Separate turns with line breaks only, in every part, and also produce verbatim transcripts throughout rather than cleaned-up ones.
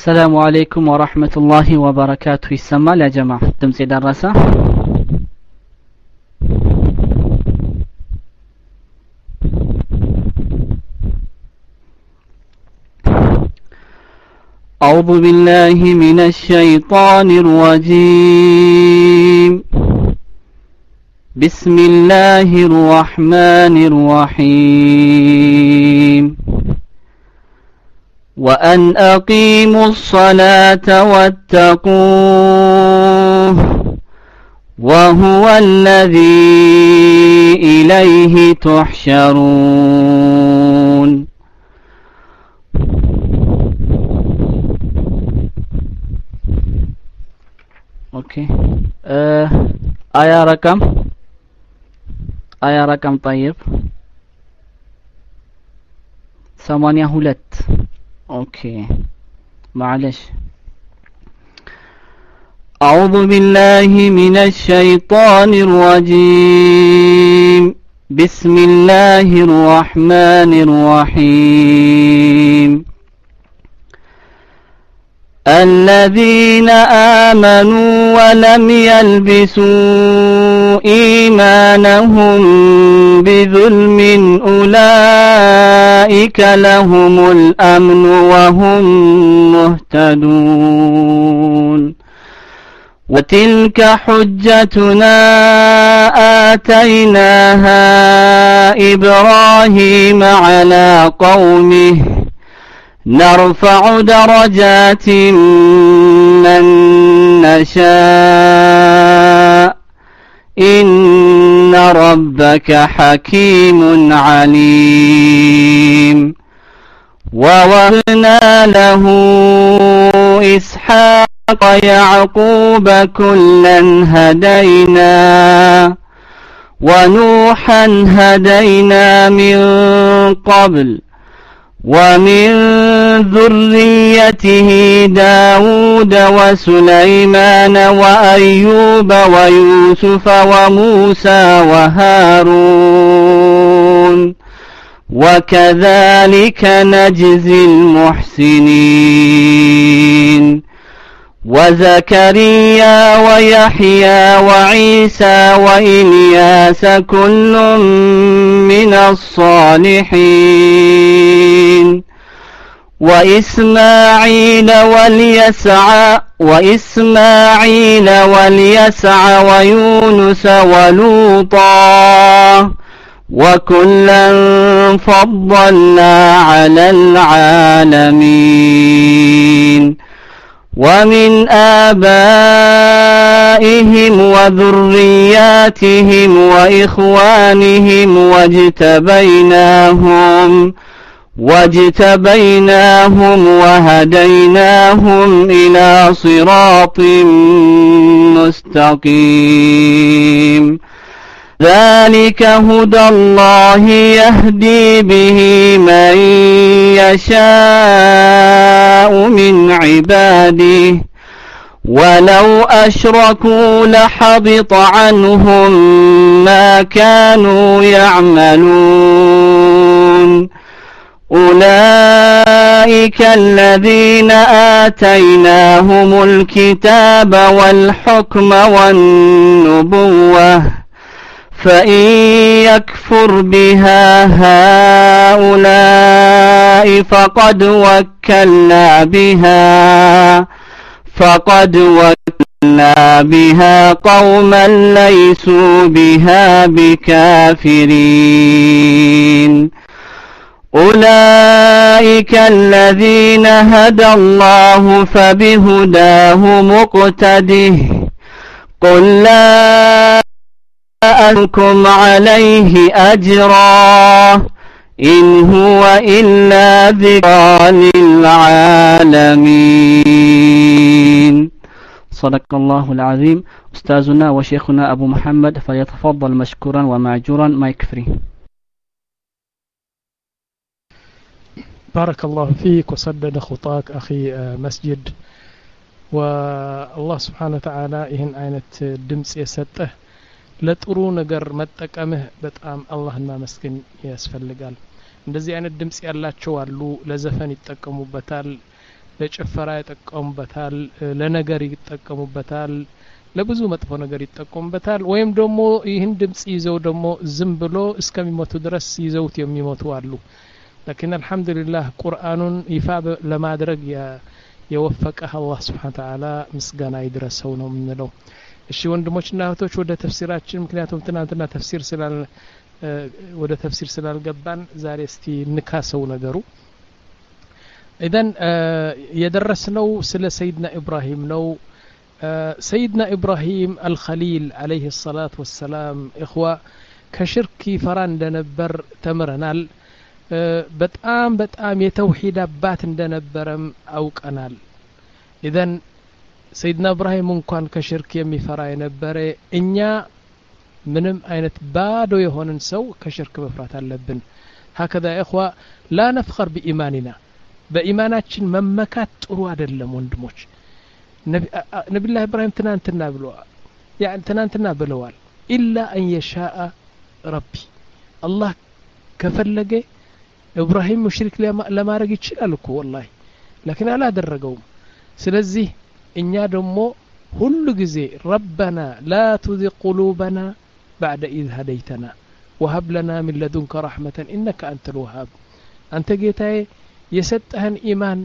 السلام عليكم ورحمة الله وبركاته. يسمى يا جماعة تمسي درسة. أعوذ بالله من الشيطان الرجيم. بسم الله الرحمن الرحيم. وأن أقيموا الصلاة واتقوه وهو الذي إليه تحشرون. أوكي آه. آية رقم آية رقم طيب ثمانية هلت. اوكي معلش. أعوذ بالله من الشيطان الرجيم. بسم الله الرحمن الرحيم. الذين آمنوا ولم يلبسوا إيمانهم بظلم أولئك لهم الأمن وهم مهتدون. وتلك حجتنا آتيناها إبراهيم على قومه نرفع درجات من نشاء إن ربك حكيم عليم. ووهبنا له إسحاق ويعقوب كلا هدينا ونوحا هدينا من قبل ومن ذريته داود وسليمان وأيوب ويوسف وموسى وهارون وكذلك نجزي المحسنين. وزكريا ويحيى وعيسى وإلياس كل من الصالحين. وإسماعيل واليسع وإسماعيل واليسع ويونس ولوطا وكلا فضلنا على العالمين. ومن آبائهم وذرياتهم وإخوانهم واجتبيناهم واجتبيناهم وهديناهم إلى صراط مستقيم. ذلك هدى الله يهدي به من يشاء من عباده ولو أشركوا لحبط عنهم ما كانوا يعملون. أولئك الذين آتيناهم الكتاب والحكم والنبوة فإن يكفر بها هؤلاء فقد وكلنا بها فقد وكلنا بها قوما ليسوا بها بكافرين. أولئك الذين هدى الله فبهداه مقتده. قل لا أسألكم عليه أجرا إن هو إلا ذكرى للعالمين. صدق الله العظيم. أستاذنا وشيخنا أبو محمد فليتفضل مشكورا ومعجورا ما يكفري.
بارك الله فيك وسدد خطاك أخي مسجد. والله سبحانه وتعالى إهن آينة دمس يسته ለጥሩ ነገር መጠቀምህ በጣም አላህን ማመስገን ያስፈልጋል። እንደዚህ አይነት ድምጽ ያላቸው አሉ ለዘፈን ይጠቀሙበታል ለጭፈራ ይጠቀሙበታል ለነገር ይጠቀሙበታል ለብዙ መጥፎ ነገር ይጠቀሙበታል ወይም ደግሞ ይህን ድምጽ ይዘው ደግሞ ዝም ብሎ እስከሚሞቱ ድረስ ይዘውት የሚሞቱ አሉ لكن الحمد لله ቁርአኑን ይፋ ለማድረግ የወፈቀ አላህ Subhanahu Wa Ta'ala ምስጋና ይድረሰው ነው የምንለው እሺ ወንድሞችና እህቶች ወደ ተፍሲራችን ምክንያቱም ትናንትና ተፍሲር ስላል ወደ ተፍሲር ስላልገባን ዛሬ እስቲ ንካሰው ነገሩ اذا የደረስነው ስለ ሰይድና ኢብራሂም ነው سيدنا إبراهيم الخليل عليه الصلاة والسلام إخوة كشرك فران دنبر تمرنال بتأم بتأم يتوحيد بات دنبرم أو كنال إذن سيدنا إبراهيم كان كشرك يمي فرا ينبر إنيا منم أينت بادو يهون نسو كشرك مفرات اللبن هكذا يا إخوة لا نفخر بإيماننا بإيماناتنا ممكات رواد اللموندموش نبي نبي الله إبراهيم تنانتنا بلوال يعني تنانتنا بلوال إلا أن يشاء ربي الله كفلقه إبراهيم مشرك لما رجع يشيلك والله لكن على درجهم سلزيه إن يدمو كل جزء ربنا لا تذق قلوبنا بعد إذ هديتنا وهب لنا من لدنك رحمة إنك أنت الوهاب أنت جيتاي يستهن إيمان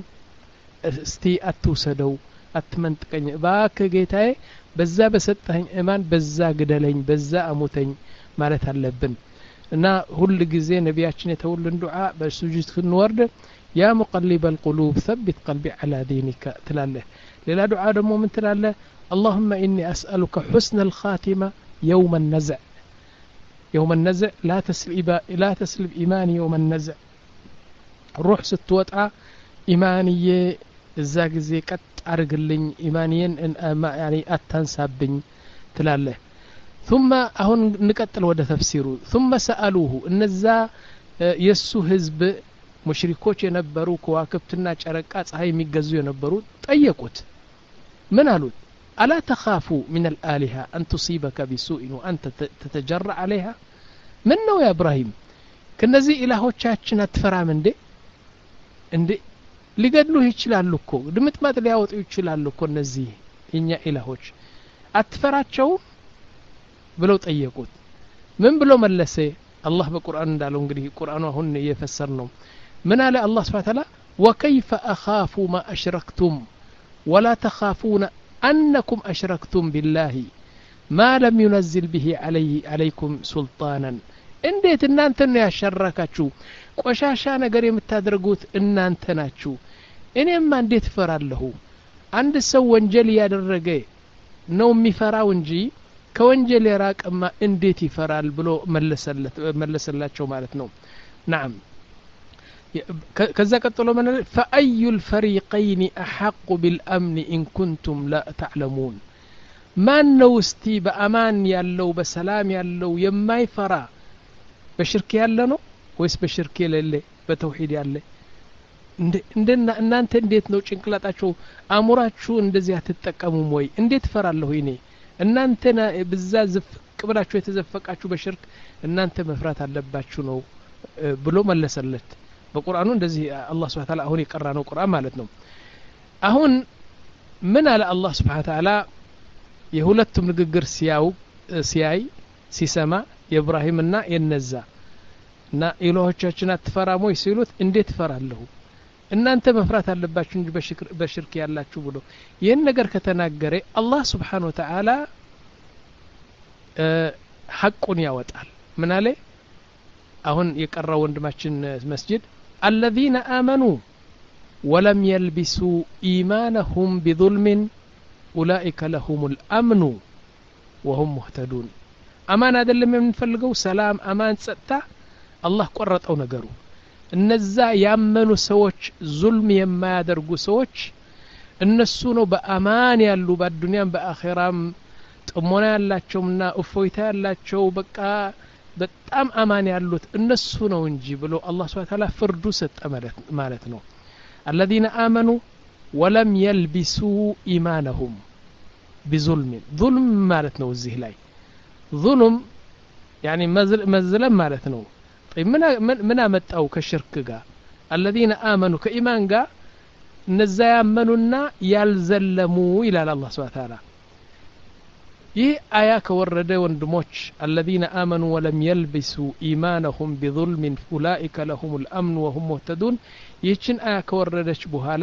استي أتوسدو أتمنتكني باك جيتاي بزا بستهن إيمان بزا قدلين بزا أموتين مالت هاللبن إنا كل جزء نبياتنا تقول الدعاء بسجود النورد يا مقلب القلوب ثبت قلبي على دينك تلاله للا دعاء دمو من تلاله اللهم إني أسألك حسن الخاتمة يوم النزع يوم النزع لا تسلب لا تسلب إيماني يوم النزع الروح ستوطع إيمانية الزاق زي كت أرجلين إيمانيا يعني أتنسابين تلاله ثم هون نقتل وده تفسيره ثم سألوه النزا يسو حزب مشركوች የነበሩ ከዋክብትና ጨረቃ ፀሐይ የሚገዙ የነበሩ ጠየቁት ምን አሉት ألا تخافوا من الآلهة أن تصيبك بسوء وأنت تتجرع عليها من ነው يا إبراهيم ከነዚህ ኢላሆቻችን አትፈራም እንዴ እንዴ ሊገድሉህ ይችላሉ እኮ ድምጥማጥ ሊያወጡ ይችላሉ እኮ እነዚህ እኛ ኢላሆች አትፈራቸው ብለው ጠየቁት ምን ብሎ መለሰ አላህ በቁርአን እንዳለው እንግዲህ ቁርአኑ አሁን እየፈሰር ነው من على الله سبحانه وتعالى وكيف أخاف ما أشركتم ولا تخافون أنكم أشركتم بالله ما لم ينزل به عليه عليكم سلطانا እንዴት እናንተ ነው ያሸረካችሁ ቆሻሻ ነገር የምታደርጉት እናንተ ናችሁ እኔማ እንዴት ፈራለሁ አንድ ሰው ወንጀል ያደረገ ነው የሚፈራው እንጂ ከወንጀል የራቀማ እንዴት ይፈራል ብሎ መለሰለት መለሰላቸው ማለት ነው نعم كذا قتلوا من فأي الفريقين أحق بالأمن إن كنتم لا تعلمون ما نوستي بأمان يالله بسلام يالله يما يفرا بشرك يالله ويس بشرك يالله بتوحيد يالله እንደና እናንተ እንዴት ነው ጭንቅላታችሁ አሙራችሁ እንደዚህ አትጠቀሙም ወይ እንዴት ፈራለሁ እኔ እናንተ በዛ ዝፍ ቅብላችሁ የተዘፈቃችሁ በሽርክ እናንተ መፍራት አለባችሁ ነው ብሎ መለሰለት በቁርአኑ እንደዚህ አላህ Subhanahu Wa Ta'ala አሁን የቀራነው ቁርአን ማለት ነው አሁን ምን አለ አላህ Subhanahu Wa Ta'ala የሁለቱም ንግግር ሲያው ሲያይ ሲሰማ የኢብራሂምና የነዛ እና ኢላሆቻችን አትፈራም ወይ ሲሉት እንዴት ፈራለሁ እናንተ መፍራት አለባችሁ እንጂ በሽርክ በሽርክ ያላችሁ ብሎ ይሄን ነገር ከተናገረ አላህ Subhanahu Wa Ta'ala ሐቁን ያወጣል ምን አለ አሁን የቀራው ወንድማችን መስጂድ الذين آمنوا ولم يلبسوا إيمانهم بظلم أولئك لهم الأمن وهم مهتدون أمان هذا اللي منفلقوا سلام أمان ستا الله قرطوا نقروا እነዛ ያመኑ ሰዎች ዙልም የማያደርጉ ሰዎች እነሱ ነው በአማን ያሉ በዱንያም በአኺራም ጥሞና ያላቸውና እፎይታ ያላቸው በቃ በጣም አማን ያሉት እነሱ ነው እንጂ ብሎ አላህ Subhanahu Wa Ta'ala ፍርዱ ሰጠ ማለት ነው الذين آمنوا ولم يلبسوا إيمانهم بظلم ظلم ማለት ነው እዚህ ላይ ظلم يعني መዝለም ማለት ነው طيب من من امتاو كشرك جا الذين امنوا كايمان جا እነዛ ያመኑና ያልዘለሙ ይላል አላህ Subhanahu Wa Ta'ala ይህ አያ ከወረደ ወንድሞች الذين آمنوا ولم يلبسوا إيمانهم بظلم أولئك لهم الأمن وهم مهتدون ይህችን አያ ከወረደች በኋላ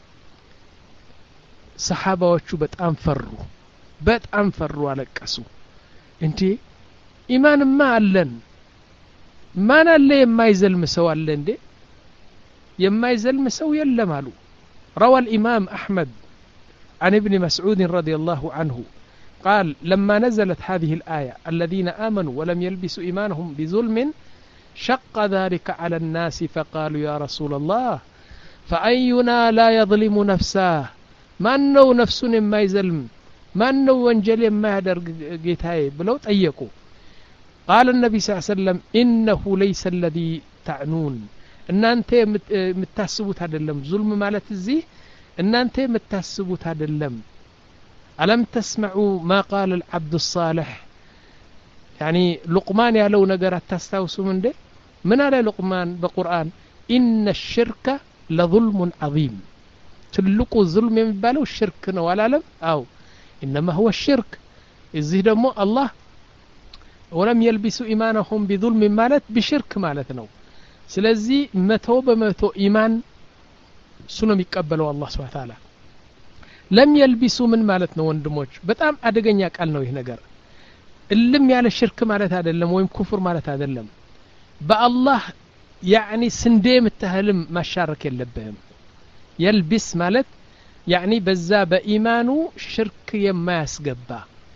ሰሃባዎቹ በጣም ፈሩ በጣም ፈሩ አለቀሱ እንዴ ኢማንማ አለን ማን አለ የማይዘልም ሰው አለ እንዴ የማይዘልም ሰው የለም አሉ روى الإمام أحمد عن ابن مسعود رضي الله عنه قال لما نزلت هذه الآية الذين آمنوا ولم يلبسوا إيمانهم بظلم شق ذلك على الناس فقالوا يا رسول الله فأينا لا يظلم نفسه ما أنه نفس ما يزلم ما أنه وانجل ما يدر قيتاي بلو تأيكو قال النبي صلى الله عليه وسلم إنه ليس الذي تعنون إن أنت متاسبوت هذا اللم ظلم مالت الزيه إن أنت متاسبوت هذا اللم ألم تسمعوا ما قال العبد الصالح يعني لقمان يا لو نقرأت تستوسوا من ده من على لقمان بقرآن إن الشرك لظلم عظيم تلقوا الظلم يمبالو الشرك ولا لم أو إنما هو الشرك إذ دمو الله ولم يلبسوا إيمانهم بظلم مالت بشرك مالتنا سلزي متو بمتو إيمان سنم يقبلوا الله سبحانه وتعالى لم يلبسوا من مالتنا وندموج بتام أدقنيا قالنا ይህ ነገር እልም ያለ ሽርክ ማለት አይደለም ወይም ኩፍር ማለት አይደለም በአላህ يعني ስንዴ ምትህልም ማሻረክ የለብህም يلبس ማለት يعني በዛ በኢማኑ ሽርክ የማያስገባ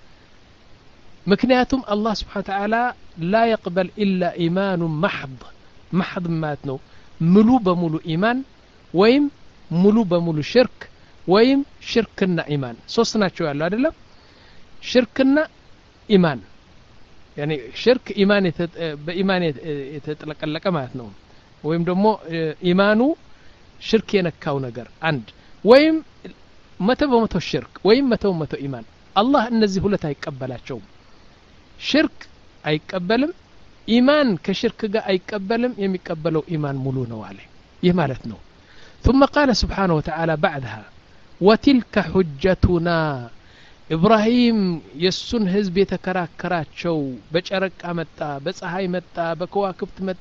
ምክንያቱም አላህ Subhanahu Wa Ta'ala لا يقبل إلا إيمان محض محض ማለት ነው ሙሉ በሙሉ ኢማን ወይም ሙሉ በሙሉ ሽርክ ወይም ሽርክና ኢማን ሶስት ናቸው ያለው አይደለም ሽርክና ኢማን يعني ሽርክ ኢማን በኢማን የተጠለቀለቀ ማለት ነው ወይም ደግሞ ኢማኑ ሽርክ የነካው ነገር አንድ ወይም መቶ በመቶ ሽርክ ወይም መቶ በመቶ ኢማን አላህ እነዚህ ሁለት አይቀበላቸውም ሽርክ አይቀበልም ኢማን ከሽርክ ጋር አይቀበልም የሚቀበለው ኢማን ሙሉ ነው አለ ይህ ማለት ነው ثم قال سبحانه وتعالى بعدها وتلك حجتنا إبراهيم يسون حزب يتكراكراچو بچرق متا بፀሐይ መጣ በከዋክብት መጣ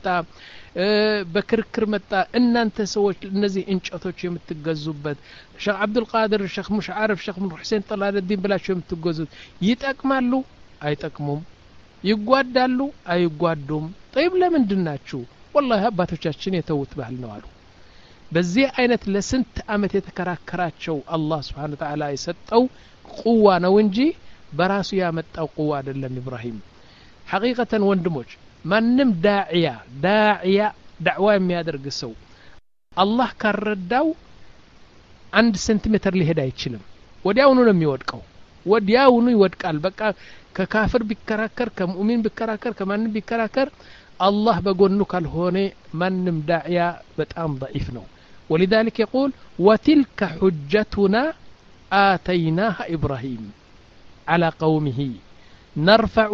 በክርክር መጣ እናንተ ሰዎች እነዚህ እንጨቶች የምትገዙበት ሼክ አብዱል ቃድር ሼክ ሙሽዓረፍ ሼክ ሙር ሁሴን ጠላለዲን ብላችሁ የምትገዙት ይጠቅማሉ አይጠቅሙም ይጓዳሉ አይጓዱም طيب ለምንድናችሁ والله አባቶቻችን የተውት ባህል ነው አሉ በዚህ አይነት ለስንት አመት የተከራከራቸው አላህ Subhanahu Wa Ta'ala የሰጠው ቁዋ ነው እንጂ በራሱ ያመጣው ቁዋ አይደለም ኢብራሂም ሐቂቀተን ወንድሞች ማንም ዳዒያ ዳዒያ ዳዕዋ የሚያደርግ ሰው አላህ ካረዳው አንድ ሴንቲሜትር ሊሄድ አይችልም ወዲያውኑ ነው የሚወድቀው ወዲያውኑ ይወድቃል በቃ ከካፍር ቢከራከር ከሙእሚን ቢከራከር ከማንም ቢከራከር አላህ በጎኑ ካልሆነ ማንም ዳዒያ በጣም ضعيف ነው ولذلك يقول وتلك حجتنا آتيناها إبراهيم على قومه نرفع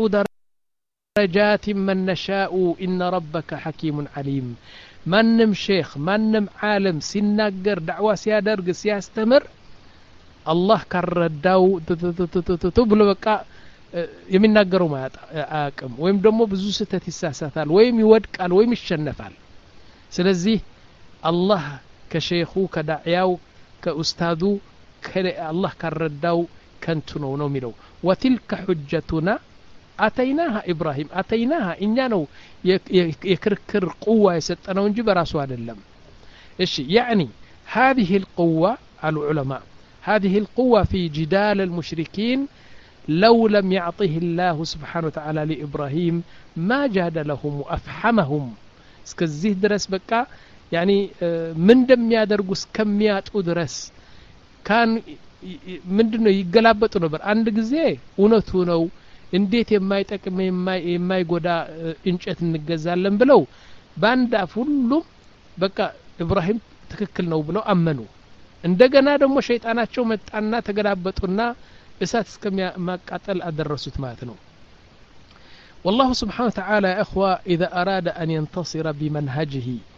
درجات من نشاء إن ربك حكيم عليم منم شيخ منم عالم سنناقر دعوة سيادرق سياستمر الله كرداو تبلو بقى የሚናገረው ማለት አቅም ወይም ደግሞ ብዙ ስተት ይሳሳታል ወይም ይወድቃል ወይም ይሸነፋል ስለዚህ አላህ ከሼኹ ከዳዕያው ከኡስታዱ ከአላህ ካረዳው ከንቱ ነው ነው የሚለው ወትልከ ሁጀቱና አተይናሃ ኢብራሂም አተይናሃ እኛ ነው የክርክር ቁዋ የሰጠነው እንጂ በራሱ አይደለም እሺ يعني هذه القوة العلماء هذه القوة في جدال المشركين لو لم يعطه الله سبحانه وتعالى لإبراهيم ما جادلهم وأفحمهم اسكزيه درس بقى يعني من دم يادرقوا اسكمياتو درس كان ምንድነው ይገላበጡ ነበር አንድ ጊዜ እውነቱ ነው እንዴት የማይጠቅም የማይጎዳ እንጨት እንገዛለን ብለው ባንዳ ሁሉም በቃ ኢብራሂም ትክክል ነው ብለው አመኑ እንደገና ደግሞ ሸይጣናቸው መጣና ተገላበጡና እሳት እስከማቃጠል አደረሱት ማለት ነው والله سبحانه وتعالى يا اخوه اذا اراد ان ينتصر بمنهجه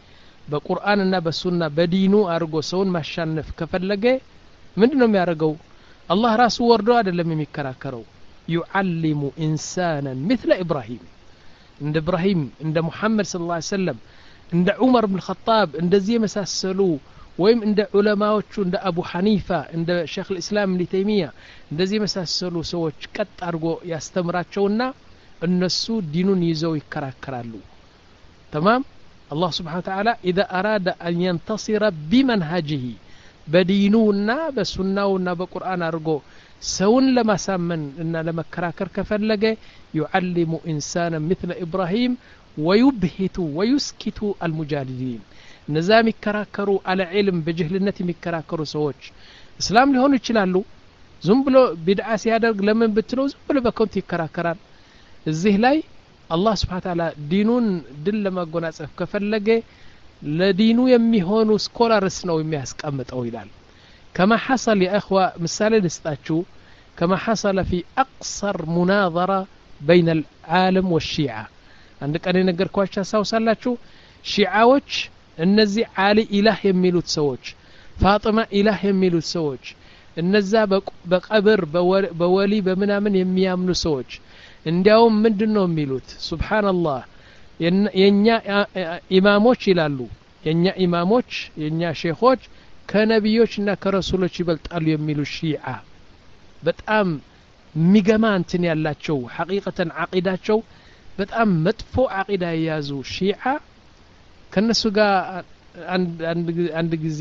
በቁርአንና በሱና በዲኑ አርጎ ሰውን ማሻነፍ ከፈለገ ምንድነው የሚያደርገው አላህ ራሱ ወርዶ አይደለም የሚከራከረው يعلم انسانا مثل ابراهيم እንደ ኢብራሂም እንደ ሙሐመድ ሰለላሁ ዐለይሂ ወሰለም እንደ ዑመር ኢብኑ ኸጣብ እንደዚህ የመሳሰሉ ወይም እንደ ዑለማዎቹ እንደ አቡ ሐኒፋ እንደ ሼኽ الاسلام ኢብኑ ተይሚያ እንደዚህ የመሳሰሉ ሰዎች ቀጥ አድርጎ ያስተምራቸውና እነሱ ዲኑን ይዘው ይከራከራሉ تمام الله سبحانه وتعالى إذا أراد أن ينتصر بمنهجه بدينونا بسناونا بقرآن أرجو سون لما سامن إن لما كراكر كفلجة يعلم إنسانا مثل إبراهيم ويبهت ويسكت المجادلين نزام كراكروا على علم بجهلنة مكراكروا سوتش إسلام لهون يشلالو زنبلو بدعة سيادة لمن بتلو زنبلو بكونتي كراكران الزهلاي الله سبحانه وتعالى دينون دل لما قناصف كفلجة لدينو يميهونو سكولارس نو يمياسقمط او يلال كما حصل يا اخوه مثال نسطاچو كما حصل في اقصر مناظره بين العالم والشيعه عند قال نغركواچا ساوسالاچو شيعاዎች እነዚህ አሊ ኢላህ የሚሉት ሰዎች ፋጢማ ኢላህ የሚሉት ሰዎች እነዛ በቀብር በወሊ በመናምን የሚያምኑ ሰዎች እንዲያውም ምንድነው የሚሉት ሱብሃንአላህ የኛ ኢማሞች ይላሉ የኛ ኢማሞች የኛ ሼኾች ከነቢዮችና ከረሱሎች ይበልጣሉ የሚሉ ሺዓ በጣም ሚገማ እንትን ያላቸው ሐቂቀተን አቂዳቸው በጣም መጥፎ አቂዳ ያያዙ ሺዓ ከነሱ ጋር አንድ አንድ አንድ ጊዜ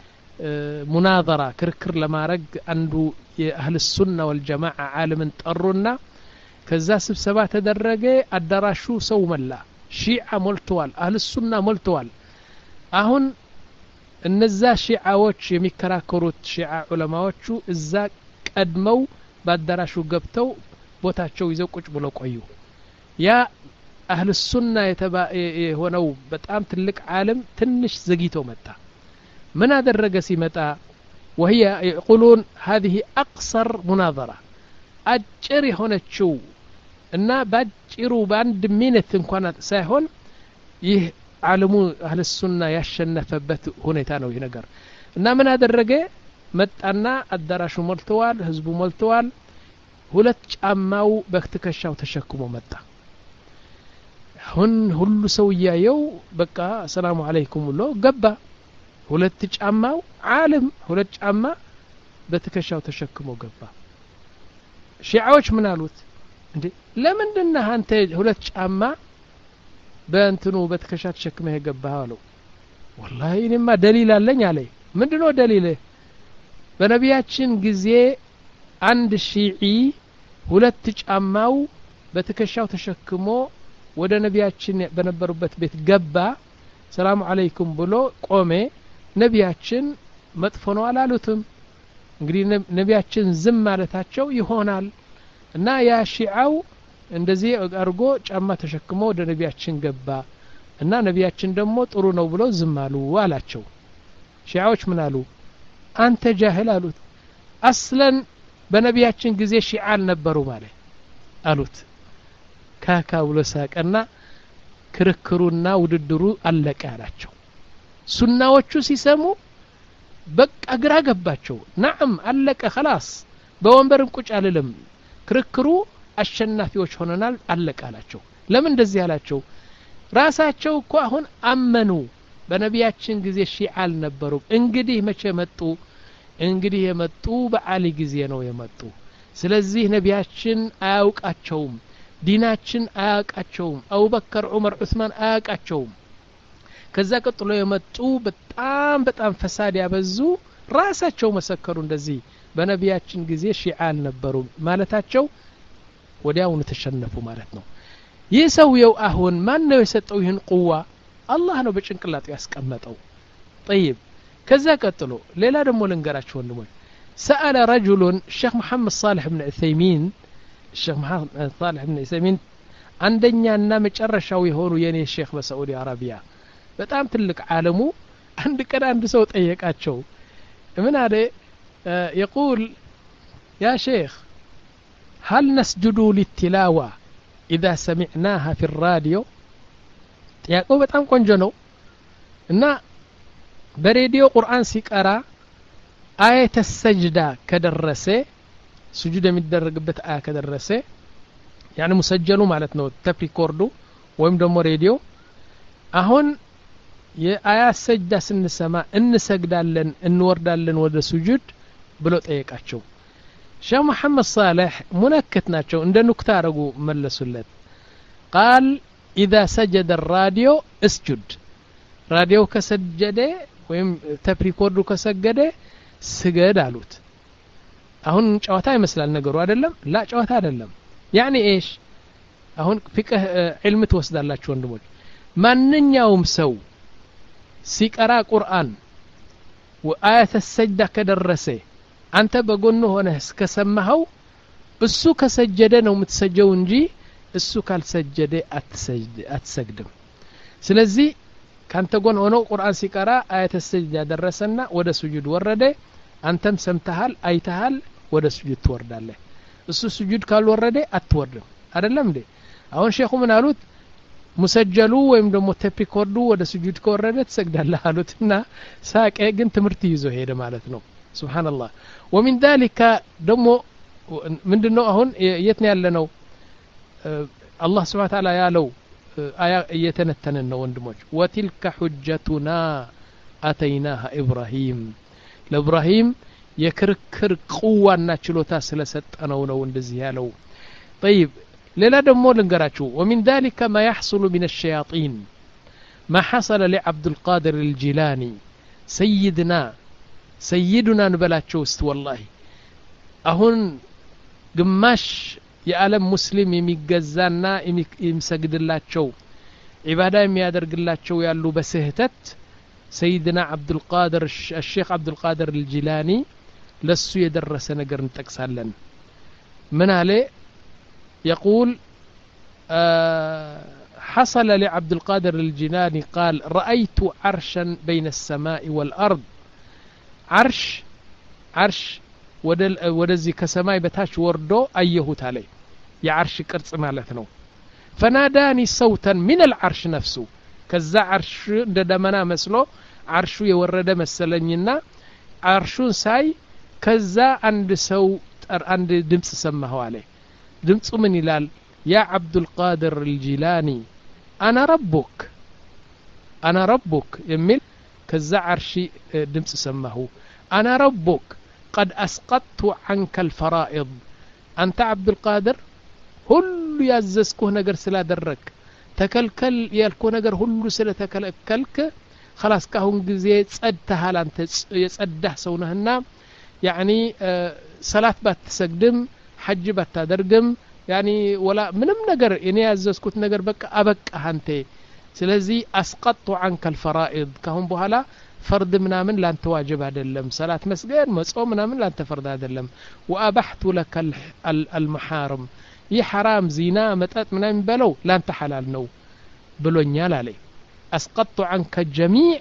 ሙናዘራ ክርክር ለማድረግ አንዱ የአህል ሱና ወልጀማዓ ዓለምን ጠሩና ከዛ ስብሰባ ተደረገ አዳራሹ ሰው መላ ሺዓ ሞልተዋል አህል ሱና ሞልተዋል አሁን እነዛ ሺዓዎች የሚከራከሩት ሺዓ ዑለማዎቹ እዛ ቀድመው ባዳራሹ ገብተው ቦታቸው ይዘው ቁጭ ብለው ቆዩ ያ አህል ሱና የሆነው በጣም ትልቅ ዓለም ትንሽ ዘግይቶ መጣ ምን አደረገ ሲመጣ وهي يقولون هذه اقصر مناظره አጭር የሆነችው እና ባጭሩ ባንድ ሚኒት እንኳን ሳይሆን ይህ ዓለሙ አህል ሱና ያሸነፈበት ሁኔታ ነው ይሄ ነገር እና ምን አደረገ መጣና አዳራሹ ሞልተዋል ህዝቡ ሞልተዋል ሁለት ጫማው በክትከሻው ተሸክሞ መጣ ሁን ሁሉ ሰው ያየው በቃ ሰላም አለይኩም ብሎ ገባ ሁለት ጫማው ዓለም ሁለት ጫማ በትከሻው ተሸክሞ ገባ ሺዓዎች ምን አሉት እንዴ ለምንድነው አንተ ሁለት ጫማ በእንትኑ በትከሻ ተሸክመህ ገባህ አለው والله እኔማ ደሊል አለኝ አለ ምንድነው ደሊል በነቢያችን ጊዜ አንድ ሺዒ ሁለት ጫማው በትከሻው ተሸክሞ ወደ ነቢያችን በነበሩበት ቤት ገባ ሰላም አለይኩም ብሎ ቆመ ነቢያችን መጥፎ ነው አላሉትም እንግዲህ ነቢያችን ዝም ማለታቸው ይሆናል እና ያ ሺዓው እንደዚህ አርጎ ጫማ ተሸክሞ ወደ ነቢያችን ገባ እና ነቢያችን ደግሞ ጥሩ ነው ብሎ ዝም አሉ አላቸው ሺዓዎች ምን አሉ አንተ ጃሂል አሉት አስለን በነቢያችን ጊዜ ሺዓ አልነበሩ ማለት አሉት ካካ ብሎ ሳቀና ክርክሩና ውድድሩ አለቀ አላቸው ሱናዎቹ ሲሰሙ በቃ ግራ ገባቸው ናም አለቀ خلاص በወንበርም ቁጭ አልልም ክርክሩ አሸናፊዎች ሆነናል አለቀ አላቸው ለምን እንደዚህ አላቸው ራሳቸው እኮ አሁን አመኑ በነቢያችን ጊዜ ሺዓ አልነበሩ እንግዲህ መቼ መጡ እንግዲህ የመጡ በአሊ ጊዜ ነው የመጡ ስለዚህ ነቢያችን አያውቃቸውም ዲናችን አያውቃቸውም አቡበከር ዑመር ዑስማን አያውቃቸውም ከዛ ቀጥሎ የመጡ በጣም በጣም ፈሳድ ያበዙ ራሳቸው መሰከሩ እንደዚህ በነቢያችን ጊዜ ሺዓ አልነበሩ ማለታቸው ወዲያውኑ ተሸነፉ ማለት ነው ይህ ሰውየው አሁን ማን ነው የሰጠው ይህን ቁዋ አላህ ነው በጭንቅላቱ ያስቀመጠው طيب ከዛ ቀጥሎ ሌላ ደግሞ ልንገራችሁ ወንድሞች سأل رجل الشيخ محمد صالح بن عثيمين الشيخ محمد صالح بن عثيمين አንደኛና መጨረሻው የሆኑ የኔ ሼክ በሳዑዲ አረቢያ በጣም ትልቅ ዓለሙ አንድ ቀን አንድ ሰው ጠየቃቸው ምን አለ يقول يا شيخ هل نسجد للتلاوة إذا سمعناها في الراديو ጥያቄው በጣም ቆንጆ ነው እና በሬዲዮ ቁርአን ሲቀራ አየተ ሰጅዳ ከደረሰ ስጁድ የሚደረግበት አያ ከደረሰ ያኒ ሙሰጀሉ ማለት ነው ቴፕ ሪኮርዱ ወይም ደግሞ ሬዲዮ አሁን የአያ ሰጅዳ ስንሰማ እንሰግዳለን እንወርዳለን ወደ ስጁድ ብሎ ጠየቃቸው ሼህ መሐመድ صالح ሙነከት ናቸው እንደ ኑክታ አረጉ መለሱለት قال اذا سجد الراديو اسجد راديو ከሰጀደ ወይም ቴፕ ሪኮርዱ ከሰገደ ስገድ አሉት አሁን ጨዋታ ይመስላል ነገሩ አይደለም ላ ጨዋታ አይደለም يعني ايش አሁን ፍቅህ ዒልም ትወስዳላችሁ ወንድሞች ማንኛውም ሰው ሲቀራ ቁርአን ወአያተ ሰጅዳ ከደረሰ አንተ በጎን ሆነህ እስከሰማኸው እሱ ከሰጀደ ነው የምትሰጀው እንጂ እሱ ካልሰጀደ አትሰጅድ አትሰግድም ስለዚህ ካንተ ጎን ሆኖ ቁርአን ሲቀራ አያተ ሰጅዳ ደረሰና ወደ ስጁድ ወረደ አንተም ሰምተሃል አይተሃል ወደ ስጁድ ትወርዳለህ እሱ ስጁድ ካልወረደ አትወርድም አይደለም እንዴ አሁን ሼኹ ምን አሉት ሙሰጀሉ ወይም ደግሞ ቴፕ ሪኮርዱ ወደ ስጁድ ከወረደ ትሰግዳለህ አሉትና ሳቀ ግን ትምርት ይዞ ሄደ ማለት ነው ሱብሃንአላህ ومن ذلك ደሞ ምንድነው አሁን የት ነው ያለነው አላህ Subhanahu Wa Ta'ala ያለው አያ እየተነተነን ነው ወንድሞች ወትልከ ሁጀቱና አተይናሃ ኢብራሂም ለኢብራሂም የክርክር ቁዋና ችሎታ ስለሰጠነው ነው እንደዚህ ያለው طيب ሌላ ደሞ ልንገራችሁ ومن ذلك ما يحصل من الشياطين ما حصل لعبد القادر الجيلاني سيدنا سيدنا نبلاچو است والله አሁን ግማሽ የዓለም ሙስሊም የሚገዛና የሚሰግድላቸው ኢባዳ የሚያደርግላቸው ያሉ በስህተት سيدنا عبد القادر الشيخ عبد القادر الجيلاني ለሱ የደረሰ ነገር እንጠቅሳለን ምን አለ يقول آه حصل لعبد القادر الجيلاني قال رأيت عرشا بين السماء والأرض عرش عرش ወደዚህ ከሰማይ በታች ወርዶ አየሁት አለ የዓርሽ ቅርጽ ማለት ነው فناداني صوتا من العرش نفسه ከዛ ዓርሽ እንደ ደመና መስሎ ዓርሹ የወረደ መሰለኝና ዓርሹን ሳይ ከዛ አንድ ሰው አንድ ድምጽ ሰማሁ አለ ድምጹ ምን ይላል يا عبد القادر الجيلاني انا ربك انا ربك የሚል ከዛ ዓርሽ ድምጽ ሰማሁ انا ربك قد اسقطت عنك الفرائض انت عبد القادر ሁሉ ያዘዝኩህ ነገር ስላደረክ ተከልከል ያልኩህ ነገር ሁሉ ስለተከለከልክ خلاص ካሁን ጊዜ ጸድተሃል አንተ የጸዳህ ሰው ነህና يعني ሰላት ባትሰግድም ሐጅ ባታደርግም يعني ولا ምንም ነገር እኔ ያዘዝኩት ነገር በቃ አበቃህ አንተ ስለዚህ اسقطت عنك الفرائض ካሁን በኋላ فرض ምናምን ላንተ ዋጅብ አይደለም ሰላት መስገድ መጾም ምናምን ላንተ ፈርድ አይደለም وابحت لك المحارم يحرام زنا መጠጥ ምናምን በለው ላንተ حلال ነው ብሎኛል አለ اسقطت عنك جميع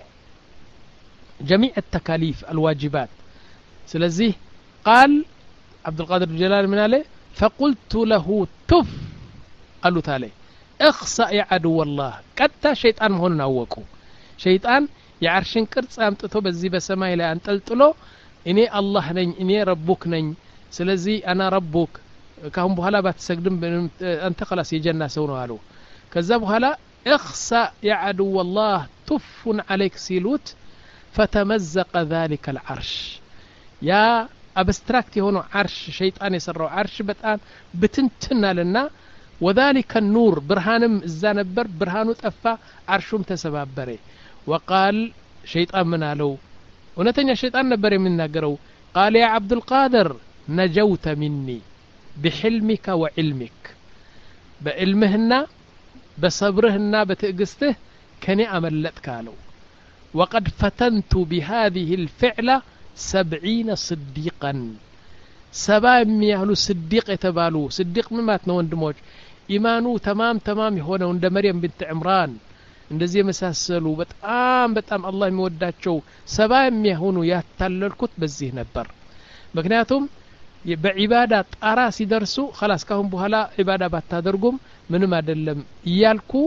جميع التكاليف الواجبات ስለዚህ قال عبد القادر الجيلاني من عليه فقلت له تف قالوا تعالى اخسأ يا عدو الله قد شيطان مهون አወቁ شيطان የዓርሽን ቅርጽ አምጥቶ በዚህ በሰማይ ላይ አንጠልጥሎ እኔ አላህ ነኝ እኔ ረቡክ ነኝ ስለዚህ انا ربك ካሁን በኋላ ባትሰግድም አንተ خلاص የጀና ሰው ነው አሉ ከዛ በኋላ اخسأ يا عدو الله تف عليك سيلوت فتمزق ذلك العرش يا ابستراكت የሆነው ዓርሽ ሸይጣን የሰራው ዓርሽ በጣም ብትንትናልና وذلك النور برهانم እዛ ነበር ብርሃኑ ጠፋ ዓርሹም ተሰባበረ وقال شيطان من አለው እውነተኛ ሸይጣን ነበር የሚናገረው قال يا عبد القادر نجوت مني بحلمك وعلمك بعلمهنا بصبرهنا بتقسته كني أملتك አለው وقد فتنت بهذه الفعلة سبعين صديقا سبع يهلو صديق يتبالو صديق من مات ነው ወንድሞች ኢማኑ تمام تمام የሆነው እንደ መርየም بنت عمران እንደዚህ የመሳሰሉ በጣም በጣም አላህ የሚወዳቸው ሰባ የሚሆኑ ያታለልኩት በዚህ ነበር ምክንያቱም በዒባዳ ጣራ ሲደርሱ خلاص ካሁን በኋላ ዒባዳ ባታደርጉም ምንም አይደለም ይያልኩ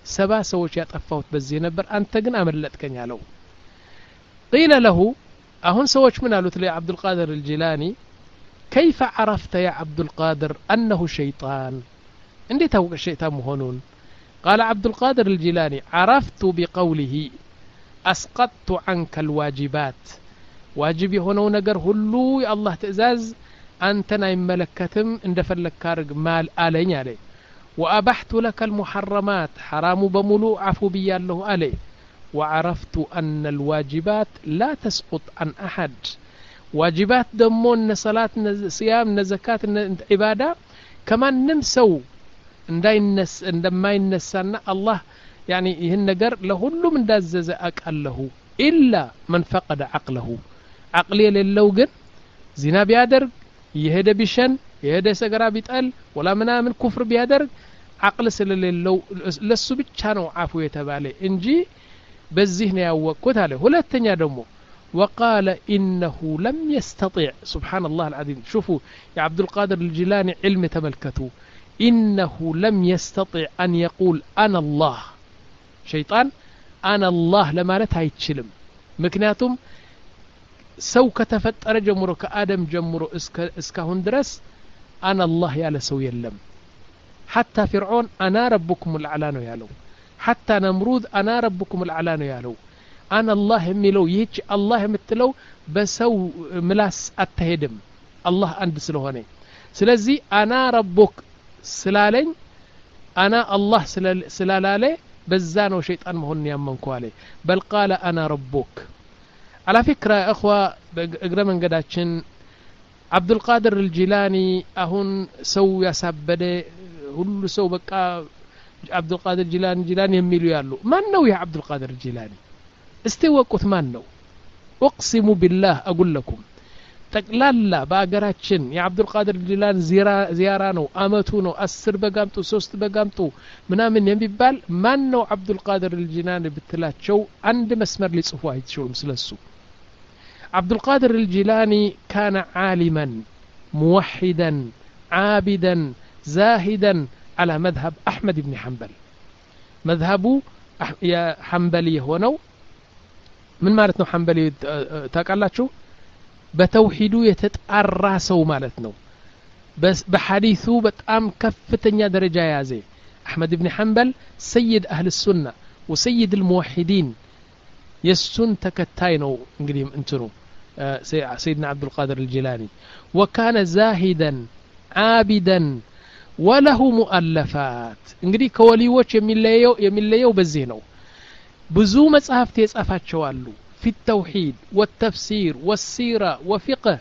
ሰባ ሰዎች ያጠፋሁት በዚህ ነበር አንተ ግን አመለጥከኝ አለው قيل له አሁን ሰዎች ምን አሉት ለዓብድ القادر الجيلاني كيف عرفت يا عبد القادر أنه شيطان እንዴት ታውቀ ሸይጣን መሆኑን قال عبد القادر الجيلاني عرفت بقوله أسقطت عنك الواجبات واجب የሆነው ነገር ሁሉ የአላህ ትእዛዝ አንተን አይመለከትም እንደፈለክ አርግ ማል አለኝ አለ وأبحت لك المحرمات حرام بملو عفو بيالله عليه وعرفت أن الواجبات لا تسقط عن أحد واجبات دمون صلاة صيام زكاة عبادة كمان نمسو እንዳይነስ እንደማይነሳና አላህ يعني ይህን ነገር ለሁሉም እንዳዘዘ አቃለሁ إلا من فقد عقله عقل የሌለው ግን ዚና ቢያደርግ ይሄደ ቢሸን የሄደ ሰገራ ቢጣል ወላ ምናምን ኩፍር ቢያደርግ عقل ስለሌለው ለሱ ብቻ ነው አፉ የተባለ እንጂ በዚህ ነው ያወቅኩት አለ ሁለተኛ ደግሞ وقال إنه لم يستطيع سبحان الله العظيم شوفوا يا عبد القادر الجيلاني علم تملكته إنه لم يستطيع أن يقول أنا الله شيطان أنا الله لما لا تايتشلم مكنياتهم سو كتفتر جمرو كآدم جمرو اسكهون درس أنا الله يالا سو يلم حتى فرعون أنا ربكم الأعلان يالو حتى نمرود أنا ربكم الأعلان يالو أنا الله يميلو يهج الله يمتلو بسو ملاس التهدم الله عند سلوهني سلزي أنا ربك سلالين أنا الله سلالالي بزانو شيطان مهن يمنكو عليه بل قال أنا ربك على فكرة يا أخوة اقرأ من قداتشن عبد القادر الجيلاني أهون سو يسابده هل سو بقى عبد القادر الجيلاني جيلاني يميلو يالو من نو يا عبد القادر الجيلاني استوقت من نو أقسم بالله أقول لكم تقلالا باغراچن يا عبد القادر الجيلاني زيارة نو امتو نو اسر بغامطو ሶስት በጋምጡ ምናምን የሚባል ማን ነው عبد القادر الجيلاني ብትላቸው አንድ መስመር ሊጽፉ አይችሉም ስለሱ عبد القادر الجيلاني كان عالما موحدا عابدا زاهدا على مذهب احمد بن حنبل مذهبه يا حنبلي هونو من ማለት ነው حنبلي ታውቃላችሁ በተውሂዱ የተጣራ ሰው ማለት ነው በስ በሐዲሱ በጣም ከፍተኛ ደረጃ ያዘ አህመድ ኢብኑ ሐንበል ሰይድ አህል ሱና ወሰይድ الموحدين የሱን ተከታይ ነው እንግዲህ እንትኑ سيدنا عبد القادر الجيلاني وكان زاهدا عابدا وله مؤلفات እንግዲህ ከወሊዎች የሚለየው የሚለየው በዚህ ነው ብዙ መጽሐፍት የጻፋቸው አሉ في التوحيد والتفسير والسيرة وفقه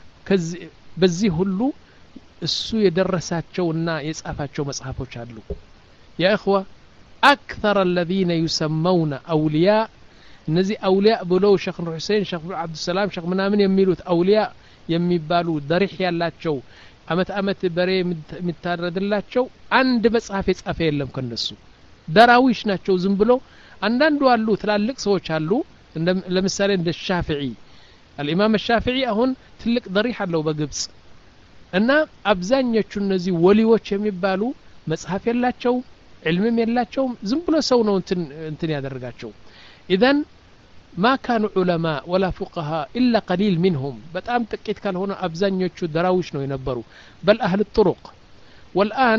بزي هلو السو يدرساتشونا يصحفاتشو مصحفوش አሉ يا إخوة أكثر الذين يسمون أولياء እነዚህ أولياء ብለው ሼኽ ሁሴን ሼኽ አብዱ ሰላም ሼኽ ምናምን የሚሉት أولياء የሚባሉ ደሪህ ያላቸው አመት አመት በሬ የሚታረድላቸው አንድ መጽሐፍ የጻፈ የለም ከነሱ ደራዊሽ ናቸው ዝም ብሎ አንዳንዱ አሉ ትላልቅ ሰዎች አሉ ለምሳሌ እንደ ሻፊዒ الامام الشافعي አሁን ትልቅ ضريح አለው በግብጽ እና አብዛኞቹ እነዚህ ወሊዎች የሚባሉ መጽሐፍ የላቸው علمም የላቸው ዝም ብሎ ሰው ነው እንትን እንትን ያደርጋቸው اذا ما كانوا علماء ولا فقهاء الا قليل منهم በጣም ጥቂት ካልሆነ አብዛኞቹ ደራዊሽ ነው የነበሩ بل اهل الطرق والان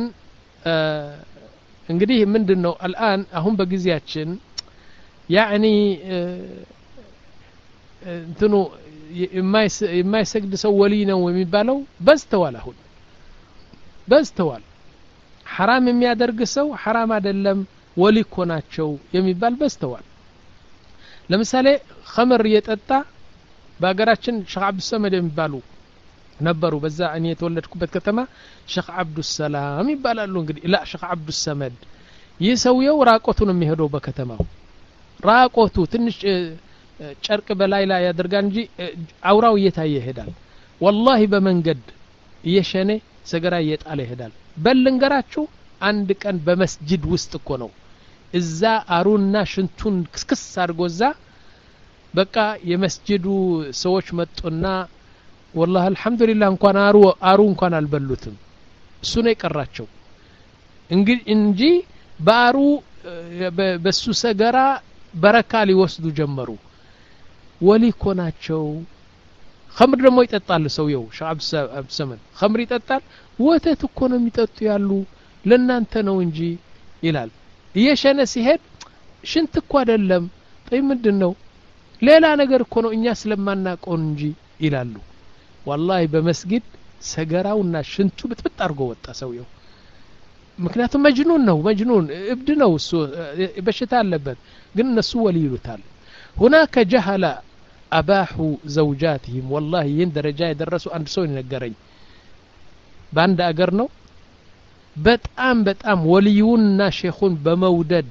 እንግዲህ ምንድነው الان አሁን በጊዜያችን يعني እንትኑ የማይሰግድ ሰው ወሊ ነው የሚባለው በስተዋል አሁን በስተዋል حرام የሚያደርግ ሰው حرام አይደለም ወሊ እኮ ናቸው የሚባል በስተዋል ለምሳሌ خمر የጠጣ በአገራችን ሼኽ አብዱ ሰመድ የሚባሉ ነበሩ በዛ እኔ የተወለድኩበት ከተማ ሼኽ አብዱ ሰላም ይባላሉ እንግዲህ لا ሼኽ አብዱ ሰመድ ይሰውየው ራቆቱን የሚሄደው በከተማው ራቆቱ ትንሽ ጨርቅ በላይ ላይ ያደርጋል እንጂ አውራው እየታየ ይሄዳል والله በመንገድ እየሸነ ሰገራ እየጣለ ይሄዳል በልንገራችሁ አንድ ቀን በመስጂድ ውስጥ እኮ ነው እዛ አሩና ሽንቱን ክስክስ አድርጎዛ በቃ የመስጂዱ ሰዎች መጡና والله الحمد لله እንኳን አሩ አሩ እንኳን አልበሉትም እሱ ነው የቀራቸው እንጂ ባሩ በሱ ሰገራ በረካ ሊወስዱ ጀመሩ ወሊ ኮናቸው خمر ደግሞ ይጠጣል ሰውየው ሻዕብ ሰመን خمر ይጠጣል ወተት እኮ ነው የሚጠጡ ያሉ ለናንተ ነው እንጂ ይላል እየሸነ ሲሄድ ሽንት እኮ አይደለም ጠይ ምንድነው ሌላ ነገር እኮ ነው እኛ ስለማናቀው እንጂ ይላሉ والله በመስጊድ ሰገራውና ሽንቱ ብጥብጥ አርጎ ወጣ ሰውየው ምክንያቱም መጅኑን ነው መጅኑን እብድ ነው እሱ በሽታ አለበት ግን እነሱ ወሊ ይሉታል هناك جهل أباحوا زوجاتهم والله ይህን ደረጃ የደረሱ አንድ ሰው ይነገረኝ ባንድ አገር ነው በጣም በጣም ወሊዩንና ሼኹን በመውደድ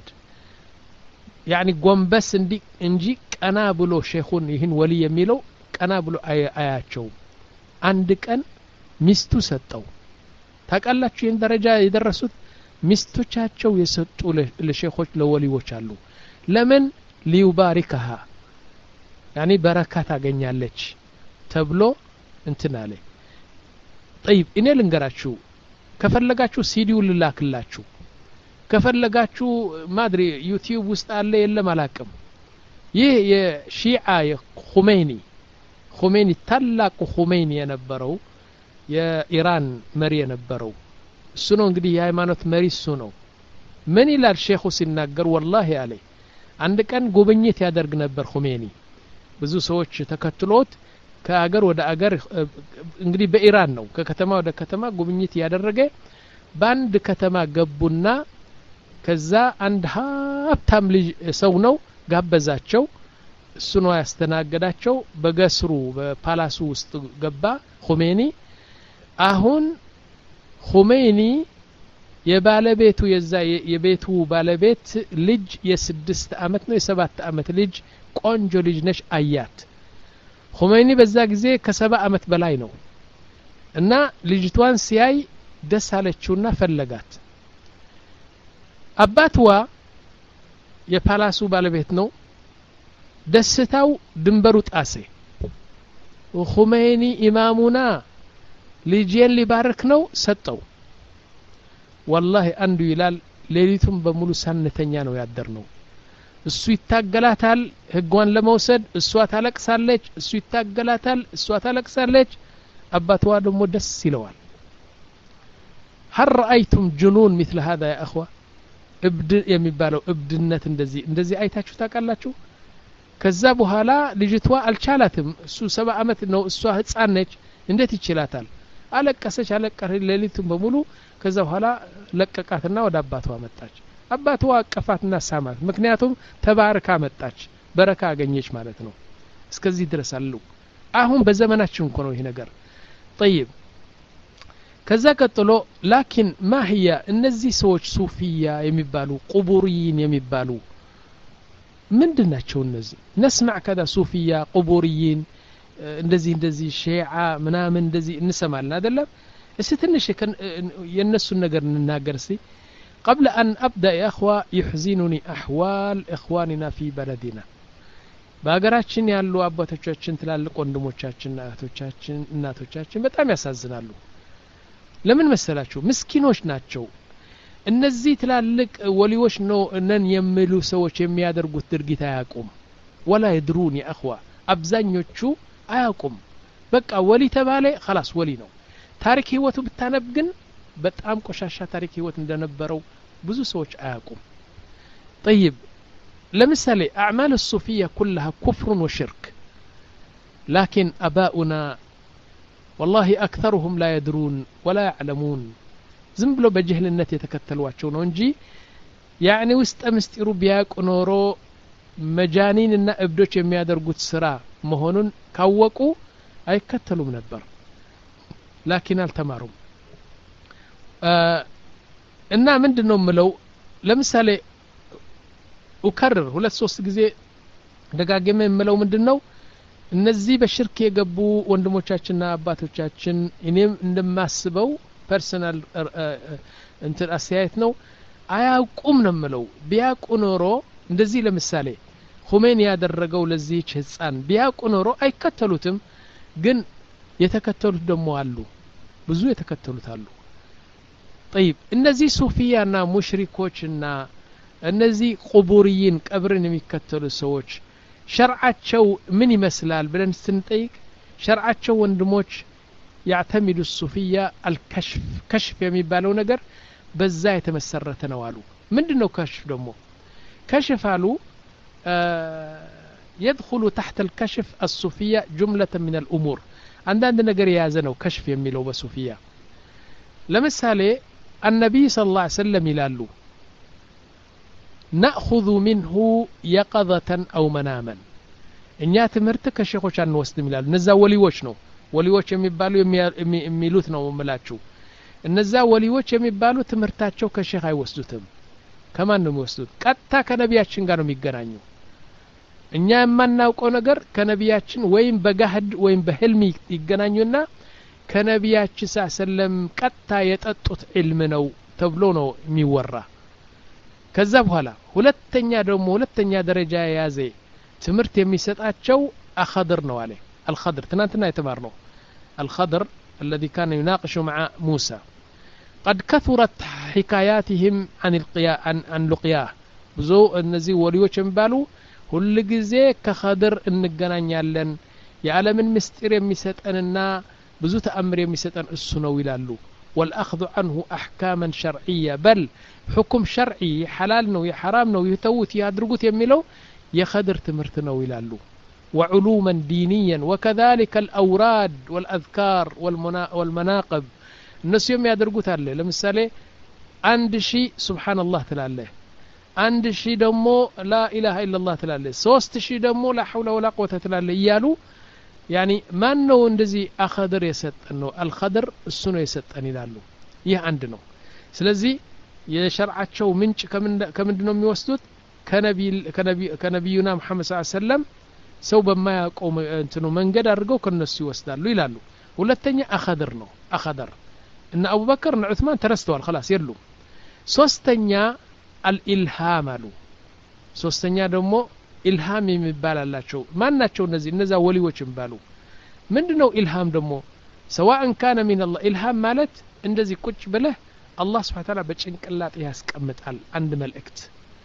يعني ጎንበስ እንዲ እንጂ ቀና ብሎ ሼኹን ይህን ወሊ የሚለው ቀና ብሎ አያቸው አንድ ቀን ሚስቱ ሰጠው ታቃላችሁ ይህን ደረጃ የደረሱት ሚስቶቻቸው የሰጡ ለሼኾች ለወሊዎች አሉ ለምን ሊዩባሪከሃ يعني بركه ታገኛለች ተብሎ እንትን አለ طيب እኔ ልንገራችሁ ከፈለጋችሁ ሲዲው ልላክላችሁ ከፈለጋችሁ ማድሪ ዩቲዩብ ውስጥ አለ የለም አላቅም ይህ የሺዓ የኹሜኒ ኹሜኒ ታላቁ ኹሜኒ የነበረው የኢራን መሪ የነበረው እሱ ነው እንግዲህ የሃይማኖት መሪ እሱ ነው ምን ይላል ሼኹ ሲናገር والله አለ አንድ ቀን ጉብኝት ያደርግ ነበር ኹሜኒ ብዙ ሰዎች ተከትሎት ከአገር ወደ አገር እንግዲህ በኢራን ነው ከከተማ ወደ ከተማ ጉብኝት ያደረገ ባንድ ከተማ ገቡና ከዛ አንድ ሀብታም ልጅ ሰው ነው ጋበዛቸው እሱ ነው ያስተናገዳቸው በገስሩ በፓላሱ ውስጥ ገባ ኹሜኒ አሁን ኹሜኒ የባለቤቱ የዛ የቤቱ ባለቤት ልጅ የስድስት አመት ነው የሰባት አመት ልጅ ቆንጆ ልጅ ነሽ አያት ኹሜኒ በዛ ጊዜ ከሰባ አመት በላይ ነው እና ልጅቷን ሲያይ ደስ አለችውና ፈለጋት አባትዋ የፓላሱ ባለቤት ነው ደስታው ድንበሩ ጣሴ ኹሜኒ ኢማሙና ልጅን ሊባርክ ነው ሰጠው والله አንዱ ይላል ሌሊቱን በሙሉ ሳንተኛ ነው ያደርነው እሱ ይታገላታል ህጓን ለመውሰድ እሷ ታለቅሳለች እሱ ይታገላታል እሷ ታለቅሳለች አባቷ ደግሞ ደስ ይለዋል هل رايتم جنون مثل هذا يا اخوه እብድ የሚባለው እብድነት እንደዚህ እንደዚህ አይታችሁ ታቃላችሁ ከዛ በኋላ ልጅቷ አልቻላትም እሱ ሰባ አመት ነው እሷ ህፃን ነች እንዴት ይችላታል አለቀሰች አለቀረ ሌሊቱን በሙሉ ከዛ በኋላ ለቀቃትና ወደ አባቷ መጣች አባቷ አቀፋትና ሳማት ምክንያቱም ተባረካ መጣች በረካ አገኘች ማለት ነው እስከዚህ ድረስ አሉ አሁን በዘመናችን እኮ ነው ይሄ ነገር طيب ከዛ ቀጥሎ ላኪን ማህያ እነዚህ ሰዎች ሱፊያ የሚባሉ ቁቡሪን የሚባሉ ምንድናቸው እነዚህ نسمع كذا ሱፊያ ቁቡሪን እንደዚህ እንደዚህ ሺዓ ምናምን እንደዚህ እንሰማለን አይደለም እስቲ ትንሽ የነሱን ነገር እንናገር እስቲ قبل أن أبدأ يا أخوة يحزنني أحوال إخواننا في بلدنا በአገራችን ያሉ አባቶቻችን ትላልቅ ወንድሞቻችንና እህቶቻችን እናቶቻችን በጣም ያሳዝናሉ ለምን መሰላችሁ ምስኪኖች ናቸው እነዚህ ትላልቅ ወሊዎች ነው እነን የሚሉ ሰዎች የሚያደርጉት ድርጊት አያቁም ولا يدرون يا أخوة አብዛኞቹ አያቁም በቃ ወሊ ተባለ خلاص ወሊ ነው ታሪክ ህይወቱ ብታነብ ግን በጣም ቆሻሻ ታሪክ ህይወት እንደነበረው ብዙ ሰዎች አያቁም طيب ለምሳሌ اعمال الصوفيه كلها كفر وشرك لكن اباؤنا والله اكثرهم لا يدرون ولا يعلمون ዝም ብሎ በጅህልነት የተከተሏቸው ነው እንጂ ያኒ ውስጥ ምስጢሩ ቢያቁ ኖሮ መጃኒንና እብዶች የሚያደርጉት ስራ መሆኑን ካወቁ አይከተሉም ነበር لكن አልተማሩም እና ምንድነው ምለው ለምሳሌ ወከረር ሁለት ሶስት ጊዜ ደጋግሜ ምለው ምንድነው እነዚህ በሽርክ የገቡ ወንድሞቻችንና አባቶቻችን እኔም እንደማስበው ፐርሰናል እንትን አስተያየት ነው አያውቁም ነው ምለው ቢያውቁ ኖሮ እንደዚህ ለምሳሌ ኹሜኒ ያደረገው ለዚህ ህፃን ቢያውቁ ኖሮ አይከተሉትም ግን የተከተሉት ደግሞ አሉ ብዙ የተከተሉት አሉ طيب እነዚህ ሱፊያና ሙሽሪኮችና እነዚህ ቁቡሪይን ቀብርን የሚከተሉ ሰዎች ሸርዓቸው ምን ይመስላል ብለን ስንጠይቅ ሸርዓቸው ወንድሞች ያዕተሚዱ الصوفية الكشف كشف የሚባለው ነገር በዛ የተመሰረተ ነው አሉ ምንድነው كشف ደግሞ كشف አሉ يدخل تحت الكشف الصوفية جملة من الأمور عندنا ነገር የያዘ ነው كشف የሚለው በሱፊያ ለምሳሌ النبي صلى الله عليه وسلم ይላሉ نأخذ منه يقظة أو مناما እኛ ትምህርት ከሼኾች አንወስድም ይላሉ እነዛ ወሊዎች ነው ወሊዎች የሚባሉ የሚሉት ነው መላችሁ እነዛ ወሊዎች የሚባሉ ትምህርታቸው ከሼኽ አይወስዱትም ከማን ነው የሚወስዱት ቀጥታ ከነቢያችን ጋር ነው የሚገናኙ እኛ የማናውቀው ነገር ከነቢያችን ወይም በጋህድ ወይም በህልም ይገናኙና ከነቢያችን ሰለም ቀጥታ የጠጡት ዒልም ነው ተብሎ ነው የሚወራ ከዛ በኋላ ሁለተኛ ደግሞ ሁለተኛ ደረጃ የያዘ ትምህርት የሚሰጣቸው አخضر ነው አለ الخضر ትናንትና የተማርነው الخضر الذي كان يناقش مع موسى قد كثرت حكاياتهم عن القيا عن عن لقياه ብዙ እነዚህ ወሊዎች የሚባሉ ሁሉ ጊዜ ከخضر እንገናኛለን የዓለምን ምስጢር የሚሰጠንና ብዙ ተአምር የሚሰጠን እሱ ነው ይላሉ والأخذ عنه أحكاما شرعية بل حكم شرعي حلال نو حرام نو يتوت يادرغوت يميلو يخدر تمرت نو يلالو وعلوما دينيا وكذلك الأوراد والأذكار والمناقب الناس يوم يادرغوت الله لمثالي عند شيء سبحان الله تلاله عند شيء دمو لا إله إلا الله تلاله سوست شيء دمو لا حول ولا قوة تلاله يالو يعني ما انه እንደዚህ አخضر የሰጠን ነው الخضر እሱ ነው የሰጠን ይላሉ ይህ አንድ ነው ስለዚህ የሸርዓቸው ምንጭ ከምንድነው የሚወስዱት ከነብይ ከነብይ ከነብዩና መሐመድ ሰለላሁ ዐለይሂ ወሰለም ሰው በማያውቀው እንትኑ መንገድ አድርገው ከነሱ ይወስዳሉ ይላሉ ሁለተኛ አخضر ነው አخضر እና አቡበከር እና ዑስማን ተረስተዋል خلاص የሉም ሶስተኛ الالهام አሉ ሶስተኛ ደግሞ ኢልሃም የሚባል አላቸው ማናቸው እነዚህ እነዛ ወሊዎች የሚባሉ ምንድነው ኢልሃም ደግሞ سواء كان من الله ኢልሃም ማለት እንደዚህ ቁጭ ብለህ አላህ Subhanahu Wa Ta'ala በጭንቅላት ያስቀምጣል አንድ መልእክት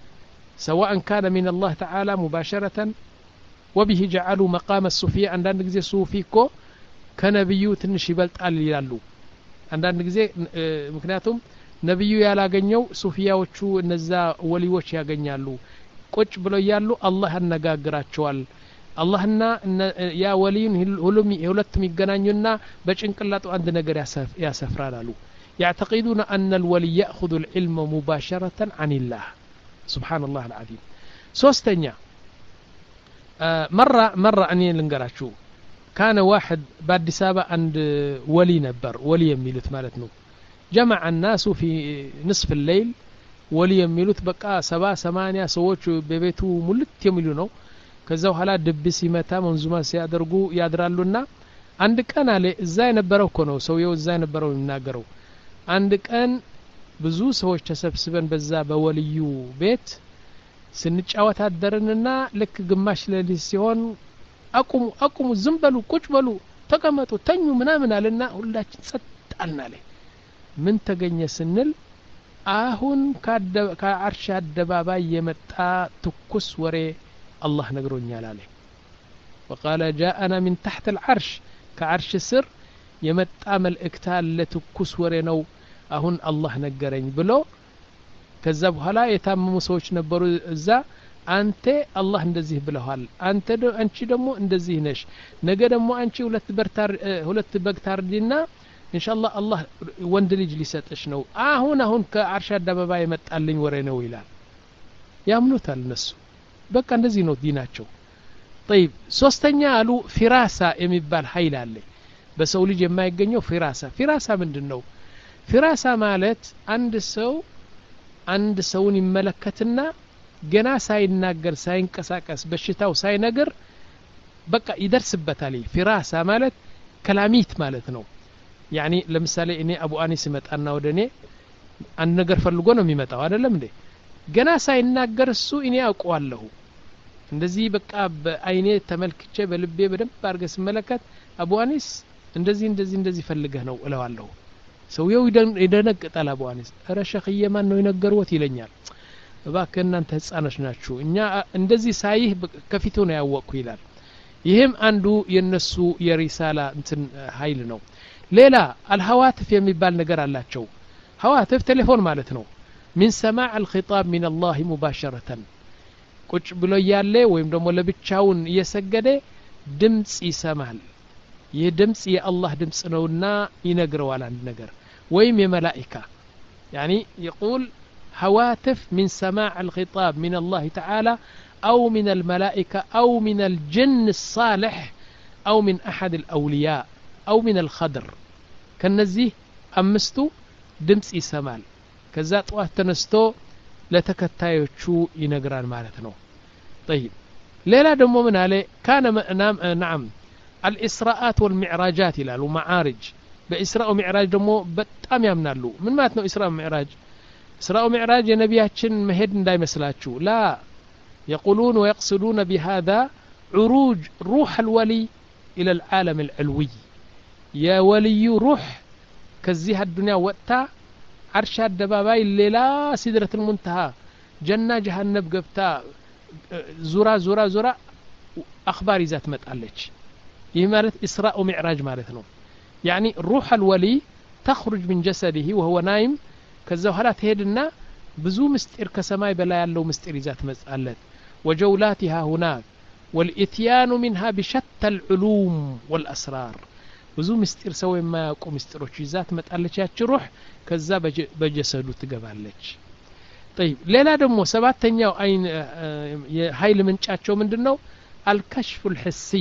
سواء كان من الله تعالى مباشرة وبه جعلوا مقام الصوفية عندنا ጊዜ ሱፊኮ ከነብዩ ትንሽ ይበልጣል ይላሉ አንዳንድ ጊዜ ምክንያቱም ነብዩ ያላገኘው ሱፊያዎቹ እነዛ ወሊዎች ያገኛሉ ቁጭ ብለው ያሉ አላህ ያነጋግራቸዋል አላህና ያ ወሊን ሁሉም ሁለቱም ይገናኙና በጭንቅላቱ አንድ ነገር ያሰፍራል አሉ يعتقدون أن الولي يأخذ العلم مباشرة عن الله سبحان الله العظيم سوستنيا مرة مرة أني لنقرأشو كان واحد بعد سابع عند ولي نبر ولي يميلت مالتنو جمع الناس في نصف الليل ወሊ የሚሉት በቃ ሰባ ሰማንያ ሰዎች በቤቱ ሙልት የሚሉ ነው ከዛው ኋላ ድብስ ይመታ መንዙማ ሲያደርጉ ያድራሉና አንድ ቀን አለ እዛ የነበረው እኮ ነው ሰውየው እዛ የነበረው የሚናገረው አንድ ቀን ብዙ ሰዎች ተሰብስበን በዛ በወልዩ ቤት ስንጫወት አደረንና ልክ ግማሽ ሌሊት ሲሆን አቁሙ አቁሙ ዝም በሉ ቁጭ በሉ ተቀመጡ ተኙ ምናምን አለና ሁላችን ጸጥ አልን አለ ምን ተገኘ ስንል አሁን ከአርሽ አደባባይ የመጣ ትኩስ ወሬ አላህ ነግሮኛል አለ وقال جاءنا من تحت العرش كعرش سر የመጣ መልእክት አለ ትኩስ ወሬ ነው አሁን አላህ ነገረኝ ብሎ ከዛ በኋላ የታመሙ ሰዎች ነበሩ እዛ አንተ አላህ እንደዚህ ብለዋል አንተ አንቺ ደግሞ እንደዚህ ነሽ ነገ ደግሞ አንቺ ሁለት በርታር ሁለት በግታርዲና ኢንሻአላህ አላህ ወንድ ልጅ ሊሰጥሽ ነው አሁን አሁን ከአርሽ አደባባይ የመጣልኝ ወሬ ነው ይላል ያምኑታል እነሱ በቃ እንደዚህ ነው ዲናቸው طيب ሶስተኛ አሉ ፊራሳ የሚባል ኃይል አለ በሰው ልጅ የማይገኘው ፊራሳ ፊራሳ ምንድነው ፊራሳ ማለት አንድ ሰው አንድ ሰውን ይመለከትና ገና ሳይናገር ሳይንቀሳቀስ በሽታው ሳይነገር በቃ ይደርስበታል ፊራሳ ማለት ከላሚት ማለት ነው يعني ለምሳሌ እኔ አቡ አኒስ መጣና ወደኔ አንድ ነገር ፈልጎ ነው የሚመጣው አይደለም እንዴ ገና ሳይናገር እሱ እኔ አውቀዋለሁ እንደዚህ በቃ በአይኔ ተመልክቼ በልቤ በደንብ አርገስ መለከት አቡ አኒስ እንደዚህ እንደዚህ እንደዚህ ፈልገህ ነው እለዋለሁ ሰውየው ይደነቅጣል አቡ አኒስ አረ ሸኽዬ ማን ነው ይነገርዎት ይለኛል እባክህ እናንተ ህፃኖች ናችሁ እኛ እንደዚህ ሳይህ ከፊቱ ነው ያወቅኩ ይላል ይህም አንዱ የነሱ የሪሳላ እንትን ኃይል ነው ሌላ አልሐዋትፍ የሚባል ነገር አላቸው ሐዋትፍ ቴሌፎን ማለት ነው من سماع الخطاب من الله مباشرة ቁጭ ብሎ ያለ ወይም ደግሞ ለብቻውን እየሰገደ ድምጽ ይሰማል ይህ ድምጽ የአላህ ድምጽ ነውና ይነግረዋል አንድ ነገር ወይም የመላእክታ يعني يقول هواتف من سماع الخطاب من الله تعالى أو من الملائكة أو من الجن الصالح أو من أحد الأولياء أو من الخضر كالنزيه أمستو دمس يسمال كذا طوات تنستو لتكتايوشو ينقران مالتنو طيب ليلا دمو من عليه كان نعم, نعم الإسراءات والمعراجات يلالو معارج بإسراء ومعراج دمو بتام يمنالو من ماتنو إسراء ومعراج إسراء ومعراج يا نبياتشن مهد داي مسلاتشو لا يقولون ويقصدون بهذا عروج روح الولي إلى العالم العلوي يا ولي روح كزيها الدنيا وقتا عرش الدباباي الليلة سدرة المنتهى جنة جهنم قبتا زورا زورا زورا أخبار ذات متقلج يمارت إسراء ومعراج مالتنا يعني روح الولي تخرج من جسده وهو نايم كذا هلا تهدنا بزو مستئر كسماي بلا يالو مستئر ذات مسألة وجولاتها هناك والإتيان منها بشتى العلوم والأسرار بزو مستئر سوي ما يقوم مستئروش ذات مسألة روح كذا بجسده تقبالج طيب ليلا دمو سبات تنياو أين هاي لمن تشاتشو من دنو الكشف الحسي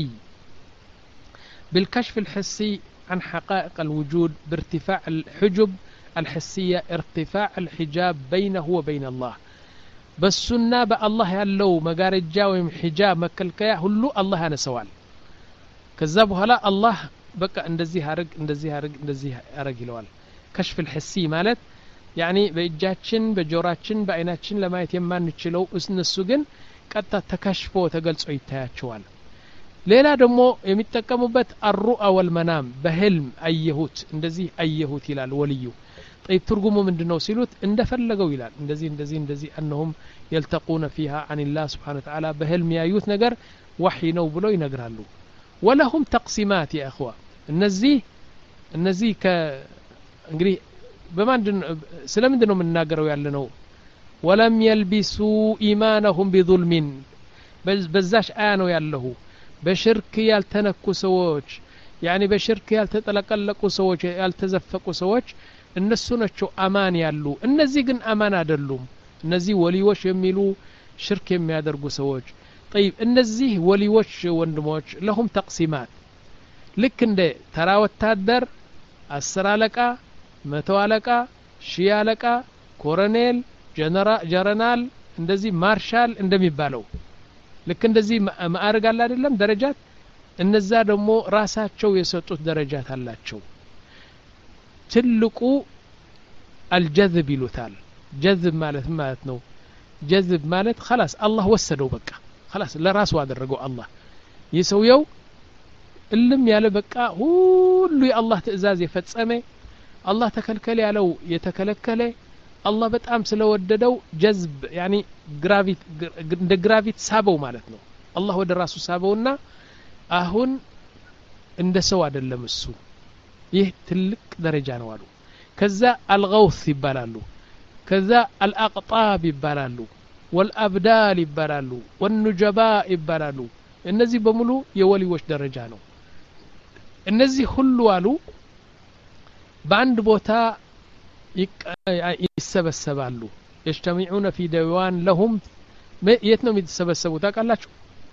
بالكشف الحسي عن حقائق الوجود بارتفاع الحجب الحسية ارتفاع الحجاب بينه وبين الله بالسنة بالله يالله مقارجة ويم حجاب مكالكيا هلو الله أنا سوال كذابه لا الله بقى اندزي هارق اندزي هارق اندزي هارق الوال كشف الحسي مالت يعني بإجاتشن بجوراتشن بأيناتشن لما يتيمان نتشلو اسن السجن قد تكشفو تقلصو يتاياتشوال ليلا دمو يمتكموبت الرؤى والمنام بهلم أيهوت اندزي أيهوت يلال وليو طيب ترجموا من دنو سيلوت اندفلقوا يلال اندزي اندزي اندزي أنهم يلتقون فيها عن الله سبحانه وتعالى بهلم يايوت نجر وحي نو بلو ينقرالو ولهم تقسيمات يا أخوة النزي النزي ك انجري بمان دن سلام دنو من ناقروا يعلنو ولم يلبسوا إيمانهم بظلم بزاش آنو يالله بشرك يالتنكو سووش يعني بشرك يالتطلقلقو سووش يالتزفقو سووش እነሱ ናቸው አማን ያሉ እነዚህ ግን አማን አይደሉም እነዚህ ወሊዎች የሚሉ ሽርክ የሚያደርጉ ሰዎች طيب እነዚህ ወሊዎች ወንድሞች ለሁም ተቅሲማት ልክ እንደ ተራ ወታደር አስር አለቃ መቶ አለቃ ሺህ አለቃ ኮሎኔል ጀነራል እንደዚህ ማርሻል እንደሚባለው ልክ እንደዚህ ማዕረግ አለ አይደለም ደረጃት እነዛ ደግሞ ራሳቸው የሰጡት ደረጃት አላቸው ትልቁ الجذب ይሉታል جذب ማለት ማለት ነው جذب ማለት خلاص الله ወሰደው በቃ خلاص ለራሱ አደረገው አላህ ይሰውየው እልም ያለ በቃ ሁሉ የአላህ ትእዛዝ የፈጸመ አላህ ተከልከለ ያለው የተከለከለ አላህ በጣም ስለወደደው جذب يعني ግራቪቲ እንደ ግራቪቲ ሳበው ማለት ነው አላህ ወደ ራሱ ሳበውና አሁን እንደ ሰው አይደለም እሱ ይህ ትልቅ ደረጃ ነው አሉ ከዛ አልገውስ ይባላሉ ከዛ አልአቅጣብ ይባላሉ والابدال ይባላሉ والنجباء ይባላሉ እነዚህ በሙሉ የወሊዎች ደረጃ ነው እነዚህ ሁሉ አሉ በአንድ ቦታ ይሰበሰባሉ يجتمعون في ديوان لهم የት ነው የሚሰበሰቡት ታውቃላችሁ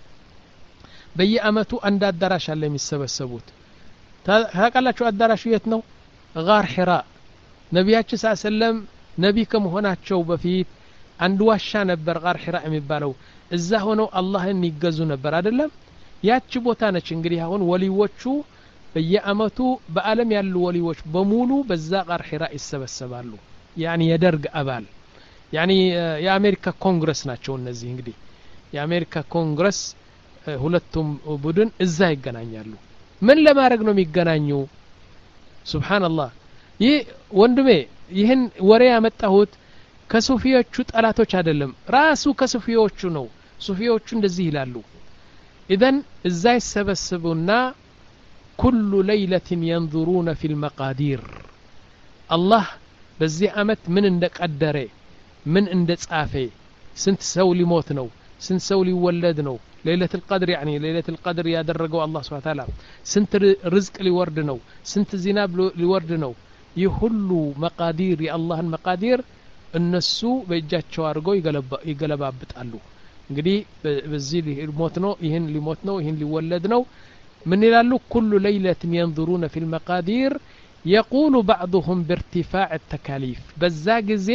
በየአመቱ አንድ አዳራሽ አለ የሚሰበሰቡት ታውቃላችሁ አዳራሹ የት ነው ጋር ሒራ ነብያችን ሰለላም ነቢ ከመሆናቸው በፊት አንድ ዋሻ ነበር ጋር ሒራ የሚባለው እዛ ሆነው አላህን ይገዙ ነበር አይደለም ያቺ ቦታ ነች እንግዲህ አሁን ወሊዎቹ በየአመቱ በአለም ያሉ ወሊዎች በሙሉ በዛ ጋር ሒራ ይሰበሰባሉ يعني የደርግ አባል يعني የአሜሪካ ኮንግረስ ናቸው እነዚህ እንግዲህ የአሜሪካ ኮንግረስ ሁለቱም ቡድን እዛ ይገናኛሉ ምን ለማድረግ ነው የሚገናኙ ሱብሃንአላህ ይህ ወንድሜ ይህን ወሬ ያመጣሁት ከሱፊዮቹ ጠላቶች አይደለም ራሱ ከሱፊዮቹ ነው ሱፊዮቹ እንደዚህ ይላሉ اذن እዛ ይሰበሰቡና كل ليلة ينظرون في المقادير الله በዚህ አመት ምን እንደቀደረ ምን እንደጻፈ ስንት ሰው ሊሞት ነው ስንት ሰው ሊወለድ ነው ليلة القدر يعني ليلة القدر ያደረገው አላህ Subhanahu Wa Ta'ala ስንት ርዝቅ ሊወርድ ነው ስንት ዚናብ ሊወርድ ነው ይሁሉ መቃዲር የአላህን መቃዲር እነሱ በእጃቸው አድርገው ይገለባብጣሉ እንግዲህ በዚህ ሊሞት ነው ይሄን ሊሞት ነው ይሄን ሊወለድ ነው ምን ይላሉ كل ليلة ينظرون في المقادير يقول بعضهم بارتفاع التكاليف በዛ ጊዜ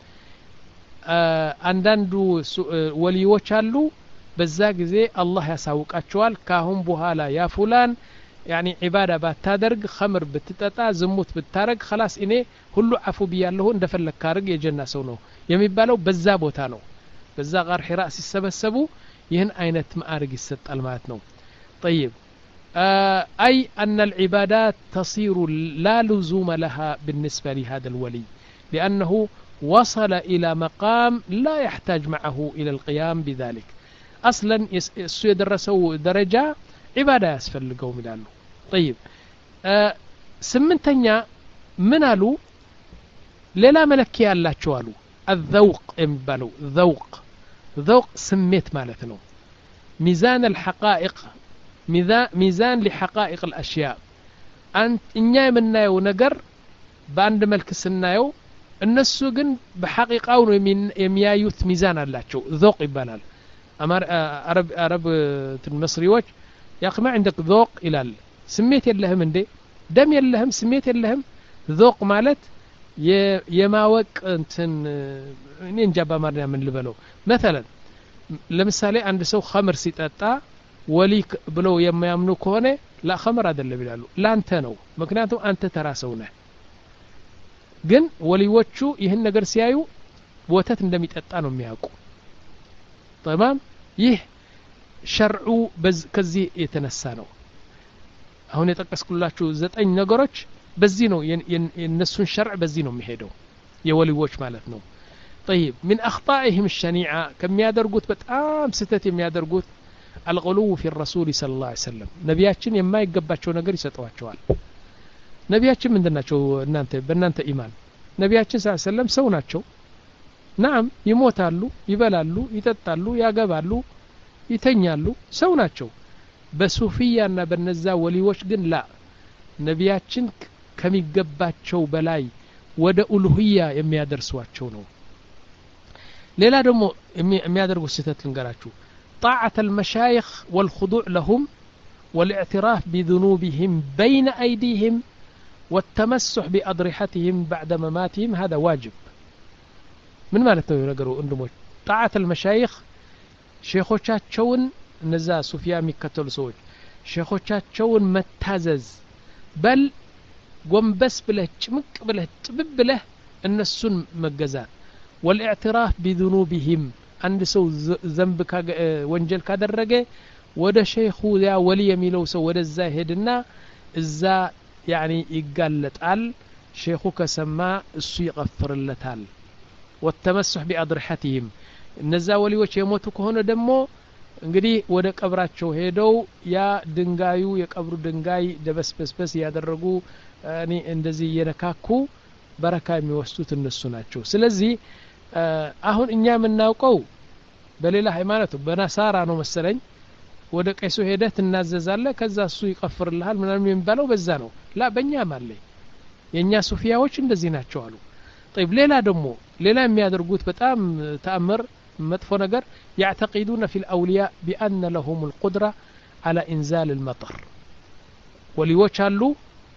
አንዳንዱ ወሊዎች አሉ በዛ ጊዜ አላህ ያሳውቃቸዋል ካሁን በኋላ ያ ፉላን يعني عبادة باتادرق خمر بتتتا زموت بتارق خلاص إني هلو عفو بيالله اندفلك كارق يجنى سونو يميبالو بزا بوتانو بزا غار حراء السبب السبو يهن أينت مآرق الست الماتنو طيب آه أي أن العبادات تصير لا لزوم لها بالنسبة لهذا الولي لأنه وصل إلى مقام لا يحتاج معه إلى القيام بذلك أصلا يدرسوا درجة عبادة يسفل لقوم لانه طيب آه سمنتنيا منالو للا ملكي الله شوالو الذوق يمبالو ذوق ذوق سميت مالتنا ميزان الحقائق ميزان لحقائق الأشياء أنت إنيا منايو نقر باند ملك السنايو النسو قن بحقيقة أو يميايوت ميزان الله شو ذوق يبالال أمر عرب عرب المصري وجه يا أخي ما عندك ذوق إلى سميت يلهم عندي دم يلهم سميت يلهم ذوق مالت يماوق انتن نين جابا مرنا من لبلو مثلا لمثالي عند سو خمر سيطاطا ولي بلو يما يامنو كونه لا خمر አይደለ ይላሉ ላንተ ነው ምክንያቱም አንተ ተራሰው ነህ ግን ወሊዎቹ ይህን ነገር ሲያዩ ወተት እንደሚጠጣ ነው የሚያውቁ تمام ይህ ሸርዑ ከዚህ የተነሳ ነው አሁን የተቀስኩላችሁ ዘጠኝ ነገሮች በዚህ ነው የነሱን ሸርዕ በዚህ ነው የሚሄደው የወሊዎች ማለት ነው طيب من اخطائهم الشنيعه كم ያደርጉት በጣም ስተት የሚያደርጉት الغلو في الرسول صلى الله عليه وسلم ነቢያችን የማይገባቸው ነገር ይሰጧቸዋል ነቢያችን ምንድናቸው እናንተ በእናንተ ኢማን ነቢያችን ሰለላሁ ዐለይሂ ወሰለም ሰው ናቸው ናም ይሞታሉ ይበላሉ ይጠጣሉ ያገባሉ ይተኛሉ ሰው ናቸው በሱፊያና በነዛ ወሊዎች ግን ላ ነቢያችን ከሚገባቸው በላይ ወደ ኡልሂያ የሚያደርሷቸው ነው ሌላ ደግሞ የሚያደርጉ ስህተት ልንገራችሁ طاعة المشايخ والخضوع لهم والاعتراف بذنوبهم بين أيديهم والتمسح بأضرحتهم بعد مماتهم هذا واجب من ما نتنو نقروا اندموش طاعة المشايخ ሼኾቻቸውን እነዛ ሱፊያ የሚከተሉ ሰዎች ሼኾቻቸውን መታዘዝ በል ጎንበስ ብለህ ጭምቅ ብለህ ጥብብ ብለህ እነሱን መገዛት والاعتراف بذنوبهم አንድ ሰው ዘንብ ወንጀል ካደረገ ወደ ሼኹ ያ ወሊ የሚለው ሰው ወደዛ ሄድና እዛ يعني ይጋለጣል ሼኹ ከሰማ እሱ ይغفርለታል والتمسح بأضرحتهم እነዛ ወሊዎች የሞቱ ከሆነ ደግሞ እንግዲህ ወደ ቀብራቸው ሄደው ያ ድንጋዩ የቀብሩ ድንጋይ ደበስበስበስ ያደረጉ እኔ እንደዚህ የነካኩ በረካ የሚወስዱት እነሱ ናቸው ስለዚህ አሁን እኛ የምናውቀው በሌላ ሃይማኖት በነሳራ ነው መሰለኝ ወደ ቀይሱ ሄደህ ትናዘዛለህ ከዛ እሱ ይቀፍርልሃል ምናምን የሚባለው በዛ ነው ላ በእኛ ማለት የኛ ሱፊያዎች እንደዚህ ናቸው አሉ طيب ሌላ ደግሞ ሌላ የሚያደርጉት በጣም ተአምር مدفو نجر يعتقدون في الأولياء بأن لهم القدرة على إنزال المطر وليوشالو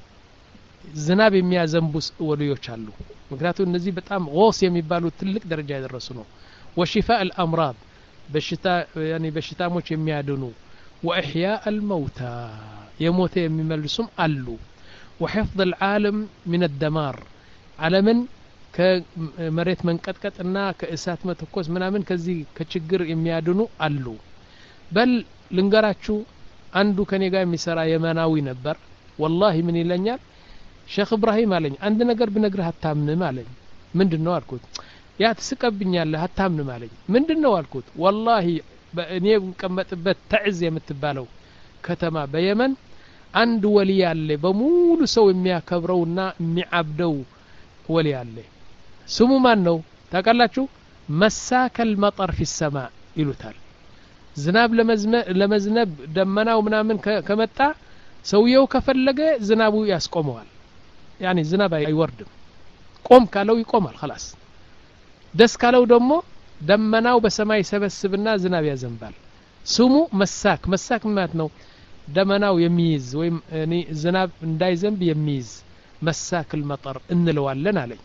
زناب ميا زنبوس وليوشالو مكناتو النزي بتام غوص يميبالو تلك درجة يدرسونه وشفاء الأمراض بالشتاء يعني بالشتاء موش يميادنو وإحياء الموتى يموت يميملسهم ألو وحفظ العالم من الدمار على من ከመሬት መንቀጥቀጥና ከእሳት መተኮስ ምናምን ከዚህ ከችግር የሚያድኑ አሉ በል ልንገራችሁ አንዱ ከኔ ጋር የሚሰራ የመናዊ ነበር والله ምን ይለኛል ሼክ ኢብራሂም አለኝ አንድ ነገር ብነግርህ አታምንም አለኝ ምንድነው አልኩት ያ ትስቀብኛለህ አታምንም አለኝ ምንድነው አልኩት والله እኔ እንቀመጥበት ተዕዝ የምትባለው ከተማ በየመን አንድ ወሊ ያለ በሙሉ ሰው የሚያከብረውና የሚዓብደው ወሊ ያለ ስሙ ማን ነው ታውቃላችሁ መሳከል መጠር في السماء ይሉታል ዝናብ ለመዝነብ ደመናው ምናምን ከመጣ ሰውየው ከፈለገ ዝናቡ ያስቆመዋል يعني ዝናብ አይወርድም ቆም ካለው ይቆማል خلاص ደስ ካለው ደግሞ ደመናው በሰማይ ሰበስብና ዝናብ ያዘንባል ስሙ መሳክ መሳክ ማለት ነው ደመናው የሚይዝ ወይም እኔ ዝናብ እንዳይዘንብ የሚይዝ مساك المطر እንለዋለን አለኝ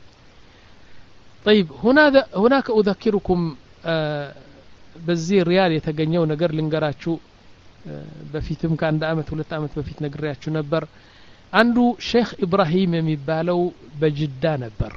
طيب هنا هناك اذكركم በዚህ ሪያል የተገኘው ነገር ልንገራችሁ በፊትም ከአንድ አመት ሁለት አመት በፊት ነግሬያችሁ ነበር አንዱ ሼክ ኢብራሂም የሚባለው በጅዳ ነበር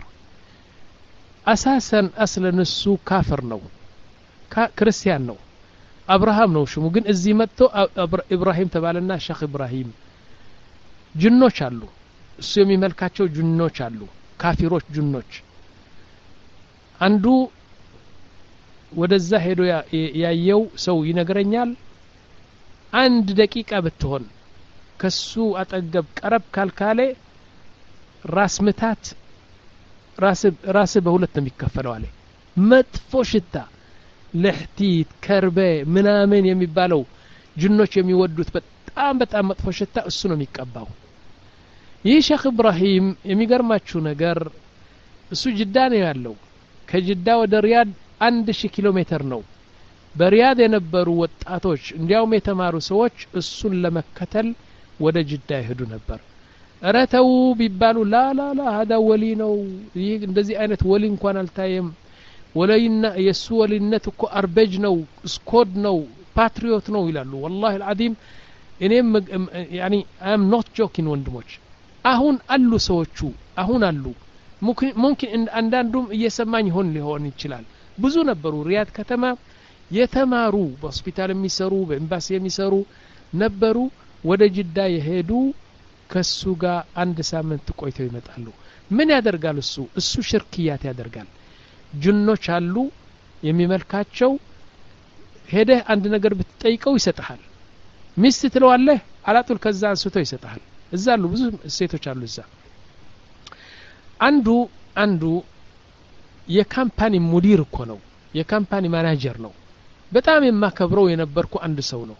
አሳሰን አስለን እሱ ካፍር ነው ክርስቲያን ነው አብርሃም ነው ሽሙ ግን እዚህ መጥቶ ኢብራሂም ተባለና ሼክ ኢብራሂም ጅኖች አሉ እሱ የሚመልካቸው ጅኖች አሉ ካፊሮች ጅኖች አንዱ ወደዛ ሄዶ ያየው ሰው ይነግረኛል አንድ ደቂቃ ብትሆን ከሱ አጠገብ ቀረብ ካልካለ ራስ ምታት ራስ ራስ በሁለት ነው የሚከፈለው አለ መጥፎ ሽታ ለህቲት ከርበ ምናምን የሚባለው ጅኖች የሚወዱት በጣም በጣም መጥፎ ሽታ እሱ ነው የሚቀባው ይህ ሼክ ኢብራሂም የሚገርማችሁ ነገር እሱ ጅዳ ነው ያለው ከጅዳ ወደ ሪያድ አንድ ሺህ ኪሎ ሜትር ነው በሪያድ የነበሩ ወጣቶች እንዲያውም የተማሩ ሰዎች እሱን ለመከተል ወደ ጅዳ ይሄዱ ነበር ረተው ቢባሉ ላ ላ ላ هذا ወሊ ነው ይህ እንደዚህ አይነት ወሊ እንኳን አልታየም ወለይና የሱ ወሊነት እኮ አርበጅ ነው ስኮድ ነው ፓትሪዮት ነው ይላሉ والله العظيم እኔም يعني I am not joking ወንድሞች አሁን አሉ ሰዎቹ አሁን አሉ ሙምኪን አንዳንዱም እየሰማኝ ሆን ሊሆን ይችላል ብዙ ነበሩ ሪያድ ከተማ የተማሩ በሆስፒታል የሚሰሩ በኤምባሲ የሚሰሩ ነበሩ ወደ ጅዳ የሄዱ ከሱ ጋር አንድ ሳምንት ቆይተው ይመጣሉ ምን ያደርጋል እሱ እሱ ሽርክያት ያደርጋል ጅኖች አሉ የሚመልካቸው ሄደህ አንድ ነገር ብትጠይቀው ይሰጣል ሚስት ትለዋለህ አላጡል ከዛ አንስቶ ይሰጣል እዛ አሉ ብዙ ሴቶች አሉ እዛ አንዱ አንዱ የካምፓኒ ሙዲር እኮ ነው የካምፓኒ ማናጀር ነው በጣም የማከብረው የነበርኩ አንድ ሰው ነው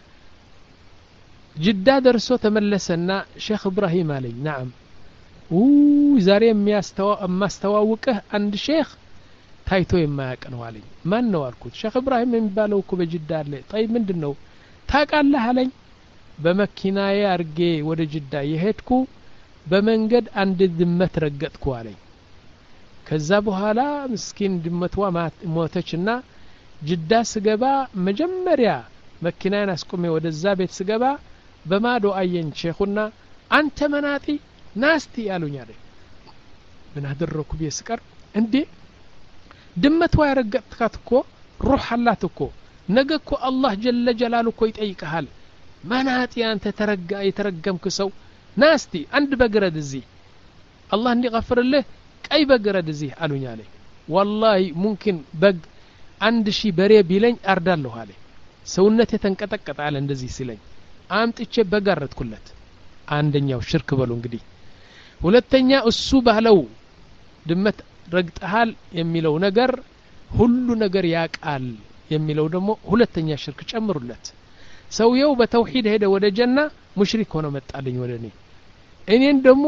ጅዳ ደርሶ ተመለሰና ሼክ ኢብራሂም አለኝ نعم ዛሬ የሚያስተዋውቅህ አንድ ሼክ ታይቶ የማያውቅ ነው አለኝ ማን ነው አልኩት ሼክ ኢብራሂም የሚባለው እኮ በጅዳ አለ طيب ምንድነው ታውቃለህ አለኝ በመኪናዬ አርጌ ወደ ጅዳ የሄድኩ በመንገድ አንድ ድመት ረገጥኩ አለኝ ከዛ በኋላ ምስኪን ድመትዋ ሞተችና ጅዳ ስገባ መጀመሪያ መኪናዬን አስቆሜ ወደዛ ቤት ስገባ በማዶ አየኝ ሼኹና አንተ መናጢ ናስቲ ያሉኝ አለኝ ምን አደረኩ ቢስቀር እንዴ ድመትዋ ያረገጥካት እኮ ሩህ አላት እኮ ነገ እኮ አላህ ጀለ ጀላሉ እኮ ይጠይቅሃል መናጢ አንተ ተረጋ የተረገምክ ሰው ናስቲ አንድ በግረድ እዚህ አላህ እንዲغفርልህ ቀይ በግረድ እዚህ አሉኝ አለኝ والله ممكن በግ አንድ ሺህ በሬ ቢለኝ አርዳለሁ አለኝ ሰውነቴ ተንቀጠቀጠ አለ እንደዚህ ሲለኝ አምጥቼ በጋረድኩለት አንደኛው ሽርክ በሉ እንግዲህ ሁለተኛ እሱ ባለው ድመት ረግጠሃል የሚለው ነገር ሁሉ ነገር ያቃል የሚለው ደግሞ ሁለተኛ ሽርክ ጨምሩለት ሰውየው በተውሂድ ሄደ ወደ ጀና ሙሽሪክ ሆኖ መጣልኝ ወደኔ እኔን ደግሞ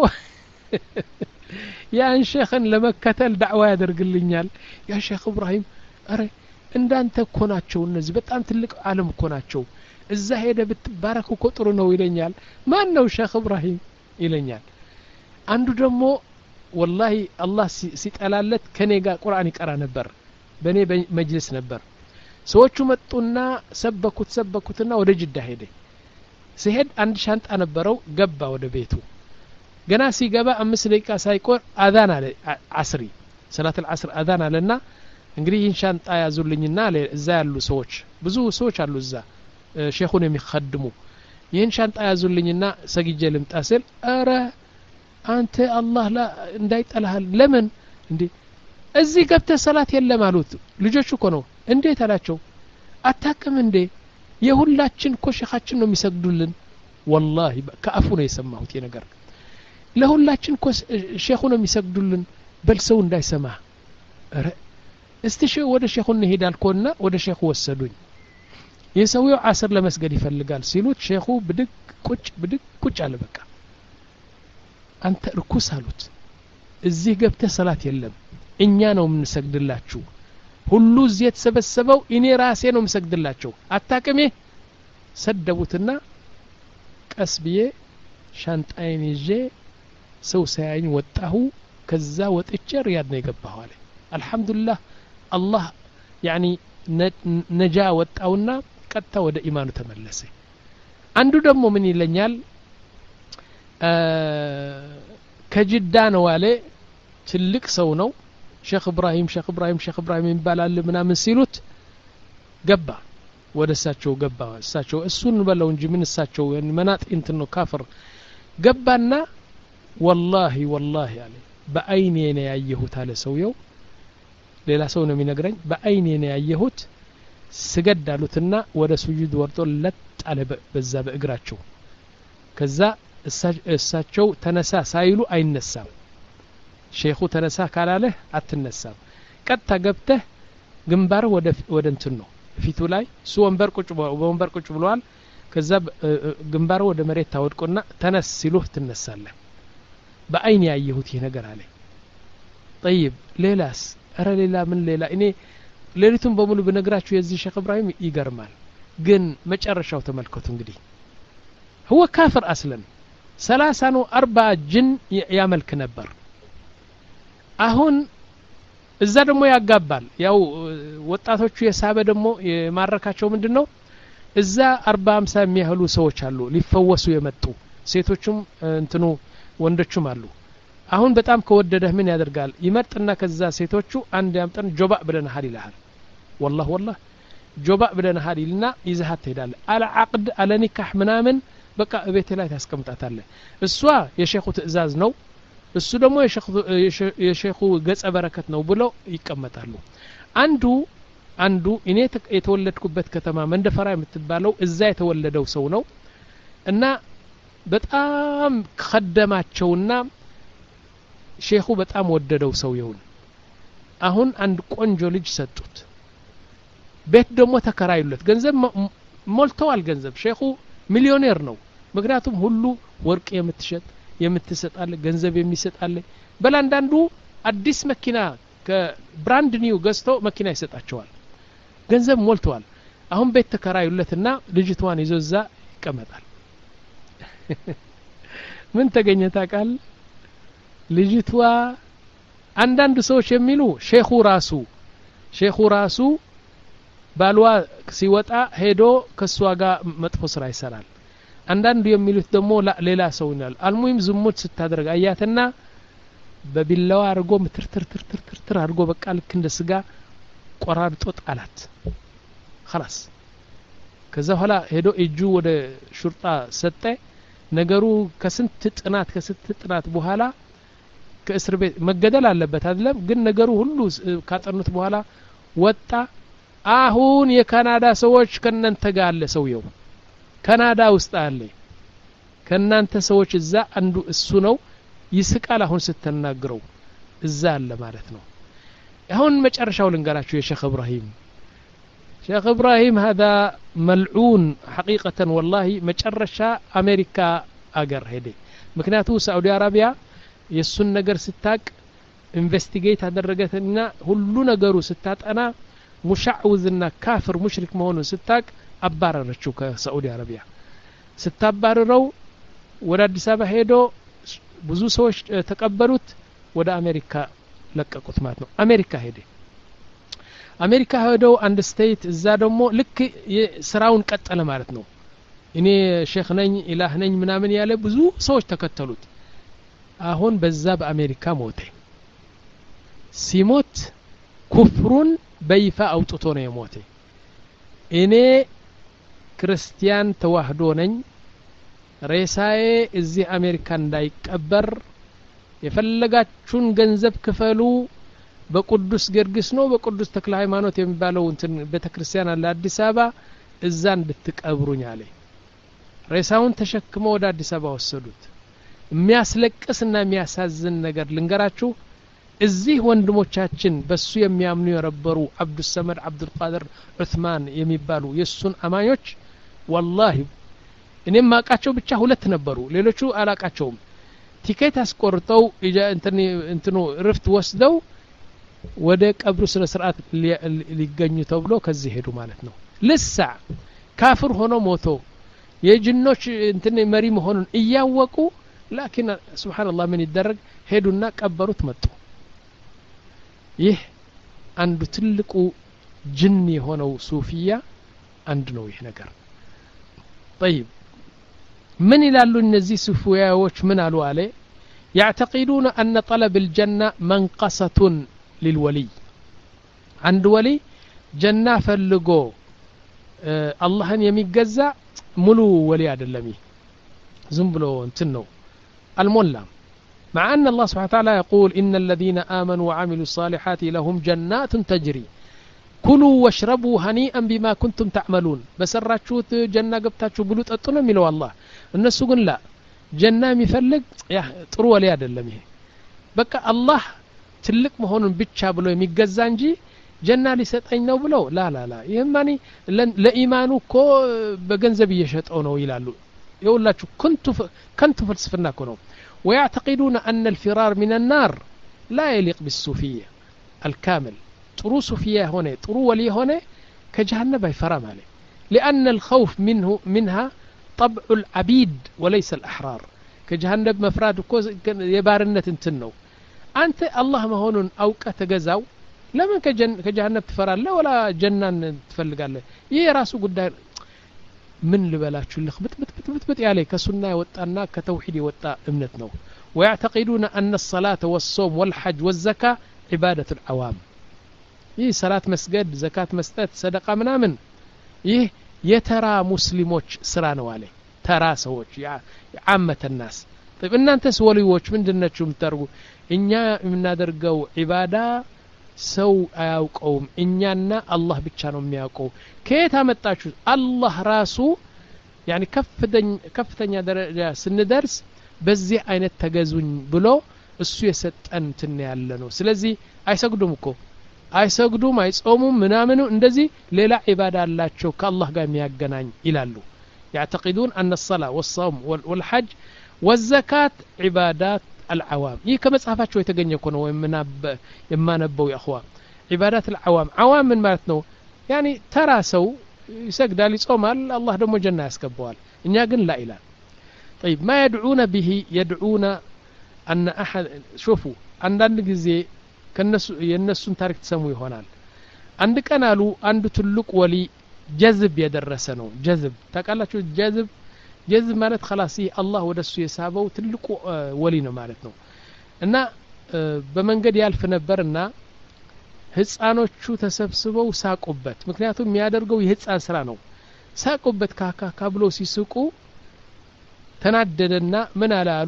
ያን ሼኽን ለመከተል ዳዕዋ ያደርግልኛል ያ ሼኽ ኢብራሂም አረ እንዳንተ እኮ ናቸው እነዚህ በጣም ትልቅ ዓለም እኮ ናቸው እዛ ሄደ ብትባረክ እኮ ጥሩ ነው ይለኛል ማን ነው ሼኽ ኢብራሂም ይለኛል አንዱ ደግሞ والله አላህ ሲጠላለት ከኔ ጋር ቁርአን ይቀራ ነበር በኔ መጅልስ ነበር ሰዎቹ መጡና ሰበኩት ሰበኩትና ወደ ጅዳ ሄደ ሲሄድ አንድ ሻንጣ ነበረው ገባ ወደ ቤቱ ገና ሲገባ አምስት ደቂቃ ሳይቆር አዛን አለ አስሪ ሰላት العصر አዛን አለና እንግዲህ ይህን ሻንጣ ያዙልኝና እዛ ያሉ ሰዎች ብዙ ሰዎች አሉ እዛ ሼኹን የሚخدሙ ይህን ሻንጣ ያዙልኝና ሰግጄ ልምጣ ስል አረ አንተ አላህ ላ እንዳይጠላህ ለምን እንዴ እዚህ ገብተህ ሰላት የለም አሉት ልጆቹ እኮ ነው እንዴት አላቸው አታቅም እንዴ የሁላችን እኮ ሸኻችን ነው የሚሰግዱልን والله ከአፉ ነው የሰማሁት የነገር ለሁላችን እኮ ሼኹ ነው የሚሰግዱልን በልሰው እንዳይሰማ አረ እስቲ ሼኹ ወደ ሼኹ እንሄዳልኮና ወደ ሼኹ ወሰዱኝ የሰውየው ዓስር ለመስገድ ይፈልጋል ሲሉት ሼኹ ብድቅ ቁጭ ብድቅ ቁጭ አለ በቃ አንተ ርኩስ አሉት እዚህ ገብተህ ሰላት የለም እኛ ነው የምንሰግድላችሁ ሁሉ እዚህ የተሰበሰበው እኔ ራሴ ነው የምሰግድላቸው አታቅሜ ሰደቡትና ቀስብዬ ሻንጣዬን ይዤ ሰው ሳያኝ ወጣሁ ከዛ ወጥቼ ሪያድ ነው የገባሁ አለ አልহামዱሊላህ አላህ ያኒ ነጃ ወጣውና ቀጥታ ወደ ኢማኑ ተመለሰ አንዱ ደግሞ ምን ይለኛል ከጅዳ ነው አለ ትልቅ ሰው ነው ሼኽ ኢብራሂም ሼኽ ኢብራሂም ሼኽ ኢብራሂም ይባላል ምናምን ሲሉት ገባ ወደ እሳቸው ገባ እሳቸው እሱን በለው እንጂ ምን እሳቸው መናጥ እንትን ነው ካፍር ገባና والله والله አለ በአይኔ ነው ያየሁት አለ ሰውየው ሌላ ሰው ነው የሚነግረኝ በአይኔ ነው ያየሁት ስገድ አሉትና ወደ ሱጁድ ወርጦ ለጥ አለ በዛ በእግራቸው ከዛ እሳቸው ተነሳ ሳይሉ አይነሳም ሼኹ ተነሳ ካላለ አትነሳም ቀጥታ ገብተህ ግንባር ወደ ወደ እንትን ነው ፊቱ ላይ ሱ ወንበር ቁጭ ወንበር ቁጭ ብሏል ከዛ ግንባር ወደ መሬት ታወድቆና ተነስ ሲሉህ ትነሳለህ በአይኔ ያየሁት ይሄ ነገር አለ طيب ሌላስ አረ ሌላ ምን ሌላ እኔ ሌሊቱን በሙሉ በነግራችሁ የዚህ ሼኽ ኢብራሂም ይገርማል ግን መጨረሻው ተመልከቱ እንግዲህ هو كافر اصلا ثلاثة ነው أربعة ጅን ያመልክ ነበር አሁን እዛ ደግሞ ያጋባል ያው ወጣቶቹ የሳበ ደግሞ የማረካቸው ምንድነው እዛ አርባ ሃምሳ የሚያህሉ ሰዎች አሉ ሊፈወሱ የመጡ ሴቶችም እንትኑ ወንዶችም አሉ አሁን በጣም ከወደደህ ምን ያደርጋል ይመርጥና ከዛ ሴቶቹ አንድ ያምጠን ጆባ ብለናል ይላል والله والله ጆባ ብለናል ይልና ይዘሃት ትሄዳለ አለ አቅድ አለ ኒካህ ምናምን በቃ ቤት ላይ ታስቀምጣታለህ እሷ የሼኹ ትእዛዝ ነው እሱ ደግሞ የሼኹ የሼኹ ገጸ በረከት ነው ብለው ይቀመጣሉ አንዱ አንዱ እኔ የተወለድኩበት ከተማ መንደፈራ የምትባለው እዛ የተወለደው ሰው ነው እና በጣም ከደማቸውና ሼኹ በጣም ወደደው ሰው ይሁን አሁን አንድ ቆንጆ ልጅ ሰጡት ቤት ደግሞ ተከራዩለት ገንዘብ ሞልተዋል ገንዘብ ሼኹ ሚሊዮኔር ነው ምክንያቱም ሁሉ ወርቅ የምትሸጥ የምትሰጣለ ገንዘብ የሚሰጣለ በላንዳንዱ አዲስ መኪና ከብራንድ ኒው ገዝቶ መኪና ይሰጣቸዋል ገንዘብ ሞልተዋል አሁን ቤት ተከራዩለትና ልጅቷን ይዞዛ ይቀመጣል ምን ተገኘታ ቃል ልጅቷ አንዳንድ ሰዎች የሚሉ ሼኹ ራሱ ሼኹ ራሱ ባልዋ ሲወጣ ሄዶ ከሷ ጋር መጥፎ ስራ ይሰራል አንዳንዱ የሚሉት ደግሞ ሌላ ሰው ይላል አልሙሂም ዝሙት ስታደርግ አያትና በቢላዋ አርጎ ምትርትር ትርትር ትርትር አርጎ በቃ ልክ እንደ ስጋ ቆራርጦ ጣላት خلاص ከዛ ኋላ ሄዶ እጁ ወደ ሹርጣ ሰጠ ነገሩ ከስንት ጥናት ከስንት ጥናት በኋላ ከእስር ቤት መገደል አለበት አይደለም ግን ነገሩ ሁሉ ካጠኑት በኋላ ወጣ አሁን የካናዳ ሰዎች ከነንተ ጋር አለ ሰውየው ካናዳ ውስጥ አለ ከናንተ ሰዎች እዛ አንዱ እሱ ነው ይስቃል አሁን ስትናገረው እዛ አለ ማለት ነው አሁን መጨረሻው ልንገራችሁ የሼኽ ኢብራሂም ሼኽ ኢብራሂም هذا ملعون حقيقة والله መጨረሻ አሜሪካ አገር ሄደ ምክንያቱ ሳዑዲ አረቢያ የሱን ነገር ስታቅ ኢንቨስቲጌት አደረገትና ሁሉ ነገሩ ስታጠና ሙሻዕውዝና ካፍር ሙሽሪክ መሆኑን ስታቅ አባረረችው ከሳዑዲ አረቢያ ስታባረረው ወደ አዲስ አበባ ሄዶ ብዙ ሰዎች ተቀበሉት ወደ አሜሪካ ለቀቁት ማለት ነው አሜሪካ ሄደ አሜሪካ ሄዶ አንድ ስቴት እዛ ደግሞ ልክ ስራውን ቀጠለ ማለት ነው እኔ ሼኽ ነኝ ኢላህ ነኝ ምናምን ያለ ብዙ ሰዎች ተከተሉት አሁን በዛ በአሜሪካ ሞተ ሲሞት ኩፍሩን በይፋ አውጥቶ ነው የሞተ እኔ ክርስቲያን ተዋህዶ ነኝ ሬሳዬ እዚህ አሜሪካ እንዳይቀበር የፈለጋችሁን ገንዘብ ክፈሉ በቅዱስ ጊዮርጊስ ነው በቅዱስ ተክለ ሃይማኖት የሚባለው እንትን ቤተክርስቲያን አለ አዲስ አበባ እዛ እንድትቀብሩኝ አለ ሬሳውን ተሸክመው ወደ አዲስ አበባ ወሰዱት የሚያስለቅስና የሚያሳዝን ነገር ልንገራችሁ እዚህ ወንድሞቻችን በሱ የሚያምኑ የነበሩ አብዱል ሰመድ አብዱል ቃድር ዑስማን የሚባሉ የሱን አማኞች والله እኔም ማቃቸው ብቻ ሁለት ነበሩ ሌሎቹ አላቃቸውም ቲኬት አስቆርጠው እንትን እንትኑ ርፍት ወስደው ወደ ቀብሩ ስለ ስርዓት ሊገኙ ተብሎ ከዚህ ሄዱ ማለት ነው ለሳ ካፍር ሆኖ ሞቶ የጅኖች እንትን መሪ መሆኑን እያወቁ لكن سبحان الله ምን ይደረግ ሄዱና ቀበሩት መጡ ይህ አንዱ ትልቁ ጅን የሆነው ሱፊያ አንድ ነው ይህ ነገር طيب من ይላሉ እነዚህ ሱፊያዎች ምን አሉ አለ يعتقدون أن طلب الجنة منقصة للولي عند ولي جنة ፈልጎ አላህን የሚገዛ ሙሉ ወሊ አይደለም ዝም ብሎ እንትን ነው المولى مع أن الله سبحانه وتعالى يقول إن الذين آمنوا وعملوا الصالحات لهم جنات تجري كلوا واشربوا هنيئا بما كنتم تعملون بسراتشوت جنة قبتاتشو بلوت أطنا ملو الله الناس يقول لا جنة مفلق يا ጥሩ ወሊ አይደለም ይሄ በቃ አላህ ትልቅ መሆኑን ብቻ ብሎ የሚገዛ እንጂ ጀና ሊሰጠኝ ነው ብለው ላ ላ ላ ይሄማኒ ለኢማኑ እኮ በገንዘብ እየሸጠው ነው ይላሉ يقوللاችሁ كنت كنت فلسفنا كنو ويعتقدون أن الفرار من النار لا يليق بالصوفية الكامل طرو صوفية هنا طرو ولي هنا كجهنم يفرام عليه لأن الخوف منه منها طبع العبيد وليس الأحرار كجهنم مفراد كوز يبارنة تنو أنت الله ما هون أوك تجزاو لما كجن كجهنم تفرال لا ولا جنان تفلق عليه يراسو قدام من لبلاتشو اللي خبت بت بت بت بت عليه كسنة وطأنا كتوحيد وطأ امنتنا ويعتقدون أن الصلاة والصوم والحج والزكاة عبادة العوام يه صلاة مسجد زكاة مسجد صدقة منامن يه يترى مسلموش سرانو عليه ترى سووش عامة الناس طيب إن أنت سوليوش من دنتشو مترجو إنيا من نادرجو عبادة سو أياوقوم إنيانا الله بتشانو مياوقو كيت همتاشو الله راسو يعني كفتن كفتن درجة سندرس بزي عين التجازون بلو السوية ست أنتني علنو سلزي أيسقدم كو أيسقدم أيسقوم منامنو إندزي ليلا عبادة الله شو كالله قام يجنان إلالو يعتقدون أن الصلاة والصوم والحج والزكاة عبادات العوام يي كما صحفات شوي تغني يكونوا ومناب يما نبوا يا اخوان عبادات العوام عوام من معناتنو يعني ترى سو يسجدال يصومال الله دمو جنة يسكبوال إنيا قن لا إله طيب ما يدعون به يدعون أن أحد شوفوا عندنا جزء كالناس ينسون تارك تسموه هونال عندك أنا لو عنده تلوك ولي جذب يدرسنو جذب تقال شو جذب جذب مالت خلاصي الله ودسو يسابو تلوك ولينا مالتنو إننا بمنقد يالف نبرنا ህፃኖቹ ተሰብስበው ሳቁበት ምክንያቱም የሚያደርገው የህፃን ስራ ነው ሳቁበት ካካ ካብሎ ሲስቁ ተናደደና ምን አላሉ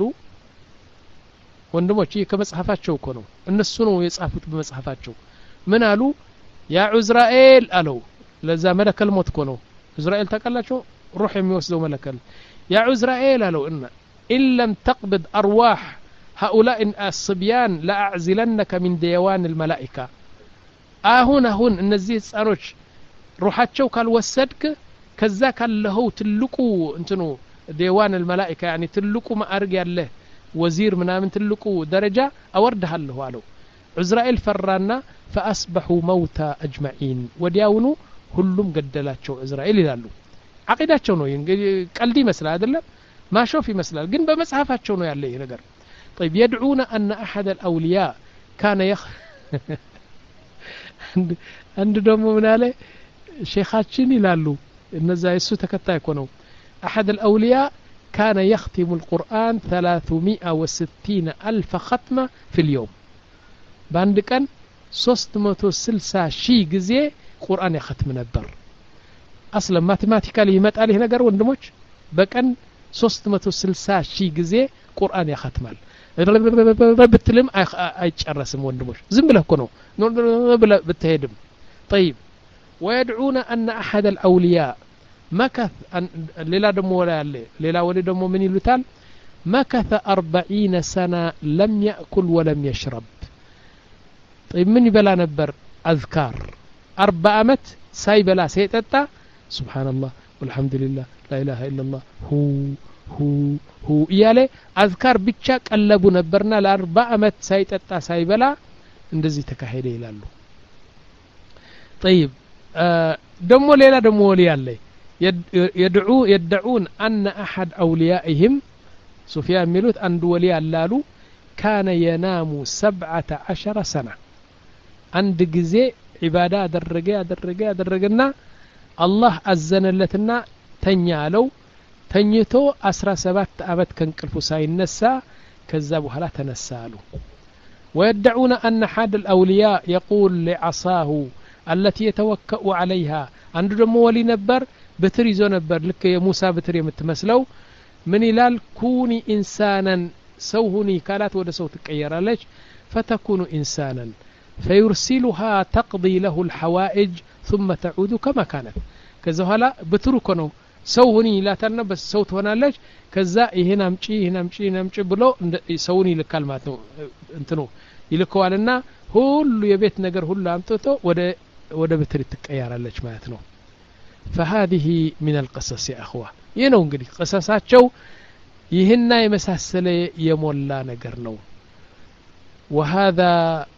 ወንድሞች ከመጽሐፋቸው እኮ ነው እነሱ ነው የጻፉት በመጽሐፋቸው ምን አሉ ያ ዑዝራኤል አለው ለዛ መለከል ሞት እኮ ነው ዑዝራኤል ተቀላቸው روح የሚወስደው መለከል ያ ዑዝራኤል አለው እና إن لم تقبض أرواح هؤلاء الصبيان لأعزلنك من ديوان الملائكة አሁን አሁን እነዚህ ህፃኖች ሩሃቸው ካልወሰድክ ከዛ ካለው ትልቁ እንትኑ ዲዋን الملائكه يعني ትልቁ ማዕርግ ያለ ወዚር ምናምን ትልቁ ደረጃ አወርደሃለሁ አለው ዑዝራኤል ፈራና فاصبحوا موتى اجمعين ወዲያውኑ ሁሉም ገደላቸው ዑዝራኤል ይላሉ አቂዳቸው ነው እንግዲህ ቀልድ ይመስላል አይደለም ማሾፍ ይመስላል ግን በመጽሐፋቸው ነው ያለ ይሄ ነገር طيب يدعون ان احد الاولياء كان يخ عند دومو من عليه شيخاتشين يلالو እነዛ እሱ ተከታይ እኮ ነው احد الاولياء كان يختم القرآن ثلاثمائة وستين ألف ختمة في اليوم باند كان ሶስት መቶ ስልሳ ሺህ ጊዜ ቁርአን يختم ነበር اصلا ماثيماتيكالي ይመጣል ይሄ ነገር ወንድሞች በቀን ሶስት መቶ ስልሳ ሺህ ጊዜ ቁርአን ያختማል بتلم አይጨረስም ወንድሞች ዝም ብለህ እኮ ነው ብለህ ብትሄድም طيب ويدعون أن أحد الأولياء مكث ليلا دم ولا يالله ليلا ولي دم من يلوتال مكث أربعين سنة لم يأكل ولم يشرب طيب من يبلا نبر أذكار أربع أمت ساي بلا سيتتا سبحان الله والحمد لله لا إله إلا الله هو هو هو يالي أذكار بيتشاك قلبو نبرنا لأربع أمت ساي تتا ساي بلا اندزي تكاهيدي لالو طيب آه دمو ليلا دمو ولي يالله يدعو يدعون أن أحد أوليائهم سفيان ميلوت أن ولي اللالو كان ينام سبعة عشر سنة عند جزء عبادة درجة درجة درجنا الله أزن لتنا تنيالو تنيتو أسرى سبات أبد كان كالفساي النساء كذبوا هلا تنسالوا ويدعون أن أحد الأولياء يقول لعصاه التي يتوكأ عليها عند دمو ولي نبر بتري زو نبر لك يا موسى بتري متمسلو من يلال كوني إنسانا سوهني كانت ودا سو تقيرالج فتكون إنسانا فيرسلها تقضي له الحوائج ثم تعود كما كانت كذا هلا بتركنو سوهني لا تنبس صوت هنالج كذا هنا امشي هنا امشي هنا امشي بلو سوني لكلمات انتنو يلكوالنا ሁሉ የቤት ነገር ሁሉ አምጥቶ ወደ ወደ በትሪ ትቀያራለች ማለት ነው فهذه من القصص يا اخوه ينو እንግዲህ قصصاቸው ይህና የመሳሰለ የሞላ ነገር ነው وهذا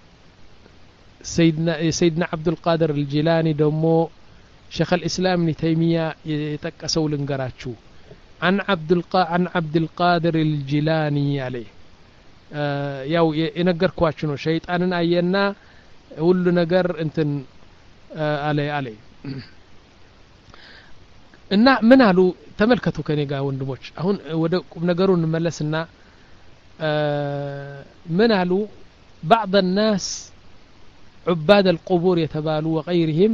سيدنا سيدنا عبد القادر الجيلاني دمو شيخ الاسلام ابن تيميه يتقسوا لنገራችሁ عن عبد القا عن عبد القادر الجيلاني عليه ያው የነገርኳችሁ ነው ሸይጣንን አየና ሁሉ ነገር እንትን አለ አለ እና ምን አሉ ተመልከቱ ከኔ ጋር ወንድሞች አሁን ወደ ቁም ነገሩ እንመለስና ምን አሉ بعض الناس عباد القبور يتبالوا وغيرهم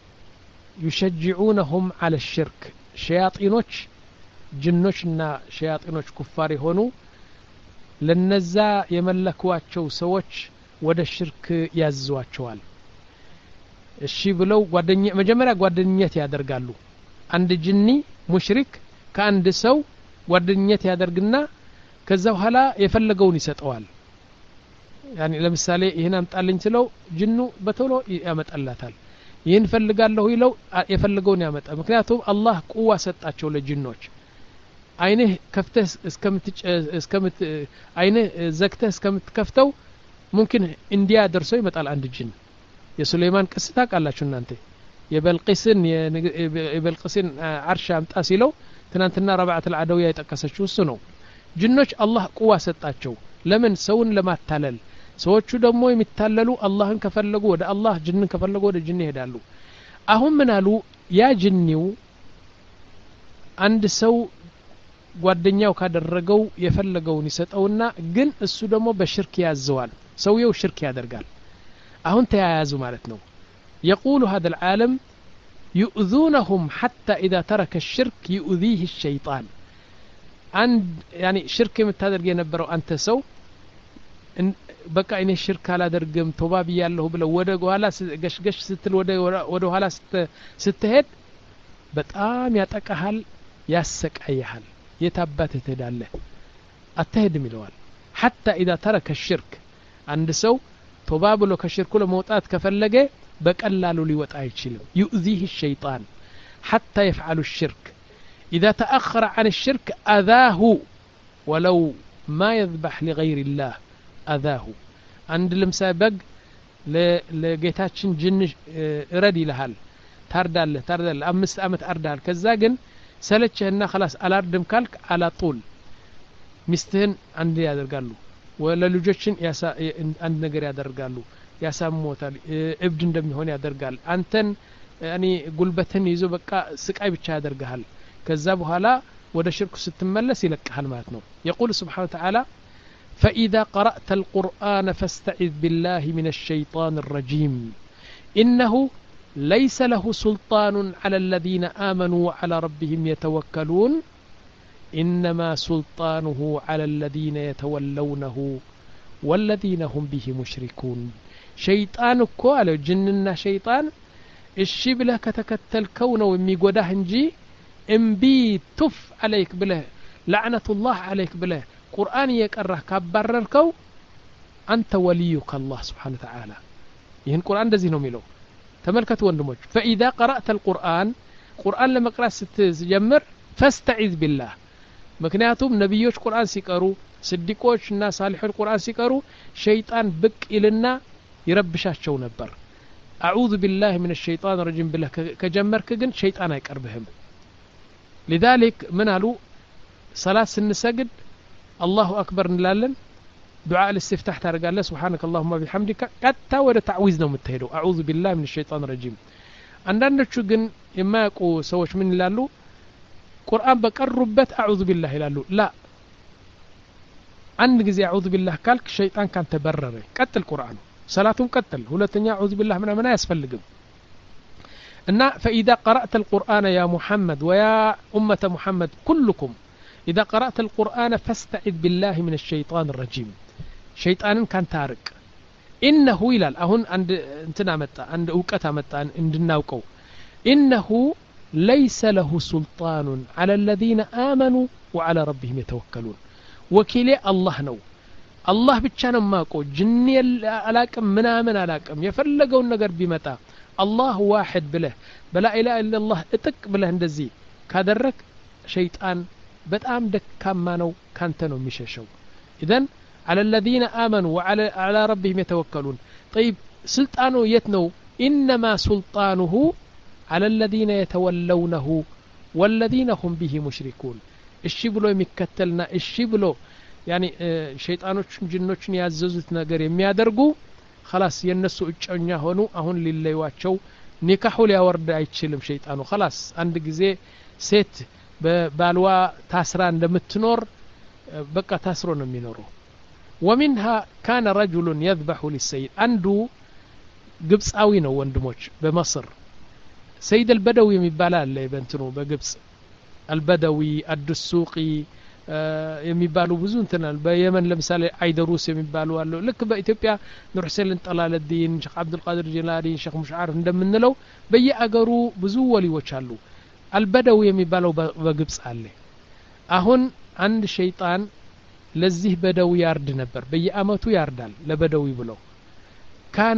يشجعونهم على الشرك شياطينوች ጅኖችና ሸያጢኖች ኩፋር የሆኑ ለነዛ የመለኳቸው ሰዎች ወደ ሽርክ ያዝዟቸዋል እሺ ብለው ጓደኛ መጀመሪያ ጓደኝነት ያደርጋሉ አንድ ጅኒ ሙሽሪክ ከአንድ ሰው ጓደኝነት ያደርግና ከዛ በኋላ የፈለገውን ይሰጠዋል يعني ለምሳሌ ይሄን አምጣልኝ ስለው ጅኑ በቶሎ ያመጣላታል ይሄን ፈልጋለሁ ይለው የፈለገውን ያመጣ ምክንያቱም አላህ ቁዋ ሰጣቸው ለጅኖች አይነ ከፍተህ እስከምት እስከምት አይነ ዘግተህ እስከምትከፍተው ممكن እንዲያ ደርሶ ይመጣል አንድ ጅን የሱሌማን ቅስታ ቃላችሁ እናንተ የበልቂስን የበልቂስን አርሻ አምጣ ሲለው ትናንትና ረባዓት العدوية የጠቀሰችው እሱ ነው ጅኖች አላህ ቁዋ ሰጣቸው ለምን ሰውን ለማታለል ሰዎቹ ደግሞ የሚታለሉ አላህን ከፈለጉ ወደ አላህ ጅንን ከፈለጉ ወደ ጅን ይሄዳሉ አሁን ምን አሉ ያ ጅኒው አንድ ሰው ጓደኛው ካደረገው የፈለገውን ይሰጠውና ግን እሱ ደግሞ በሽርክ ያዘዋል ሰውየው ሽርክ ያደርጋል አሁን ተያያዙ ማለት ነው يقول هذا العالم يؤذونهم حتى إذا ترك الشرك يؤذيه الشيطان عند يعني شرك متادرج ينبروا أنت سو بقى إن الشرك على درجم توبابي الله بلا وده وهلا قش قش ستل وده وده وهلا ست ستهد بتأم يتأكل يسك أي حال يتبت تدله التهد ملوال حتى إذا ترك الشرك عند سو توباب له كشرك كل موتات كفلجة بقللوا لي وتأيشلم يؤذيه الشيطان حتى يفعل الشرك إذا تأخر عن الشرك أذاه ولو ما يذبح لغير الله أذاه عند المسابق لجيتاتشن جن ردي لهال تردال تردال أمس أمت أردال كذاجن سلتشهنا خلاص على أردم كالك على طول مستهن عندي هذا قالوا ولا لوجتشن يا سا عند نجري هذا قالوا يا ساموتال ابن دم هون هذا قال أنتن يعني قلبتن يزو بقى سكاي بتشا هذا قال كذا بحالا ودا شرك ستملس يلقحل معناتنو يقول سبحانه وتعالى فإذا قرأت القرآن فاستعذ بالله من الشيطان الرجيم إنه ليس له سلطان على الذين آمنوا وعلى ربهم يتوكلون إنما سلطانه على الذين يتولونه والذين هم به مشركون شيطان እኮ አለው ጅንና ሸይጣን እሺ ብለህ ከተከተልከው ነው የሚጎዳህ እንጂ እምቢ ቱፍ عليك ብለህ لعنቱላህ عليك ብለህ ቁርአን እየቀራህ ካባረርከው አንተ ወልዩከ አላህ Subhanahu Wa Ta'ala ይህን ቁርአን እንደዚህ ነው የሚለው ተመልከቱ ወንድሞች فإذا قرأت القرآن ቁርአን ለመቅራት ስትጀምር فاستعذ بالله ምክንያቱም ነብዮች ቁርአን ሲቀሩ ስዲቆች እና ሳሊሖች ቁርአን ሲቀሩ ሸይጣን ብቅ ይልና ይረብሻቸው ነበር أعوذ بالله من الشيطان الرجيم بالله كجمرك ግን ሸይጣን አይቀርብህም لذلك من قالوا صلاة سنسجد الله أكبر نلالن دعاء الاستفتاح ترجع سبحانك اللهم وبحمدك حتى ولا تعويذنا متهدو أعوذ بالله من الشيطان الرجيم عندنا شو جن إما يكو سوش من لالو قرآن بقربت أعوذ بالله لالو لا عندك زي أعوذ بالله كالك الشيطان كان تبرر قتل القرآن صلاتهم قتل هو لتنيا أعوذ بالله من أمنا يسفلقم إن فإذا قرأت القرآن يا محمد ويا أمة محمد كلكم إذا قرأت القرآن فاستعذ بالله من الشيطان الرجيم شيطان كان تارك إنه إلال أهون عند انتنا متى عند أوكتا متى عند الناوكو إنه ليس له سلطان على الذين آمنوا وعلى ربهم يتوكلون وكيلي الله نو الله بتشان ماكو جني علاكم منامن علاكم يفلقون نقر بمتى الله واحد بله بلا إله إلا الله اتك بله اندزي كادرك شيطان በጣም ደካማ ነው ካንተ ነው የሚሸሸው اذن على الذين آمنوا وعلى على ربهم يتوكلون طيب سلطانه የት ነው انما سلطانه على الذين يتولونه والذين هم به مشركون እሺ ብሎ የሚከተልና እሺ ብሎ يعني ሸይጣኖችን ጅኖችን ያዘዙት ነገር የሚያደርጉ خلاص የነሱ እጨኛ ሆኑ አሁን ሊለዩዋቸው ኒካሁ ሊያወርድ አይችልም ሸይጣኑ خلاص አንድ ጊዜ ሴት በባልዋ ታስራ እንደምትኖር በቃ ታስሮ ነው የሚኖረው ومنها كان رجل يذبح للسيد አንዱ ግብጻዊ ነው ወንድሞች በመصر سيد البدوي የሚባል አለ በእንትኑ በግብጽ البدوي الدسوقي የሚባሉ ብዙ እንትናል በየመን ለምሳሌ አይደሩስ የሚባሉ አሉ ልክ በኢትዮጵያ ኑር ሁሴን ጠላለዲን ሼክ አብዱል ቃድር ጀላሊ ሼክ ሙሽዓር እንደምንለው በየአገሩ ብዙ ወሊዎች አሉ البدوي የሚባለው በግብጽ አለ አሁን አንድ ሸይጣን ለዚህ በደው ያርድ ነበር በየአመቱ ያርዳል ለበደዊ ብሎ كان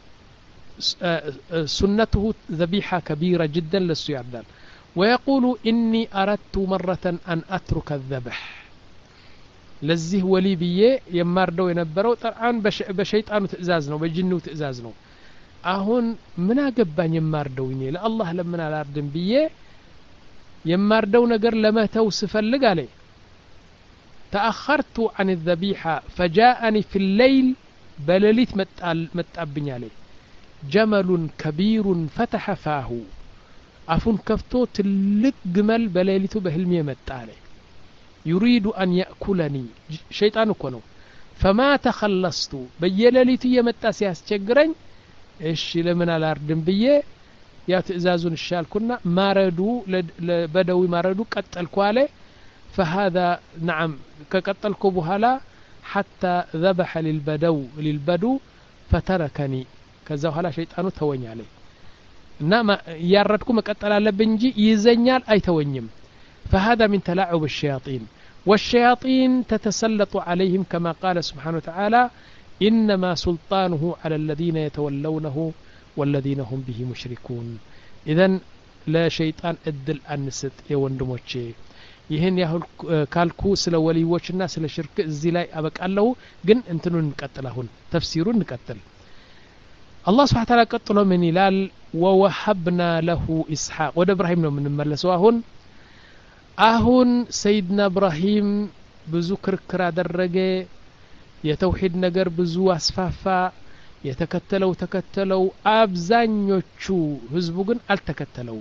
سنته ذبيحة كبيرة جدا لسو يردال ويقول إني أردت مرة أن أترك الذبح لزيه ولي بيه يماردو ينبرو طبعا بشيطانو تئزازنو بجنو تئزازنو أهون منا قبان يماردويني لا الله لمنا لاردن بيه يماردو نقر لما توصف اللق عليه تأخرت عن الذبيحة فجاءني في الليل بلليت متأبني عليه جمل كبير فتح فاه عفون كفتو تلك جمل بليلته بهلمية متعالي يريد أن يأكلني شيطان كنو فما تخلصت بيليلته يمتع سياس تجرين إيش لمن على أردن بيه يا تئزازون الشال كنا ما ردوا بدوي ما ردوا قتل كواله فهذا نعم كقتلكو بهلا حتى ذبح للبدو للبدو فتركني كذا هلا شيطانو توني عليه انما ياردكم مقتل አለብኝ እንጂ ይዘኛል አይተወኝም فهذا من تلاعب الشياطين والشياطين تتسلط عليهم كما قال سبحانه وتعالى إنما سلطانه على الذين يتولونه والذين هم به مشركون إذن لا شيطان ادل انست يا ወንድሞቼ ይሄን ያህል ካልኩ ስለ ወሊዎችና ስለ ሽርክ እዚህ ላይ አበቃለሁ ግን እንትኑን እንቀጥላሁን ተፍሲሩን እንቀጥል الله سبحانه وتعالى قطلو من يلال ووهبنا له إسحاق وده إبراهيم ነው የምንመለሰው አሁን አሁን سيدنا إبراهيم ብዙ ክርክር አደረገ የተውሂድ ነገር ብዙ አስፋፋ የተከተለው ተከተለው አብዛኞቹ ህዝቡ ግን አልተከተለው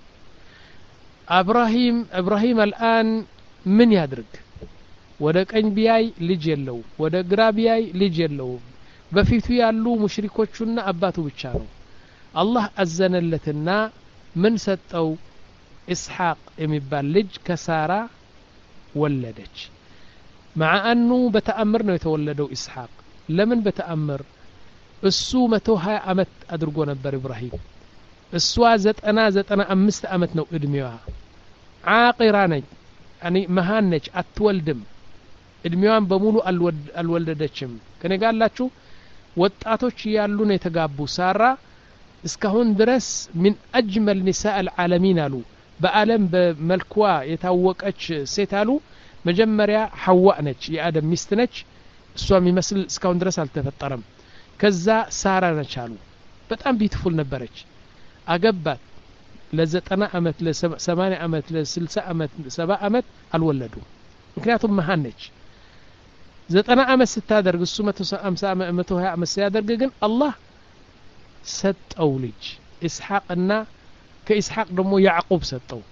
إبراهيم إبراهيم الآن من يدرك وده ቀኝ ቢያይ ልጅ የለው ወደ ግራ ቢያይ ልጅ የለው በፊቱ ያሉ ሙሽሪኮቹና አባቱ ብቻ ነው አላህ አዘነለትና ምን ሰጠው ኢስሐቅ የሚባል ልጅ ከሳራ ወለደች مع انه በተአምር ነው የተወለደው ኢስሐቅ ለምን በተአምር እሱ መቶ ሃያ አመት አድርጎ ነበር ኢብራሂም እሷ ዘጠና ዘጠና አምስት አመት ነው እድሜዋ ዓቂራ ነች ያኒ መሃን ነች አትወልድም እድሜዋን በሙሉ አልወለደችም ከነጋላችሁ ወጣቶች ያሉ ነው የተጋቡ ሳራ እስካሁን ድረስ من اجمل نساء العالمين አሉ በአለም በመልኳ የታወቀች ሴት አሉ መጀመሪያ ሐዋ ነች የአደም ሚስት ነች እሷ የሚመስል እስካሁን ድረስ አልተፈጠረም ከዛ ሳራ ነች አሉ በጣም ቢዩቲፉል ነበረች አገባት ለዘጠና አመት ለሰማንያ አመት ለስልሳ አመት ሰባ አመት አልወለዱ ምክንያቱም መሃን ነች ዘጠና አመት ስታደርግ እሱ መቶ ሃምሳ መቶ ሃያ አመት ሲያደርግ ግን አላህ ሰጠው ልጅ ኢስሐቅና ከኢስሐቅ ደግሞ ያዕቆብ ሰጠው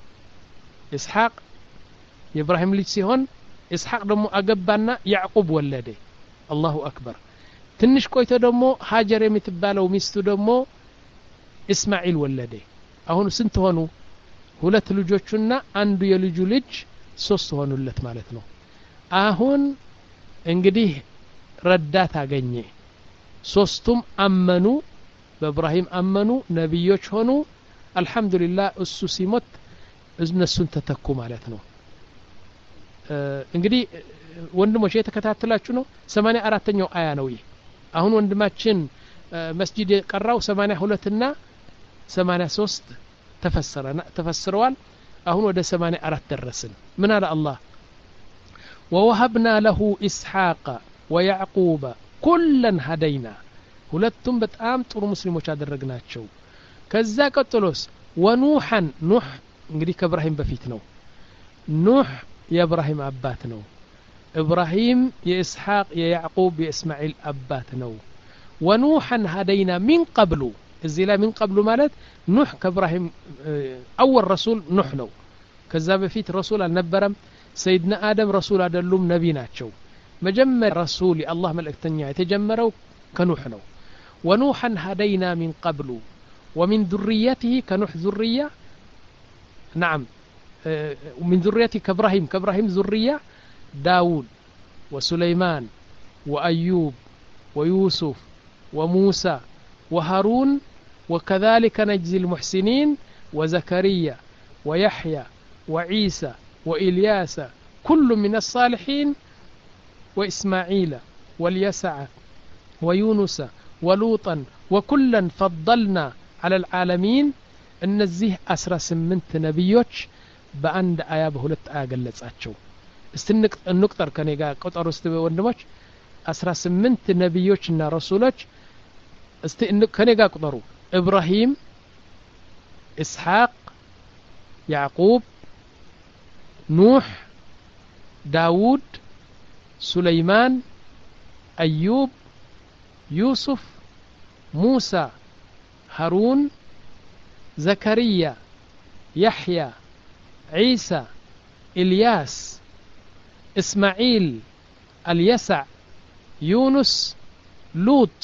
ኢስሐቅ የኢብራሂም ልጅ ሲሆን ኢስሐቅ ደግሞ አገባና ያዕቆብ ወለደ አላሁ አክበር ትንሽ ቆይቶ ደግሞ ሃጀር የምትባለው ሚስቱ ደግሞ እስማኤል ወለደ አሁን ስንት ሆኑ ሁለት ልጆችና አንዱ የልጁ ልጅ ሶስት ሆኑለት ማለት ነው አሁን እንግዲህ ረዳት አገኘ ሶስቱም አመኑ በኢብራሂም አመኑ ነብዮች ሆኑ አልহামዱሊላህ እሱ ሲሞት እነሱን ተተኩ ማለት ነው እንግዲህ ወንድሞች የተከታተላችሁ ነው ሰማንያ አራተኛው አያ ነው ይሄ አሁን ወንድማችን መስጂድ የቀራው ሰማንያ ሁለት እና ሰማንያ ሶስት ተፈሰረና ተፈስረዋል አሁን ወደ ሰማንያ አራት ደረስን ምን አለ አላህ ووهبنا له إسحاق ويعقوب كلا هدينا ሁለቱም በጣም ጥሩ ሙስሊሞች አደረግናቸው ከዛ ቀጥሎስ ወኑሐን ኑህ እንግዲህ ከኢብራሂም በፊት ነው ኑህ የኢብራሂም አባት ነው ኢብራሂም የኢስሐቅ የያዕቆብ የእስማኤል አባት ነው ወኑሐን هدينا من قبل እዚህ ላይ من قبل ማለት ኑህ ከኢብራሂም اول رسول ኑህ ነው ከዛ በፊት ረሱል አልነበረም ሰይድና አደም ረሱል አይደሉም ነብይ ናቸው መጀመር ረሱል የአላህ መልእክተኛ የተጀመረው ከኑህ ነው ونوحا هدينا من قبل ومن ذريته كنوح ذرية نعم ومن ذريته كإبراهيم كإبراهيم ذرية داود وسليمان وأيوب ويوسف وموسى وهارون وكذلك نجزي المحسنين وزكريا ويحيى وعيسى وإلياس كل من الصالحين وإسماعيل واليسع ويونس ولوطا وكلا فضلنا على العالمين እነዚህ አስራ ስምንት ነብዮች በአንድ አያ በሁለት አያ ገለጻቸው እስትንቅ እንቁጠር ከኔ ጋር ቁጥር ውስጥ ወንድሞች አስራ ስምንት ነብዮችና ረሱሎች እስቲ ከኔ ጋር ቁጠሩ ኢብራሂም ኢስሐቅ ያዕቆብ ኑህ ዳውድ ሱለይማን አዩብ يوسف موسى هارون زكريا يحيى عيسى إلياس إسماعيل اليسع يونس لوط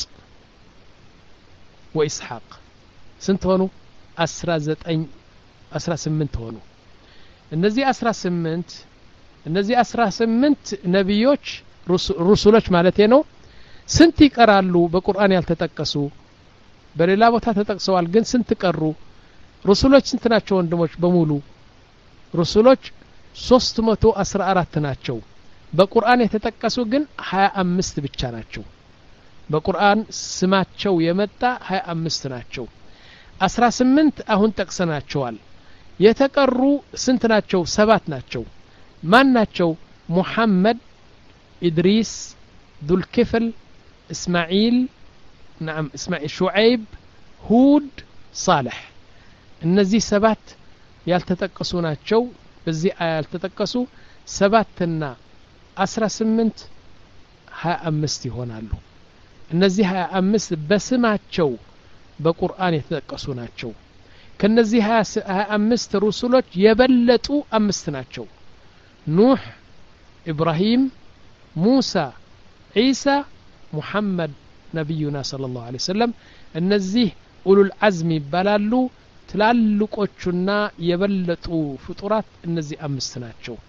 وإسحاق سنت هونو أسرى زتين أسرى سمنت هونو النزي أسرى سمنت النزي أسرى سمنت نبيوش رسولوش مالتينو ስንት ይቀራሉ በቁርአን ያልተጠቀሱ በሌላ ቦታ ተጠቅሰዋል ግን ስንት ቀሩ ረሱሎች ስንት ናቸው ወንድሞች በሙሉ ረሱሎች ሶስት መቶ አስራ አራት ናቸው በቁርአን የተጠቀሱ ግን ሃያ አምስት ብቻ ናቸው በቁርአን ስማቸው የመጣ ሃያ አምስት ናቸው አስራ ስምንት አሁን ጠቅሰናቸዋል የተቀሩ ስንት ናቸው ሰባት ናቸው ማን ናቸው ሙሐመድ ኢድሪስ ذوالكفل إسماعيل نعم إسماعيل شعيب هود صالح النزي سبات يالتتقسونا تشو بزي يالتتقسو سباتنا أسرى سمنت ها أمستي هنا له النزي ها أمست بسمات تشو بقرآن يتتقسونا تشو كالنزي ها أمست رسولك يبلتو أمستنا تشو نوح إبراهيم موسى عيسى محمد نبينا صلى الله عليه وسلم النزيه أولو العزم بلالو تلالقوچنا يبلطو فطرات النزي أمستناچو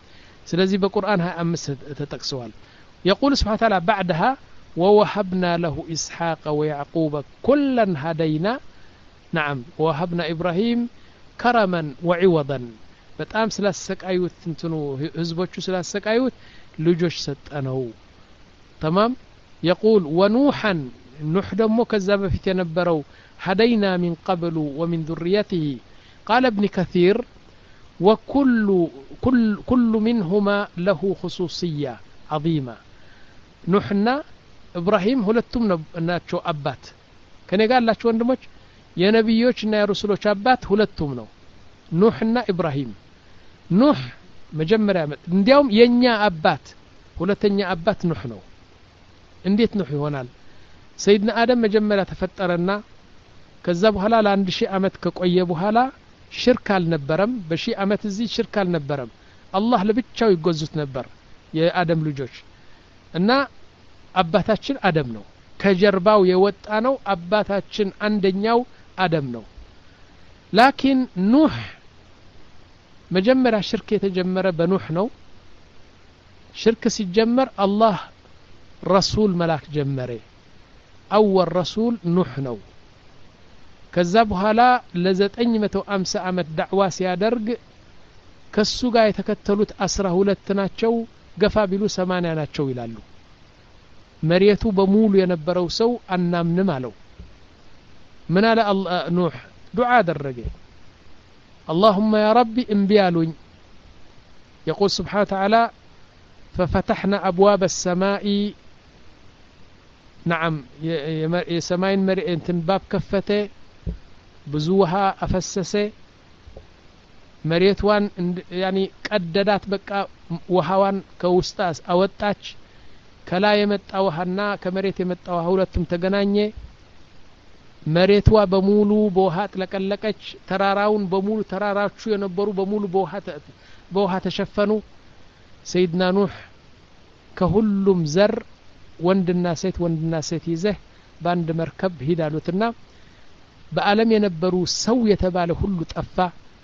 ስለዚህ በቁርአን ሃያ አምስት ተጠቅሰዋል يقول سبحانه وتعالى بعدها ووهبنا له إسحاق ويعقوب كلا هدينا نعم ووهبنا إبراهيم كرما وعوضا በጣም ስላሰቃዩት እንትኑ ህዝቦቹ ስላሰቃዩት ልጆች ሰጠነው تمام يقول ونوحا نوح ደሞ ከዛ በፊት የነበረው هدينا من قبل ومن ذريته قال ابن كثير وكل كل كل منهما له خصوصية عظيمة نوحنا إبراهيم ሁለቱም ናቸው አባት ከኔ ጋር ያላችሁ ወንድሞች የነብዮችና የረሱሎች አባት ሁለቱም ነው ኑህና ኢብራሂም ኑህ መጀመሪያ እንዲያውም የኛ አባት ሁለተኛ አባት ኑህ ነው እንዴት ኑህ ይሆናል ሰይድና አደም መጀመሪያ ተፈጠረና ከዛ በኋላ ለአንድ ሺህ አመት ከቆየ በኋላ ሽርክ አልነበረም በሺህ አመት እዚህ ሽርክ አልነበረም አላህ ለብቻው ይገዙት ነበር የአደም ልጆች እና አባታችን አደም ነው ከጀርባው የወጣ ነው አባታችን አንደኛው አደም ነው ላኪን ኑህ መጀመሪያ ሽርክ የተጀመረ በኑህ ነው ሽርክ ሲጀመር አላህ ረሱል መላክ ጀመረ አወል ረሱል ኑህ ነው ከዛ በኋላ ለ950 አመት ዳዕዋ ሲያደርግ ከሱ ጋር የተከተሉት አስራ ሁለት ናቸው ገፋ ቢሉ ሰማንያ ናቸው ይላሉ መሪየቱ በሙሉ የነበረው ሰው አናምንም አለው ምን አለ ኑህ ዱዓ አደረገ اللهم يا ربي انبيالون يقول سبحانه وتعالى ففتحنا أبواب السماء نعم يسماين مرئين تنباب كفته بزوها أفسسه مريتوان يعني قددات بقى وهوان كوستاس أوتاج كلا يمت أوهنا كمريت يمت أوهولتم تغنانيه መሬቷ በሙሉ በውሃት ለቀለቀች ተራራውን በሙሉ ተራራቹ የነበሩ በሙሉ በውሃት በውሃ ተሸፈኑ ሰይድና ኑህ ከሁሉም ዘር ወንድና ሴት ወንድና ሴት ይዘህ ባንድ መርከብ ሄዳሉትና በአለም የነበሩ ሰው የተባለ ሁሉ ጠፋ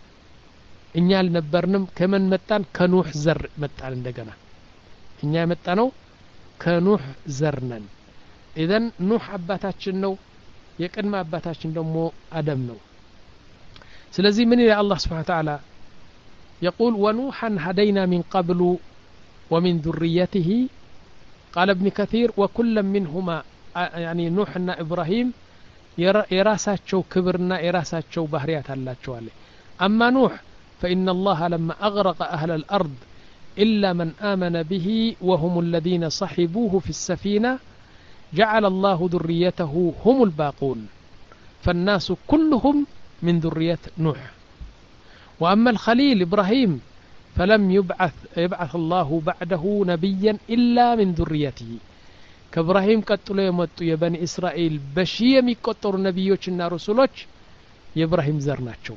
እኛ አልነበርንም ከመን መጣን ከኑህ ዘር መጣን እንደገና እኛ የመጣነው ከኑህ ዘር ነን ኢዘን ኑህ አባታችን ነው የቀድማ አባታችን ደግሞ አደም ነው ስለዚህ ምን ይላል አላህ Subhanahu Wa Ta'ala يقول ونوحا هدينا من قبل ومن ذريته قال ابن كثير وكل منهما يعني نوحنا إبراهيم يراساتشو كبرنا يراساتشو بحريات አላቸው አለ أما نوح فإن الله لما أغرق أهل الأرض إلا من آمن به وهم الذين صحبوه في السفينة جعل الله ذريته هم الباقون فالناس كلهم من ذرية نوح وأما الخليل إبراهيم فلم يبعث يبعث الله بعده نبيا إلا من ذريته كإبراهيم قتلوا يمتوا يا بني إسرائيل بشيم يقتلوا نبيوችና رسولوች የኢብራሂም ዘር ናቸው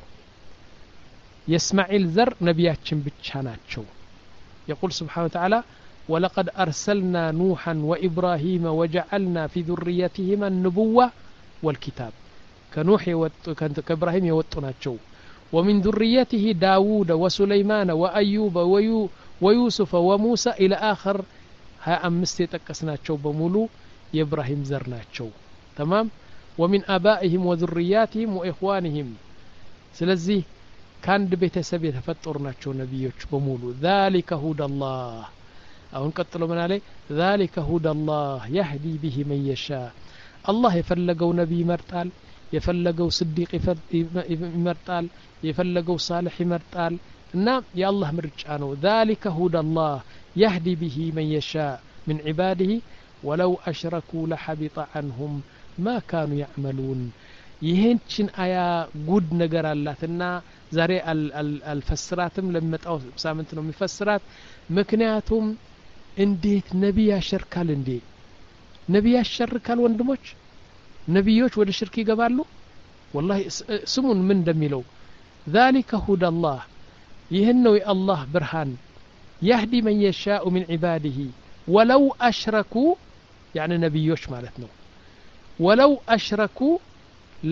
የእስማኤል ዘር ነቢያችን ብቻ ናቸው يقول سبحانه وتعالى ولقد أرسلنا نوحا وإبراهيم وجعلنا في ذريتهما النبوة والكتاب كنوح كإبراهيم يوطناتشو ومن ذريته داود وسليمان وأيوب ويو ويوسف وموسى إلى آخر ها أمست يتكسناتشو بمولو يإبراهيم زرناتشو تمام ومن آبائهم وذرياتهم وإخوانهم سلزي كان بيتسب يتفطرناتشو نبيوش بمولو ذلك هدى الله أو نقتلوا من عليه ذلك هدى الله يهدي به من يشاء الله يفلقوا نبي مرتال يفلقوا صديق مرتال يفلقوا صالح مرتال نعم يا الله مرجعانه ذلك هدى الله يهدي به من يشاء من عباده ولو أشركوا لحبط عنهم ما كانوا يعملون يهنشن آيا قد نقر الله ثنا زاري الفسراتم لما تقو سامنتنا مفسرات مكنياتهم እንዴት ነብይ ያሸርካል እንዴ ነብይ ያሸርካል ወንድሞች ነብዮች ወደ ሽርክ ይገባሉ والله ስሙን ምን እንደሚለው ذلك هدى الله ይህነው የአላህ ብርሃን يهدي من يشاء من عباده ولو أشركوا يعني ነብዮች ማለት ነው ولو أشركوا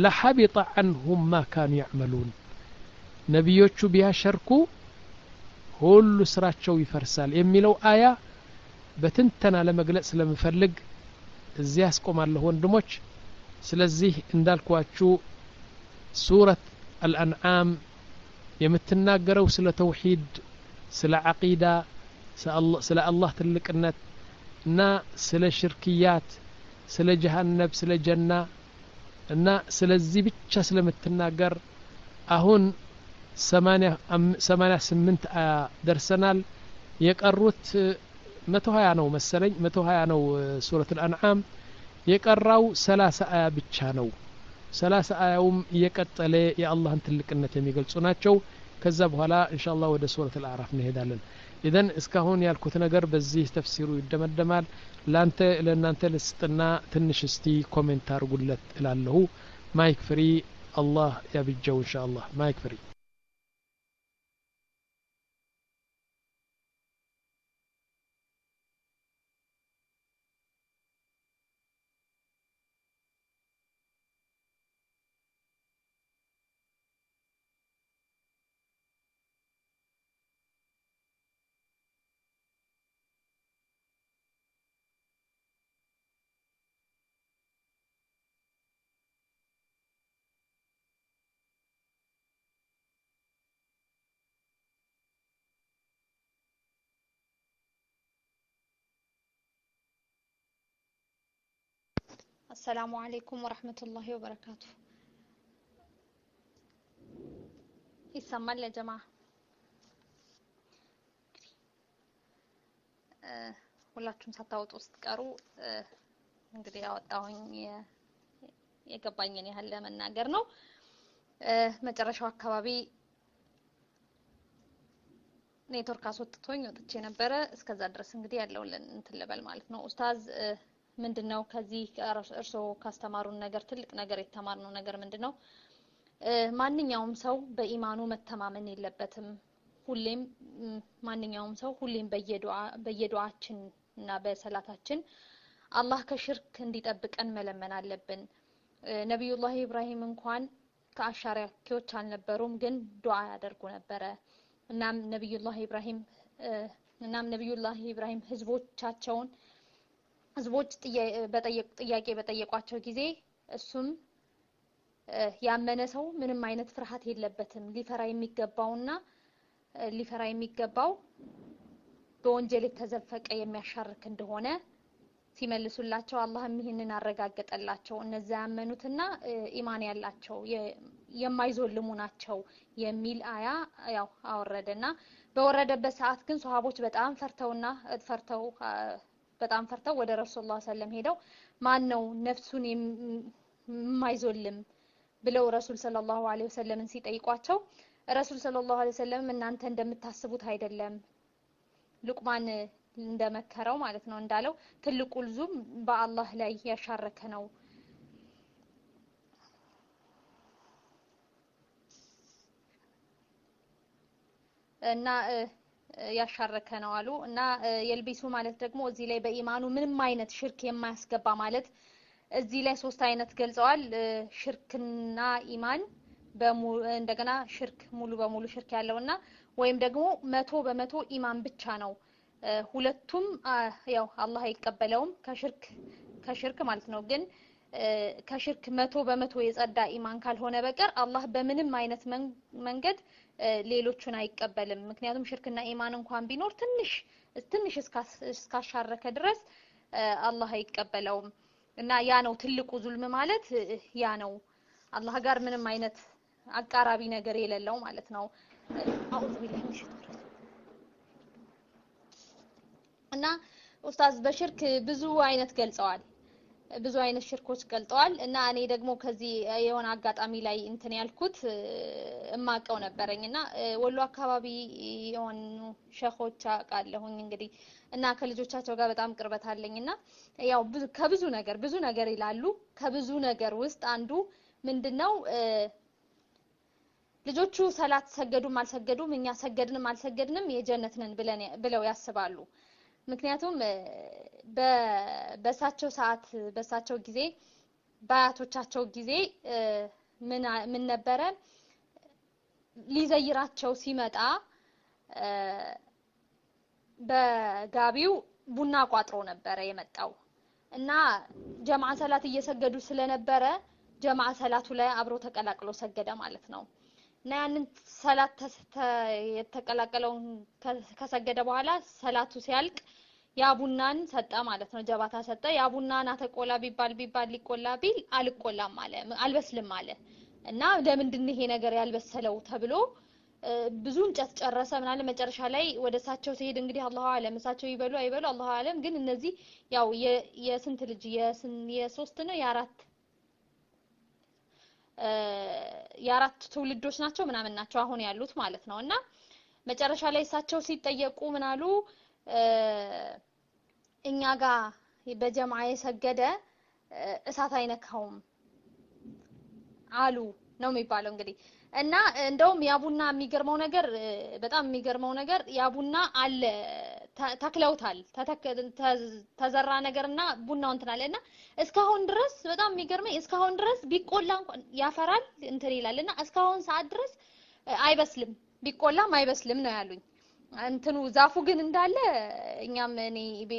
لحبط عنهم ما كانوا يعملون ነብዮቹ ቢያሸርኩ ሁሉ ስራቸው ይፈርሳል የሚለው አያ በትንተና ለመግለጽ ስለምፈልግ እዚህ አስቆማለሁ ወንድሞች ስለዚህ እንዳልኳችሁ ሱረት አልአንዓም የምትናገረው ስለ ተውሂድ ስለ አቂዳ ስለ አላህ ትልቅነት እና ስለ ሽርክያት ስለ ጀሃነም ስለ ጀና እና ስለዚህ ብቻ ስለምትናገር አሁን ሰማንያ ስምንት አያ ደርሰናል የቀሩት መቶ ሀያ ነው መሰለኝ መቶ ሀያ ነው ሱረት አልአንዓም የቀራው ሰላሳ አያ ብቻ ነው ሰላሳ አያውም እየቀጠለ የአላህን ትልቅነት የሚገልጹ ናቸው ከዛ በኋላ ኢንሻአላህ ወደ ሱረት አልአዕራፍ እንሄዳለን ኢዘን እስካሁን ያልኩት ነገር በዚህ ተፍሲሩ ይደመደማል ላንተ ለናንተ ልስጥና ትንሽ እስቲ ኮሜንት አድርጉለት እላለሁ ማይክ ፍሪ አላህ ያብጀው ኢንሻአላህ ማይክ ፍሪ
السلام عليكم ورحمة الله وبركاته يسمى يا جماعة ሁላችሁም ሳታወጡ ስትቀሩ እንግዲህ ያወጣሁኝ የገባኝን ያህል ለመናገር ነው መጨረሻው አካባቢ ኔትወርክ አስወጥቶኝ ወጥቼ ነበረ እስከዛ ድረስ እንግዲህ ያለው እንትን ልበል ማለት ነው ኡስታዝ ምንድነው ከዚህ እርሶ ካስተማሩን ነገር ትልቅ ነገር የተማርነው ነገር ምንድነው ማንኛውም ሰው በኢማኑ መተማመን የለበትም ሁሌም ማንኛውም ሰው ሁሌም በየዱዓ በየዱዓችን እና በሰላታችን አላህ ከሽርክ እንዲጠብቀን መለመን አለብን ነብዩላህ ኢብራሂም እንኳን ከአሻራኪዎች አልነበሩም ግን ዱዓ ያደርጉ ነበር እናም ነብዩላህ ኢብራሂም እናም ነብዩላህ ኢብራሂም ህዝቦቻቸውን ህዝቦች ጥያቄ በጠየቋቸው ጊዜ እሱም ያመነ ሰው ምንም አይነት ፍርሃት የለበትም ሊፈራ የሚገባውና ሊፈራ የሚገባው በወንጀል የተዘፈቀ የሚያሻርክ እንደሆነ ሲመልሱላቸው አላህም ይሄንን አረጋግጠላቸው እነዛ ያመኑትና ኢማን ያላቸው የማይዞልሙ ናቸው የሚል አያ ያው አወረደና በወረደበት ሰዓት ግን ሱሐቦች በጣም ፈርተውና ፈርተው በጣም ፈርተው ወደ ረሱላህ ሰለላሁ ሄደው ማን ነው ነፍሱን የማይዞልም ብለው ረሱል ሰለላሁ ዐለይሂ ወሰለም ሲጠይቋቸው ረሱል ሰለላሁ ዐለይሂ ወሰለም እናንተ እንደምታስቡት አይደለም ሉቅማን እንደመከረው ማለት ነው እንዳለው ትልቁ ልዙም በአላህ ላይ ያሻረከ ነው እና ያሻረከ ነው አሉ እና የልቢሱ ማለት ደግሞ እዚህ ላይ በኢማኑ ምንም አይነት ሽርክ የማያስገባ ማለት እዚህ ላይ ሶስት አይነት ገልጸዋል ሽርክና ኢማን እንደገና ሽርክ ሙሉ በሙሉ ሽርክ ያለውና ወይም ደግሞ መቶ በመቶ ኢማን ብቻ ነው ሁለቱም ያው አላህ አይቀበለውም ከሽርክ ከሽርክ ማለት ነው ግን ከሽርክ መቶ በመቶ የጸዳ ኢማን ካልሆነ በቀር አላህ በምንም አይነት መንገድ ሌሎቹን አይቀበልም ምክንያቱም ሽርክና ኢማን እንኳን ቢኖር ትንሽ ትንሽ እስካሻረከ ድረስ አላህ አይቀበለውም እና ያ ነው ትልቁ ዙልም ማለት ያ ነው አላህ ጋር ምንም አይነት አቃራቢ ነገር የሌለው ማለት ነው አውዝ ቢላሂ ሚነሽ ሸይጣን እና ኡስታዝ በሽርክ ብዙ አይነት ገልጸዋል ብዙ አይነት ሽርኮች ገልጠዋል እና እኔ ደግሞ ከዚህ የሆነ አጋጣሚ ላይ እንትን ያልኩት እማቀው ነበርኝና ወሎ አካባቢ የሆኑ ሸኾች አቃለሁኝ እንግዲህ እና ከልጆቻቸው ጋር በጣም ቅርበት አለኝና ያው ከብዙ ነገር ብዙ ነገር ይላሉ ከብዙ ነገር ውስጥ አንዱ ምንድነው ልጆቹ ሰላት ሰገዱም አልሰገዱም እኛ ሰገድንም አልሰገድንም የጀነት ነን ብለን ብለው ያስባሉ ምክንያቱም በበሳቸው ሰዓት በሳቸው ጊዜ ባያቶቻቸው ጊዜ ምን ምን ነበረ ሊዘይራቸው ሲመጣ በጋቢው ቡና ቋጥሮ ነበር የመጣው እና ጀማዓ ሰላት እየሰገዱ ስለነበረ ጀማዓ ሰላቱ ላይ አብሮ ተቀላቅሎ ሰገደ ማለት ነው እና ያንን ሰላት የተቀላቀለው ከሰገደ በኋላ ሰላቱ ሲያልቅ ያ ቡናን ሰጣ ማለት ነው ጀባታ ሰጣ ያ ቡናና ተቆላ ቢባል ቢባል ሊቆላ ቢል አልቆላም አለ አልበስልም አለ እና ለምንድን ይሄ ነገር ያልበሰለው ተብሎ ብዙ እንጨት ጨረሰ ምናለ መጨረሻ ላይ ወደሳቸው ሲሄድ እንግዲህ አላሁ አለም እሳቸው ይበሉ አይበሉ አላሁ አለም ግን እነዚህ ያው የስንት ልጅ የሶስት ነው የአራት የአራት ትውልዶች ናቸው ምናምን ናቸው አሁን ያሉት ማለት ነውና መጨረሻ ላይ እሳቸው ሲጠየቁ ምናሉ እኛ ጋር በጀማዓ የሰገደ እሳት አይነካውም አሉ ነው የሚባለው እንግዲህ እና እንደውም ያቡና የሚገርመው ነገር በጣም የሚገርመው ነገር ያቡና አለ ተክለውታል ተዘራ ነገርና ቡናው እንትን አለና እስካሁን ድረስ በጣም የሚገርመኝ እስካሁን ድረስ ቢቆላ እንኳን ያፈራል እንትን ይላልና እስካሁን ሰዓት ድረስ አይበስልም ቢቆላም አይበስልም ነው ያሉኝ እንትኑ ዛፉ ግን እንዳለ እኛም እኔ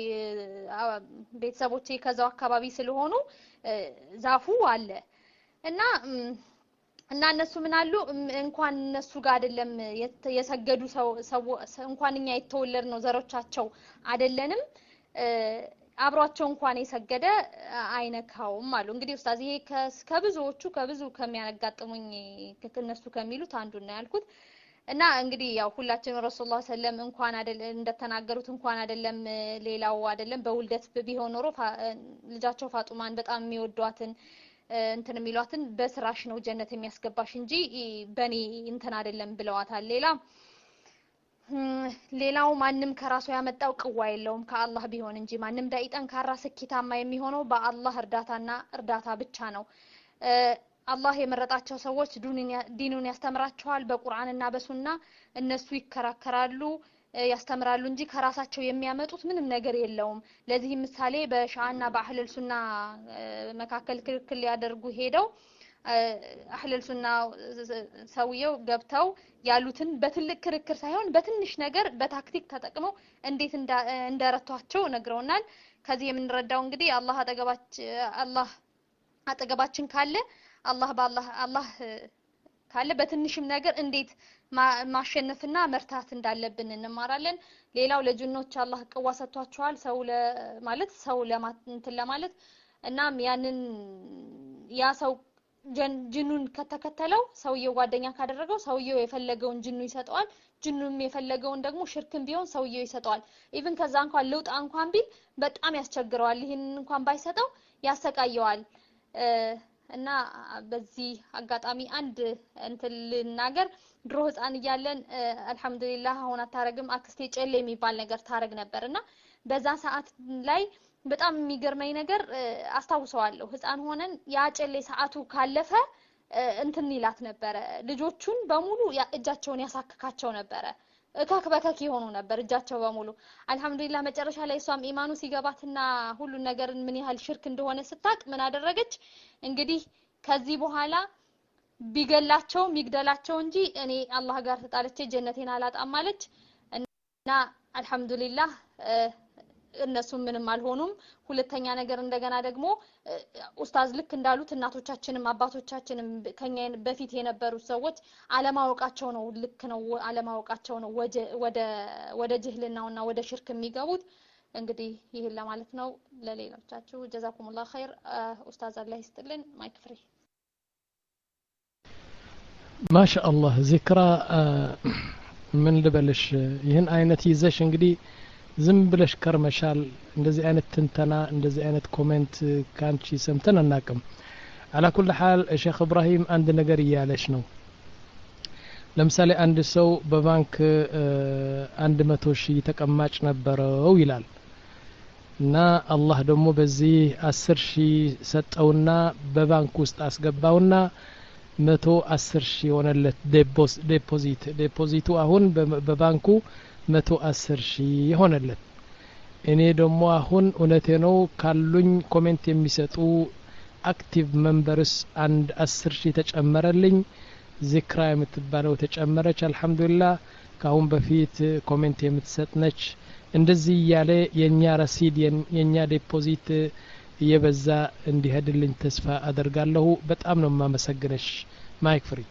ቤተሰቦቼ ከዛው አካባቢ ስለሆኑ ዛፉ አለ እና እና እነሱ ምን አሉ እንኳን እነሱ ጋር አይደለም የሰገዱ ሰው እንኳን እኛ የተወለድ ነው ዘሮቻቸው አይደለንም አብሯቸው እንኳን የሰገደ አይነካውም አሉ እንግዲህ ኡስታዝ ይሄ ከብዙዎቹ ከብዙ ከሚያጋጥሙኝ ከነሱ ከሚሉት አንዱ ነው ያልኩት እና እንግዲህ ያው ሁላችንም ረሱላህ ሰለም እንኳን አይደለም እንደተናገሩት እንኳን አይደለም ሌላው አይደለም በውልደት ቢሆን ኖሮ ልጃቸው ፋጡማን በጣም የሚወዷትን እንትን የሚሏትን በስራሽ ነው ጀነት የሚያስገባሽ እንጂ በኔ እንትን አይደለም ብለዋታል ሌላ ሌላው ማንንም ከራሱ ያመጣው ቅዋ የለውም ከአላህ ቢሆን እንጂ ማንንም ዳይጣን ካራ ስኪታማ የሚሆነው በአላህ እርዳታና እርዳታ ብቻ ነው አላህ የመረጣቸው ሰዎች ዲኑን ያስተምራቸዋል በቁርአንና በሱና እነሱ ይከራከራሉ ያስተምራሉ እንጂ ከራሳቸው የሚያመጡት ምንም ነገር የለውም ለዚህ ምሳሌ በሻአና በአህለል ሱና መካከል ክርክል ያደርጉ ሄደው አህለል ሱና ሰውየው ገብተው ያሉትን በትልቅ ክርክር ሳይሆን በትንሽ ነገር በታክቲክ ተጠቅመው እንዴት እንደረቷቸው ነግረውናል ከዚህ የምንረዳው እንግዲህ አላህ አጠገባች አላህ አጠገባችን ካለ አላህ በአላህ አላህ ካለ በትንሽም ነገር እንዴት ማሸነፍና መርታት እንዳለብን እንማራለን ሌላው ለጅኖች አላህ ቅዋ ሰጥቷቸዋል ሰው ለማለት ሰው ለማንት ለማለት እናም ያንን ያ ሰው ጅኑን ከተከተለው ሰውየው ጓደኛ ካደረገው ሰውየው የፈለገውን ጅኑ ይሰጠዋል ጅኑም የፈለገውን ደግሞ ሽርክም ቢሆን ሰውየው ይሰጠዋል ኢቭን ከዛ እንኳን ለውጥ እንኳን ቢል በጣም ያስቸግረዋል ይሄን እንኳን ባይሰጠው ያሰቃየዋል እና በዚህ አጋጣሚ አንድ እንትን ልናገር ድሮ ህፃን እያለን አልহামዱሊላህ አሁን አታረግም አክስቴ ጨሌ የሚባል ነገር ታረግ ነበርና በዛ ሰዓት ላይ በጣም የሚገርመኝ ነገር አስታውሰዋለሁ ህፃን ሆነን ያ ጨሌ ሰዓቱ ካለፈ እንትን ይላት ነበር ልጆቹን በሙሉ እጃቸውን ያሳክካቸው ነበር እካክ በካክ ይሆኑ ነበር እጃቸው በሙሉ አልহামዱሊላህ መጨረሻ ላይ ሷም ኢማኑ ሲገባትና ሁሉ ነገር ምን ያህል ሽርክ እንደሆነ ስታቅ ምን አደረገች እንግዲህ ከዚህ በኋላ ቢገላቸው ሚግደላቸው እንጂ እኔ አላህ ጋር ተጣልቼ ጀነቴን አላጣም ማለች እና አልহামዱሊላህ እነሱ ምንም አልሆኑም ሁለተኛ ነገር እንደገና ደግሞ ኡስታዝ ልክ እንዳሉት እናቶቻችንም አባቶቻችንም ከኛ በፊት የነበሩ ሰዎች አለማወቃቸው ነው ልክ ነው አለማወቃቸው ነው ወደ ወደ ጅህልናውና ወደ ሽርክ የሚገቡት እንግዲህ ይሄን ለማለት ነው ለሌሎቻችሁ ጀዛኩሙላህ ኸይር ኡስታዝ አላህ ይስጥልን ማይክ ፍሪ
ማሻአላህ ዚክራ ምን ልበልሽ ይሄን አይነት ይዘሽ እንግዲህ ዝም ብለሽ ከርመሻል እንደዚህ አይነት ትንተና እንደዚህ አይነት ኮሜንት ካንቺ ሰምተን አናቅም على كل حال ሼክ ኢብራሂም አንድ ነገር ይያለሽ ነው ለምሳሌ አንድ ሰው በባንክ መቶ ሺህ ተቀማጭ ነበረው ይላል እና አላህ ደግሞ በዚህ አስር ሺህ ሰጠውና በባንክ ውስጥ አስገባውና መቶ አስር ሺህ ሆነለት ዴፖዚት ዴፖዚቱ አሁን በባንኩ መቶ አስር ሺህ ሆነለት እኔ ደግሞ አሁን እውነቴ ነው ካሉኝ ኮሜንት የሚሰጡ አክቲቭ ሜምበርስ አንድ አስር ሺህ ተጨመረልኝ ዚክራ የምትባለው ተጨመረች አልহামዱሊላህ ካሁን በፊት ኮሜንት የምትሰጥነች እንደዚህ ያለ የኛ ረሲድ የኛ ዲፖዚት እየበዛ እንዲሄድልኝ ተስፋ አደርጋለሁ በጣም ነው ማመሰግነሽ ማይክ ፍሪ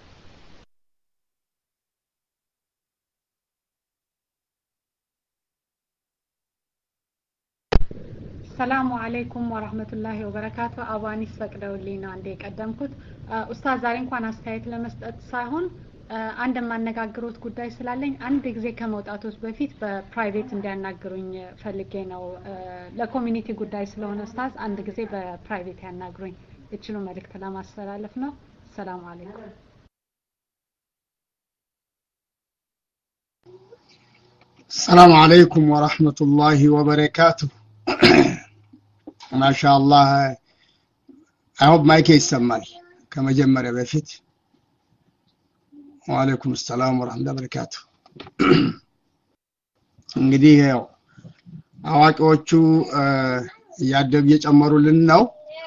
ሰላሙ አለይኩም ወራህመቱላሂ ወበረካቱ አባኒስ ፈቅደውልኝና እንደ ቀደምኩት ኡስታዝ ዛሬ እንኳን አስተያየት ለመስጠት ሳይሆን አንድ ማነጋግሮት ጉዳይ ስላለኝ አንድ ጊዜ ከመውጣቶት በፊት በፕራይቬት እንዲያናግሩኝ ፈልጌ ነው ለኮሚኒቲ ጉዳይ ስለሆነ ኡስታዝ አንድ ጊዜ በፕራይቬት ያናግሩኝ እችሉ መልእክት ለማስተላለፍ ነው ሰላም አለይኩም
ሰላም አለይኩም ወራህመቱላሂ ወበረካቱ ማሻአላህ አሁን ማይክ ይሰማል ከመጀመሪያ በፊት ወአለይኩም ሰላም ወራህመቱላሂ ወበረካቱ እንግዲህ ያው አዋቂዎቹ ያደብ እየጨመሩልን ነው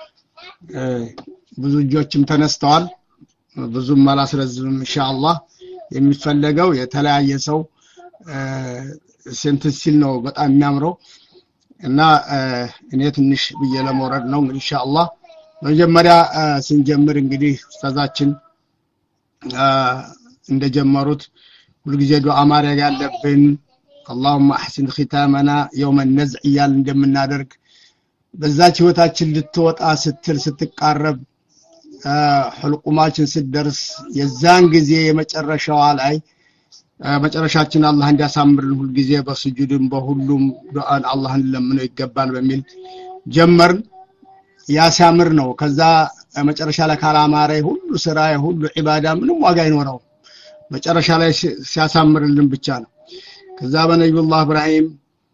ብዙ ልጆችም ተነስተዋል ብዙም ማላስረዝም ኢንሻአላህ የሚፈለገው የተለያየ ሰው ሴንተንስ ሲል ነው በጣም የሚያምረው እና እኔ ትንሽ ብዬ ለመውረድ ነው ኢንሻአላህ መጀመሪያ ስንጀምር እንግዲህ ኡስታዛችን እንደጀመሩት ሁሉ ጊዜ ዱዓ ማድረግ ያለብን اللهم احسن ختامنا يوم النزع ይያል እንደምናደርግ በዛች ህይወታችን ልትወጣ ስትል ስትቃረብ ህልቁማችን ሲደርስ የዛን ጊዜ የመጨረሻው ላይ መጨረሻችን አላህ እንዲያሳምርልን ሁሉ ጊዜ በስጁድም በሁሉም ዱዓን አላህን ለምነው ይገባል በሚል ጀመርን ያሳምር ነው ከዛ መጨረሻ ላይ ካላማረ ሁሉ ስራ ሁሉ ዒባዳ ምንም ዋጋ አይኖረው መጨረሻ ላይ ሲያሳምርልን ብቻ ነው ከዛ በነብዩላህ ኢብራሂም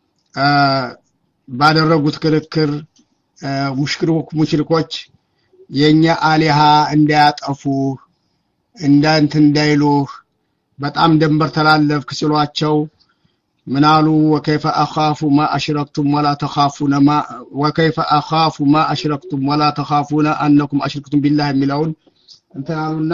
ባደረጉት ክርክር ሙሽክሮች ሙሽሪኮች የኛ አሊሃ እንዳያጠፉ እንዳንት እንዳይሉ በጣም ደንበር ተላለፍክ ሲሏቸው ምናሉ ወከይፈ አኻፉ ማ አሽረክቱም ወላ ተኻፉነ ማ ወከይፈ አኻፉ ማ አሽረክቱም ወላ ተኻፉነ አንኩም አሽረክቱም ቢላህ ሚላውን እንተናሉና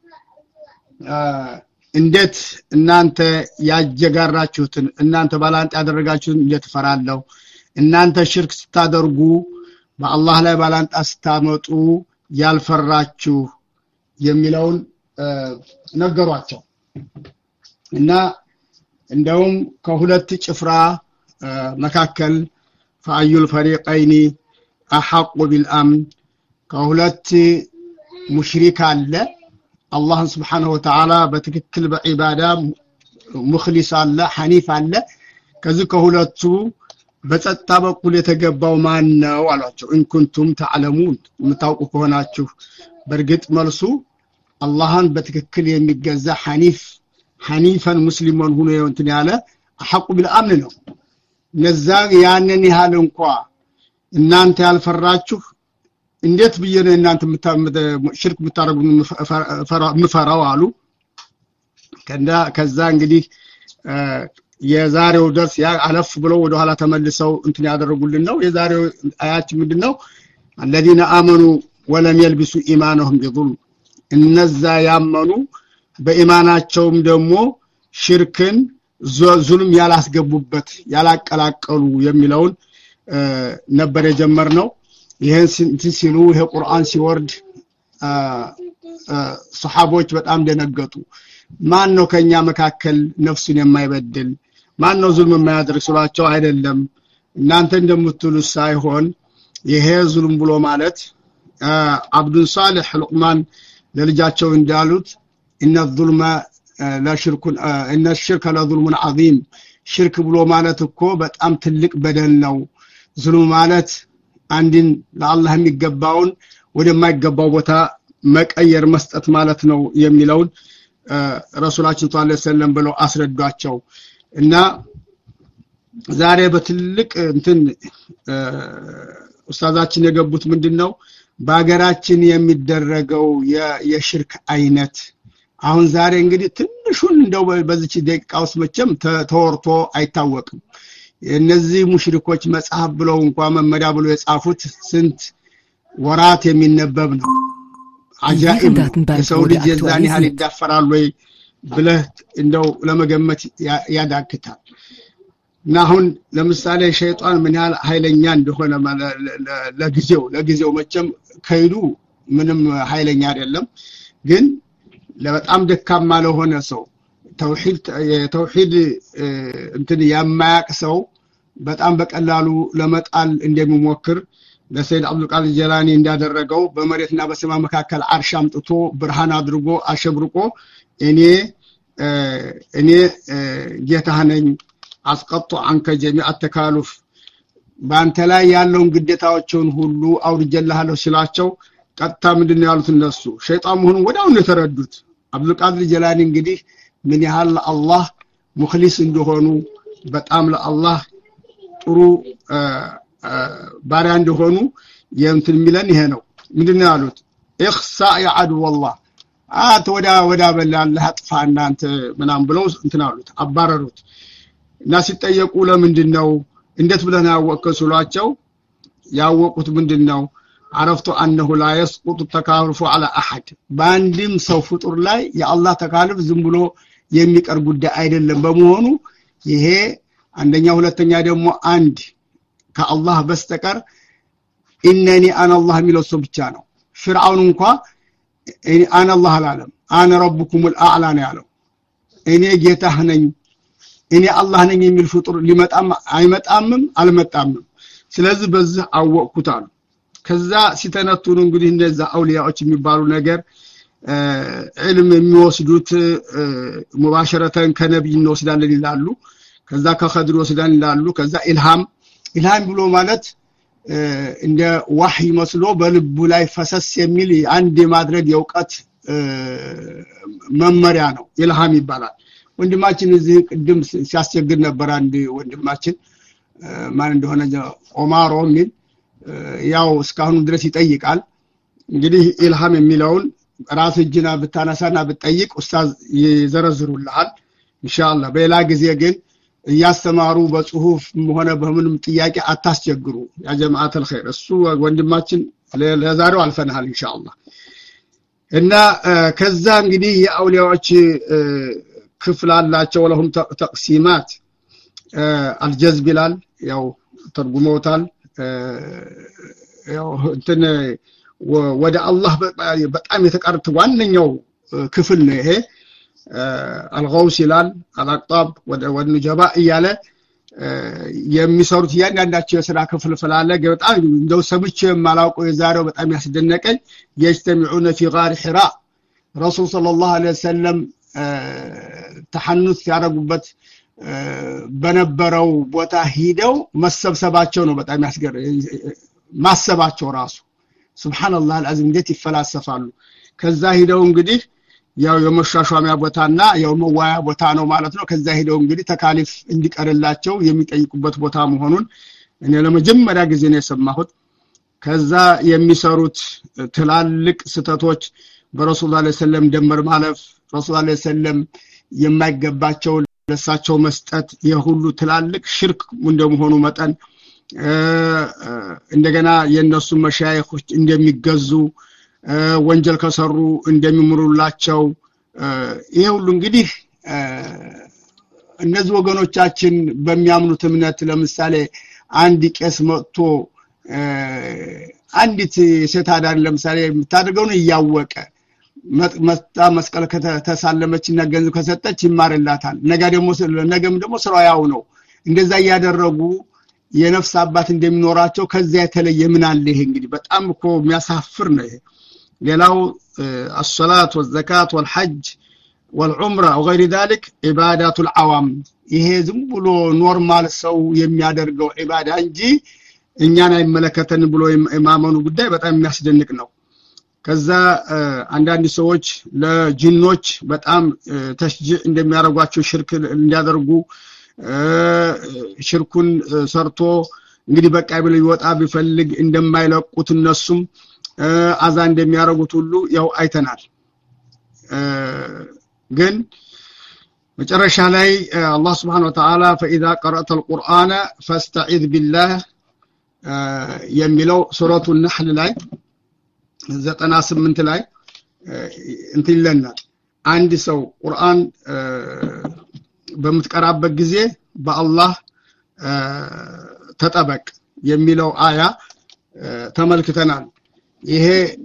እንዴት እናንተ ያጀጋራችሁትን እናንተ ባላንጥ ያደረጋችሁትን እንዴት ፈራለው እናንተ ሽርክ ስታደርጉ በአላህ ላይ ባላንጥ አስታመጡ ያልፈራችሁ የሚለውን ነገሯቸው እና እንደውም ከሁለት ጭፍራ መካከል فايul فريقين احق بالامن ከሁለት ሙሽሪክ አለ አላህ Subhanahu Wa Ta'ala በትክክል በዒባዳ ሙኽሊስ አለ ሐኒፍ አለ ከዚህ ከሁለቱ በጸጥታ በኩል የተገባው ማን ነው አሏቸው ان كنتم تعلمون የምታውቁ ከሆናችሁ በርግጥ መልሱ አላህን በትክክል የሚገዛ ሐኒፍ ሐኒፈን ሙስሊማን ሆኖ እንትን ያለ አሐቁ بالامن ነው ነዛ ያንን ያህል እንኳን እናንተ ያልፈራችሁ እንዴት በየነ እናንተ ሽርክ ምታረጉ ምፈራው አሉ ከዛ ከዛ እንግዲህ የዛሬው ደርስ ያ አለፍ ብሎ ወደ ኋላ ተመልሰው እንትን ያደረጉልን ነው የዛሬው አያች ምንድነው الذين امنوا ولم يلبسوا ايمانهم بظلم እነዛ ያመኑ በኢማናቸውም ደግሞ ሽርክን ዙልም ያላስገቡበት ያላቀላቀሉ የሚለውን ነበር የጀመርነው ይሄን ሲሉ ይሄ ቁርአን ሲወርድ ሱሐቦች በጣም ደነገጡ ማን ነው ከኛ መካከል ነፍሱን የማይበድል ማን ነው ዙልም የማያደርግ ስላቸው አይደለም እናንተ እንደምትሉ ሳይሆን ይሄ ዙልም ብሎ ማለት አብዱን ሷሊህ ሉቅማን ለልጃቸው እንዳሉት ان الظلم لا شرك ان الشرك لا ظلم عظيم ሽርክ ብሎ ማለት እኮ በጣም ትልቅ በደል ነው ዙልም ማለት አንድን ለአላህ የሚገባውን ወደማይገባው ቦታ መቀየር መስጠት ማለት ነው የሚለውን ረሱላችን ሰለላሁ ዐለይሂ ወሰለም ብለው አስረዷቸው እና ዛሬ በትልቅ እንትን ኡስታዛችን የገቡት ምንድነው በአገራችን የሚደረገው የሽርክ አይነት አሁን ዛሬ እንግዲህ ትንሹን እንደው በዚች ደቂቃ ውስጥ መቼም ተወርቶ አይታወቅም እነዚህ ሙሽሪኮች መጽሐፍ ብለው እንኳን መመሪያ ብለው የጻፉት ስንት ወራት የሚነበብ ነው አጃኢብ የሰው ልጅ የዛን ያህል ይዳፈራል ወይ ብለህ እንደው ለመገመት ያዳክታል እና አሁን ለምሳሌ ሸይጣን ምን ያህል ኃይለኛ እንደሆነ ለጊዜው ለጊዜው መቼም ከይዱ ምንም ኃይለኛ አይደለም ግን ለበጣም ደካማ ለሆነ ሰው ተውሂድ የተውሂድ እንትን ያማያቅ ሰው በጣም በቀላሉ ለመጣል እንደሚሞክር ለሰይድ አብዱል ቃድር ጀላኒ እንዳደረገው በመሬትና በሰማይ መካከል አርሽ አምጥቶ ብርሃን አድርጎ አሸብርቆ እኔ እኔ ጌታህ ነኝ አስቀጡ አንከ ጀሚዕ ተካሉፍ ባንተ ላይ ያለውን ግዴታዎችን ሁሉ አውርጀልሃለሁ ሲላቸው ቀጥታ ምንድነው ያሉት እነሱ ሸይጣን መሆኑን ወዲያው ነው የተረዱት አብዱል ቃድር ጀላኒ እንግዲህ ምን ያህል አላህ ሙኽሊስ እንደሆኑ በጣም ለአላህ ጥሩ ባሪያ እንደሆኑ የእንትን ሚለን ይሄ ነው ምንድነው ያሉት ኢኽሳ ያ አዱ والله አት ወዳ ወዳ በላህ አጥፋና አንተ ምናም ብለው እንትን አሉት አባረሩት እና ሲጠየቁ ለምንድነው እንዴት ብለና ያወቀሱላቸው ያወቁት ምንድነው عرفت انه لا يسقط التكالف على احد ባንድም ሰው ፍጡር ላይ የአላህ ተካልፍ ዝም ብሎ የሚቀር ጉዳይ አይደለም በመሆኑ ይሄ አንደኛ ሁለተኛ ደግሞ አንድ ከአላህ በስተቀር ኢነኒ አና አላህ የሚለው ሰው ብቻ ነው ፍርዓውን እንኳን አና አላህ አላለም አና ረብኩሙል አዕላ ነው ያለው እኔ ጌታህ ነኝ እኔ አላህ ነኝ የሚል ፍጡር ሊመጣም አይመጣምም አልመጣምም ስለዚህ በዚህ አወቅኩታል ከዛ ሲተነቱኑ እንግዲህ እንደዛ አውሊያዎች የሚባሉ ነገር علم የሚወስዱት ሙባሸረተን ከነብይ እንወስዳለን ይላሉ ከዛ ከኸድር ወስዳን ይላሉ ከዛ ኢልሃም ኢልሃም ብሎ ማለት እንደ ወህይ መስሎ በልቡ ላይ ፈሰስ የሚል አንድ የማድረግ የውቀት መመሪያ ነው ኢልሃም ይባላል ወንድማችን እዚህ ቅድም ሲያስቸግር ነበር አንድ ወንድማችን ማን እንደሆነ ኦማር ኦሚል ያው እስካሁን ድረስ ይጠይቃል እንግዲህ ኢልሃም የሚለውን ራስ እጅና ብታነሳና ብትጠይቅ ኡስታዝ ይዘረዝሩልሃል ኢንሻአላህ በሌላ ጊዜ ግን ያስተማሩ በጽሁፍ ሆነ በምንም ጥያቄ አታስቸግሩ ያ ጀማዓት الخير እሱ ወንድማችን ለዛሬው አልፈናል ኢንሻአላህ እና ከዛ እንግዲህ የአውሊያዎች ክፍል አላቸው ለሁም ተቅሲማት አልጀዝብ ይላል ያው ተርጉመውታል ያው እንትን ወደ አላህ በጣም የተቀርተ ዋንኛው ክፍል ነው ይሄ አልገውስ ይላል አልአቅጣብ ወንጀባ እያለ የሚሰሩት ያንዳንዳቸው የሥራ ክፍል ፈላለ በጣም እንደው ሰምቼ ማላውቀው የዛሬው በጣም ያስደነቀኝ يجتمعون في غار حراء رسول صلى الله عليه وسلم ተሐኑስ ያረጉበት በነበረው ቦታ ሄደው መሰብሰባቸው ነው በጣም ያስገር ማሰባቸው ራሱ ሱብሃንአላህ አልዓዚም እንዴት ይፈላሰፋሉ ከዛ ሄደው እንግዲህ ያው የመሻሻሚያ ቦታና ያው መዋያ ቦታ ነው ማለት ነው ከዛ ሄደው እንግዲህ ተካሊፍ እንዲቀርላቸው የሚጠይቁበት ቦታ መሆኑን እኔ ለመጀመሪያ ጊዜ ነው የሰማሁት ከዛ የሚሰሩት ትላልቅ ስተቶች በረሱል ሰለላሁ ዐለይሂ ወሰለም ደመር ማለፍ ረሱል ሰለላሁ ዐለይሂ ወሰለም የማይገባቸው ለሳቸው መስጠት የሁሉ ትላልቅ ሽርክ እንደመሆኑ መጠን እንደገና የነሱ መሻይኾች እንደሚገዙ ወንጀል ከሰሩ እንደሚምሩላቸው ይሄ ሁሉ እንግዲህ እነዚህ ወገኖቻችን በሚያምኑት እምነት ለምሳሌ አንድ ቄስ መጥቶ አንዲት ሴት አዳር ለምሳሌ የምታደርገው ነው ያወቀ መጣ መስቀል ከተሳለመችና ገንዘብ ከሰጠች ይማርላታል ነገ ደግሞ ነገም ደግሞ ስራው ያው ነው እንደዛ ያደረጉ የነፍስ አባት እንደሚኖራቸው ከዛ የተለየ ምን አለ ይሄ እንግዲህ በጣም እኮ የሚያሳፍር ነው ይሄ ሌላው الصلاه والزكاه والحج والعمره وغير ذلك عبادات العوام ይሄ ዝም ብሎ ኖርማል ሰው የሚያደርገው ኢባዳ እንጂ እኛን አይመለከተን ብሎ የማመኑ ጉዳይ በጣም የሚያስደንቅ ነው ከዛ አንዳንድ ሰዎች ለጂኖች በጣም ተሽጂዕ እንደሚያደርጓቸው ሽርክ እንዲያደርጉ ሽርኩን ሰርቶ እንግዲህ በቃ ብለ ይወጣ ቢፈልግ እንደማይለቁት እነሱም አዛ እንደሚያደርጉት ሁሉ ያው አይተናል ግን መጨረሻ ላይ አላህ Subhanahu Wa Ta'ala فاذا قرأت القرآن فاستعذ بالله የሚለው ሱረቱ النحل ላይ ዘጠና ስምንት ላይ እንት ይለናል አንድ ሰው ቁርአን በመትቀራበት ጊዜ በአላህ ተጠበቅ የሚለው አያ ተመልክተናል ይሄ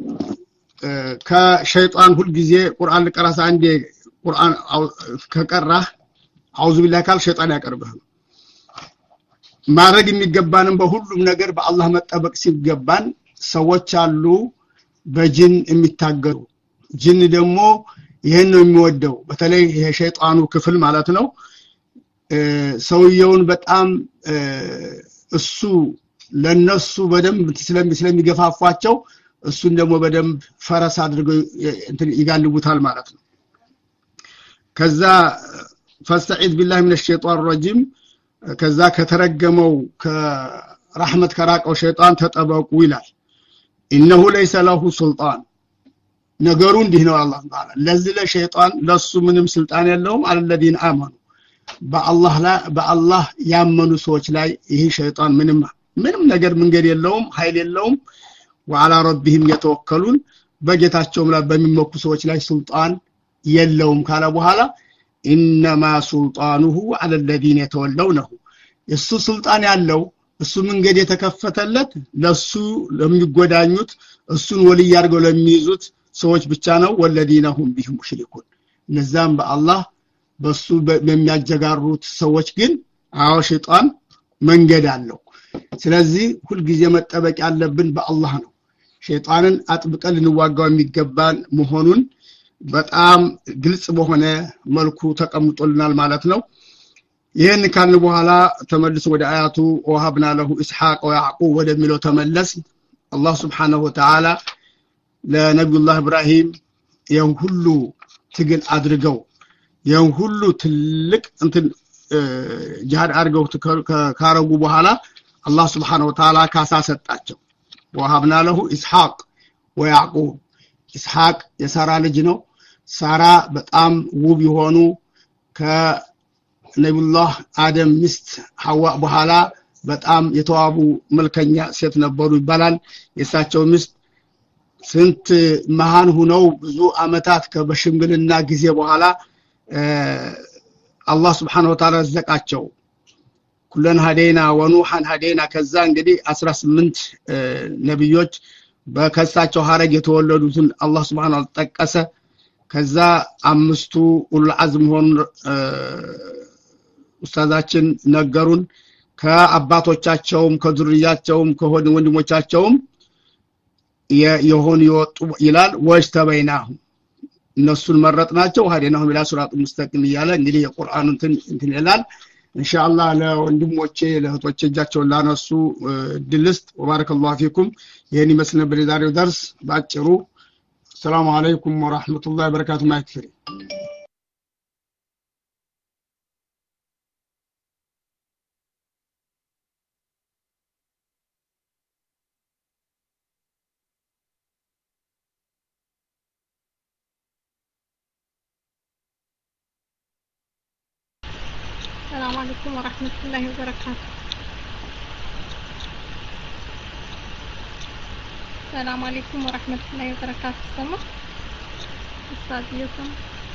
ከሸይጣን ሁሉ ጊዜ ቁርአን ለቀራስ አንዴ ቁርአን ከቀራህ አውዙ ቢላህ ካል ሸይጣን ያቀርብህ ማድረግ የሚገባንም በሁሉም ነገር በአላህ መጠበቅ ሲገባን ሰዎች አሉ በጅን የሚታገሩ ጅን ደግሞ ይሄን ነው የሚወደው በተለይ ይሄ ሸይጣኑ ክፍል ማለት ነው ሰውየውን በጣም እሱ ለነሱ በደንብ ስለሚገፋፋቸው እሱን ደግሞ በደንብ ፈረስ አድርገው እንትን ይጋልቡታል ማለት ነው ከዛ فاستعذ بالله من الشيطان الرجيم ከዛ ከተረገመው ከራህመት ከራቀው ሸይጣን ተጠበቁ ይላል انه ليس له سلطان ነገሩ እንዲህ ነው አላህ ተዓላ ለዚህ ለሸይጣን ለሱ ምንም ስልጣን የለውም አለልذين امنوا በአላህ ላይ በአላህ ያመኑ ሰዎች ላይ ይሄ ሸይጣን ምንም ምንም ነገር መንገድ የለውም ኃይል የለውም وعلى ربهم يتوكلون በጌታቸውም ላይ በሚመኩ ሰዎች ላይ ስልጣን የለውም ካለ በኋላ انما سلطانه على الذين يتولونه የሱ ስልጣን ያለው እሱ መንገድ የተከፈተለት ለሱ ለሚጎዳኙት እሱን ወልይ አድርገው ለሚይዙት ሰዎች ብቻ ነው والذين هم به مشركون ነዛም በአላህ በሱ በሚያጀጋሩት ሰዎች ግን አዎ ሸይጣን መንገድ አለው ስለዚህ ሁሉ ጊዜ መጠበቅ ያለብን በአላህ ነው ሸይጣንን አጥብቀን ልንዋጋው የሚገባን መሆኑን በጣም ግልጽ በሆነ መልኩ ተቀምጦልናል ማለት ነው ይሄን ካልን በኋላ ተመልሶ ወደ አያቱ ወሃብና ለሁ ኢስሐቅ ወያዕቁብ ወደሚለው ተመለስ አላህ Subhanahu Wa Ta'ala ለነብዩላህ ኢብራሂም ያን ሁሉ ትግል አድርገው ያን ሁሉ ትልቅ እንትን ጂሃድ አድርገው ካረጉ በኋላ አላህ Subhanahu Wa Ta'ala ካሳ ሰጣቸው ወሃብና ለሁ ኢስሐቅ ወያዕቁብ ኢስሐቅ የሳራ ልጅ ነው ሳራ በጣም ውብ የሆኑ ከነብዩላህ አደም ሚስት ሐዋ በኋላ በጣም የተዋቡ መልከኛ ሴት ነበሩ ይባላል የሳቸው ሚስት ስንት መሃን ሆነው ብዙ አመታት ከበሽምግልና ጊዜ በኋላ አላህ Subhanahu Wa Ta'ala ዘቃቸው ኩለን ሀዴና ወኑሐን ሀዴና ከዛ እንግዲህ አስራ ስምንት ነብዮች በከሳቸው ሐረግ የተወለዱትን አላህ Subhanahu Wa Ta'ala ጠቀሰ ከዛ አምስቱ ኡል አዝም ሆኑ ኡስታዛችን ነገሩን ከአባቶቻቸውም ከዙርያቸውም ከሆነ ወንድሞቻቸውም የሆኑ ይወጡ ይላል ወጅተበይናሁ እነሱን መረጥናቸው ሀዲናሁ ኢላ ሲራጥ ሙስተቂም ይያለ እንግዲህ የቁርአኑን እንትን ይላል ኢንሻአላህ ለወንድሞቼ ለእህቶቼ እጃቸውን ላነሱ ድልስት ወባረከላሁ ፊኩም ይሄን ይመስል ነበር የዛሬው ደርስ ባጭሩ السلام عليكم ورحمة الله وبركاته ما يكفي
السلام عليكم ورحمة الله وبركاته السلام عليكم ورحمة الله وبركاته سما أستاذ يوسف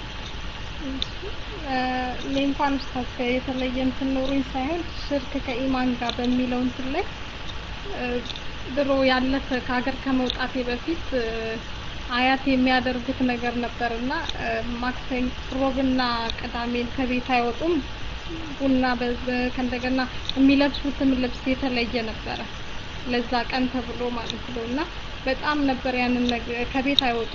لين كان أستاذ يتلين في النورين سايون شركة كإيمان جاب ميلون تلك درو يعلف كأجر كموت أتي بفيس آيات يميادر بيت نجار نبرنا ماكسين روبنا كدامين كبيتاي وتم قلنا بس كندجنا ميلبس وتم لبس يتلين نبرة لذاك أنت برو ما نقولنا በጣም ነበር ያንን ነገር ከቤት አይወጡ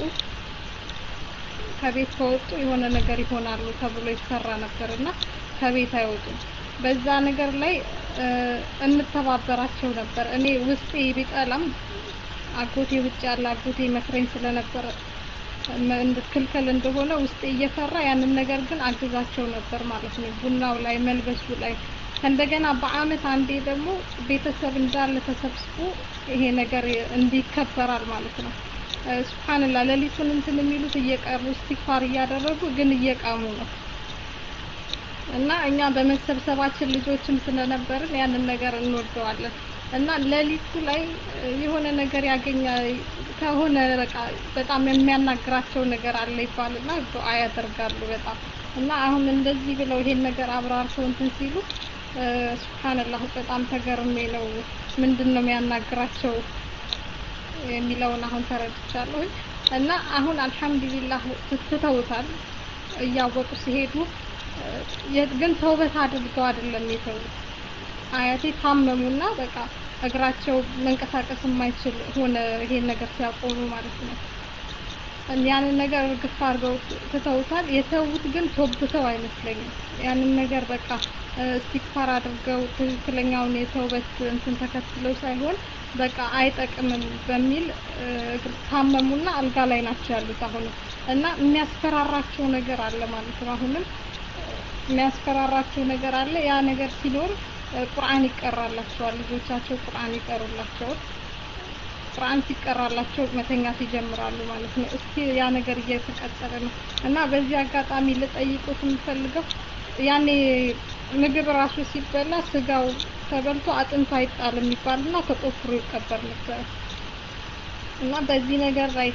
ከቤት ከወጡ የሆነ ነገር ይሆናሉ ተብሎ ይሰራ ነበርና ከቤት አይወጡ በዛ ነገር ላይ እንተባበራቸው ነበር እኔ ውስጤ ቢጠላም አጎቴ ውጭ ያለ አጎቴ መክረኝ ስለነበር እንድትከልከል እንደሆነ ውስጤ እየፈራ ያንን ነገር ግን አግዛቸው ነበር ማለት ነው ቡናው ላይ መልበሱ ላይ እንደገና በአመት አንዴ ደግሞ ቤተሰብ እንዳለ ተሰብስቦ ይሄ ነገር እንዲከበራል ማለት ነው ሱብሃንአላህ ለሊቱን እንትን የሚሉት እየቀሩ ኢስቲግፋር እያደረጉ ግን እየቃሙ ነው እና እኛ በመሰብሰባችን ልጆችም ስለነበርን ያንን ነገር እንወደዋለን እና ለሊቱ ላይ የሆነ ነገር ያገኛ ከሆነ በቃ በጣም የሚያናግራቸው ነገር አለ ይባልና ዱዓ ያደርጋሉ በጣም እና አሁን እንደዚህ ብለው ይሄን ነገር አብራርተው እንትን ሲሉ ሱብሃንአላህ በጣም ተገርሜ ነው ምንድነው የሚያናግራቸው የሚለውን አሁን ተረድቻለሁ እና አሁን አልহামዱሊላህ ትተውታል እያወቁ ሲሄዱ ግን ተውበት አድርገው አይደለም የተውት አያቴ ታመሙና በቃ እግራቸው መንቀሳቀስ የማይችል ሆነ ይሄን ነገር ሲያቆሙ ማለት ነው ያንን ነገር ግፍ አድርገው ትተውታል የተውት ግን ተውብተው አይመስለኝም ያንን ነገር በቃ እስቲግፋር አድርገው ትክክለኛውን የተውበት እንትን ተከትለው ሳይሆን በቃ አይጠቅምም በሚል ታመሙና አልጋ ላይ ናቸው ያሉት አሁን እና የሚያስፈራራቸው ነገር አለ ማለት ነው አሁንም የሚያስፈራራቸው ነገር አለ ያ ነገር ሲኖር ቁርአን ይቀራላቸዋል ልጆቻቸው ቁርአን ይቀሩላቸው ቁርአን ሲቀራላቸው መተኛት ይጀምራሉ ማለት ነው እስቲ ያ ነገር እየተቀጠለ ነው እና በዚህ አጋጣሚ ልጠይቁት የምፈልገው ያኔ ምግብ ራሱ ሲበላ ስጋው ተበልቶ አጥንቱ አይጣልም ይባልና ተቆፍሮ ይቀበር ነበር እና በዚህ ነገር ላይ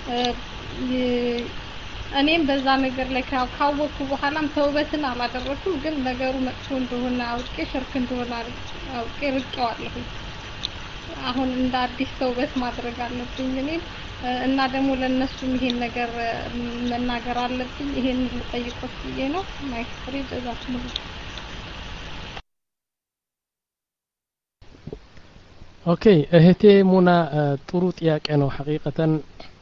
እኔም በዛ ነገር ላይ ካወኩ በኋላም ተውበትን አላደረኩም ግን ነገሩ መጥፎ እንደሆነ አውቄ ሽርክ እንደሆነ አውቄ ርቄዋለሁ አሁን እንደ አዲስ ተውበት ማድረግ አለብኝ እኔም እና ደግሞ ለነሱም ይሄን ነገር መናገር አለብኝ ይሄን ልጠይቁት ብዬ ነው ማይክፍሪ ጀዛኩም
ኦኬ እህቴ ሙና ጥሩ ጥያቄ ነው ሐቂቀተን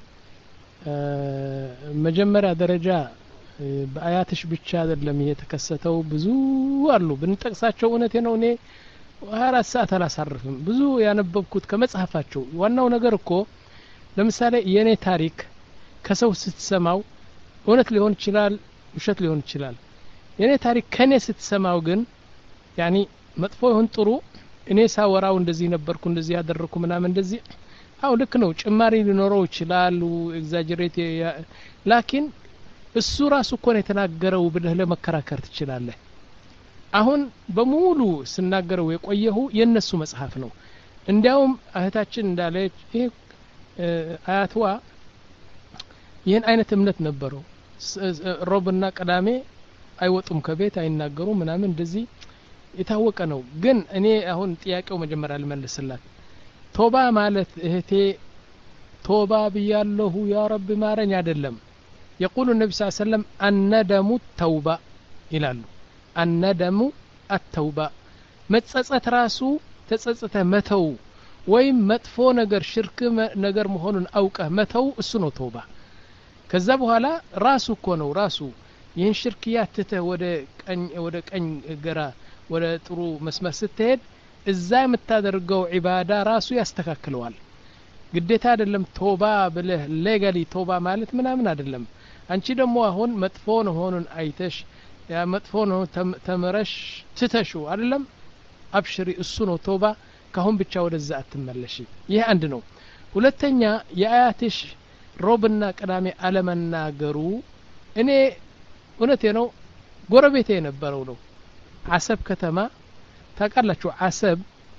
መጀመሪያ ደረጃ በአያትሽ ብቻ አይደለም የተከሰተው ብዙ አሉ ብንጠቅሳቸው እውነቴ ነው እኔ ሃያ አራት ሰዓት አላሳርፍም ብዙ ያነበብኩት ከመጽሐፋቸው ዋናው ነገር እኮ ለምሳሌ የኔ ታሪክ ከሰው ስትሰማው እውነት ሊሆን ይችላል ውሸት ሊሆን ይችላል የኔ ታሪክ ከኔ ስትሰማው ግን ያኒ መጥፎ ይሁን ጥሩ እኔ ሳወራው እንደዚህ ነበርኩ እንደዚህ ያደረኩ ምናምን እንደዚህ አው ልክ ነው ጭማሪ ሊኖረው ይችላል ኤግዛጀሬት ላኪን እሱ ራሱ እኮ ነው የተናገረው ብለህ ለመከራከር ትችላለህ አሁን በሙሉ ስናገረው የቆየሁ የነሱ መጽሐፍ ነው እንዲያውም እህታችን እንዳለች ይሄ አያትዋ ይሄን አይነት እምነት ነበረው ሮብና ቀዳሜ አይወጡም ከቤት አይናገሩ ምናምን እንደዚህ የታወቀ ነው ግን እኔ አሁን ጥያቄው መጀመሪያ ልመልስላት ቶባ ማለት እህቴ ቶባ ብያለሁ ያ ረብ ማረኝ አይደለም يقول النبي صلى الله عليه وسلم الندم التوبة ይላሉ الندم التوبة መጸጸት ራሱ ተጸጸተ መተው ወይም መጥፎ ነገር ሽርክ ነገር መሆኑን አውቀህ መተው እሱ ነው ቶባ ከዛ በኋላ ራሱ እኮ ነው ራሱ ይህን ሽርክያት ትተህ ወደ ቀኝ ወደ ቀኝ ገራ ወደ ጥሩ መስመር ስትሄድ እዛ የምታደርገው ዒባዳ ራሱ ያስተካክለዋል ግዴታ አይደለም ቶባ ብለህ ሌጋሊ ቶባ ማለት ምናምን አይደለም አንቺ ደግሞ አሁን መጥፎ ነው ሆኖን አይተሽ ያ መጥፎ ነው ተመረሽ ትተሹ አይደለም አብሽሪ እሱ ነው ቶባ ካሁን ብቻ ወደዛ አትመለሺ ይሄ አንድ ነው ሁለተኛ የአያትሽ ሮብና ቀዳሜ አለመናገሩ እኔ እውነቴ ነው ጎረቤቴ የነበረው ነው አሰብ ከተማ ታውቃላችሁ አሰብ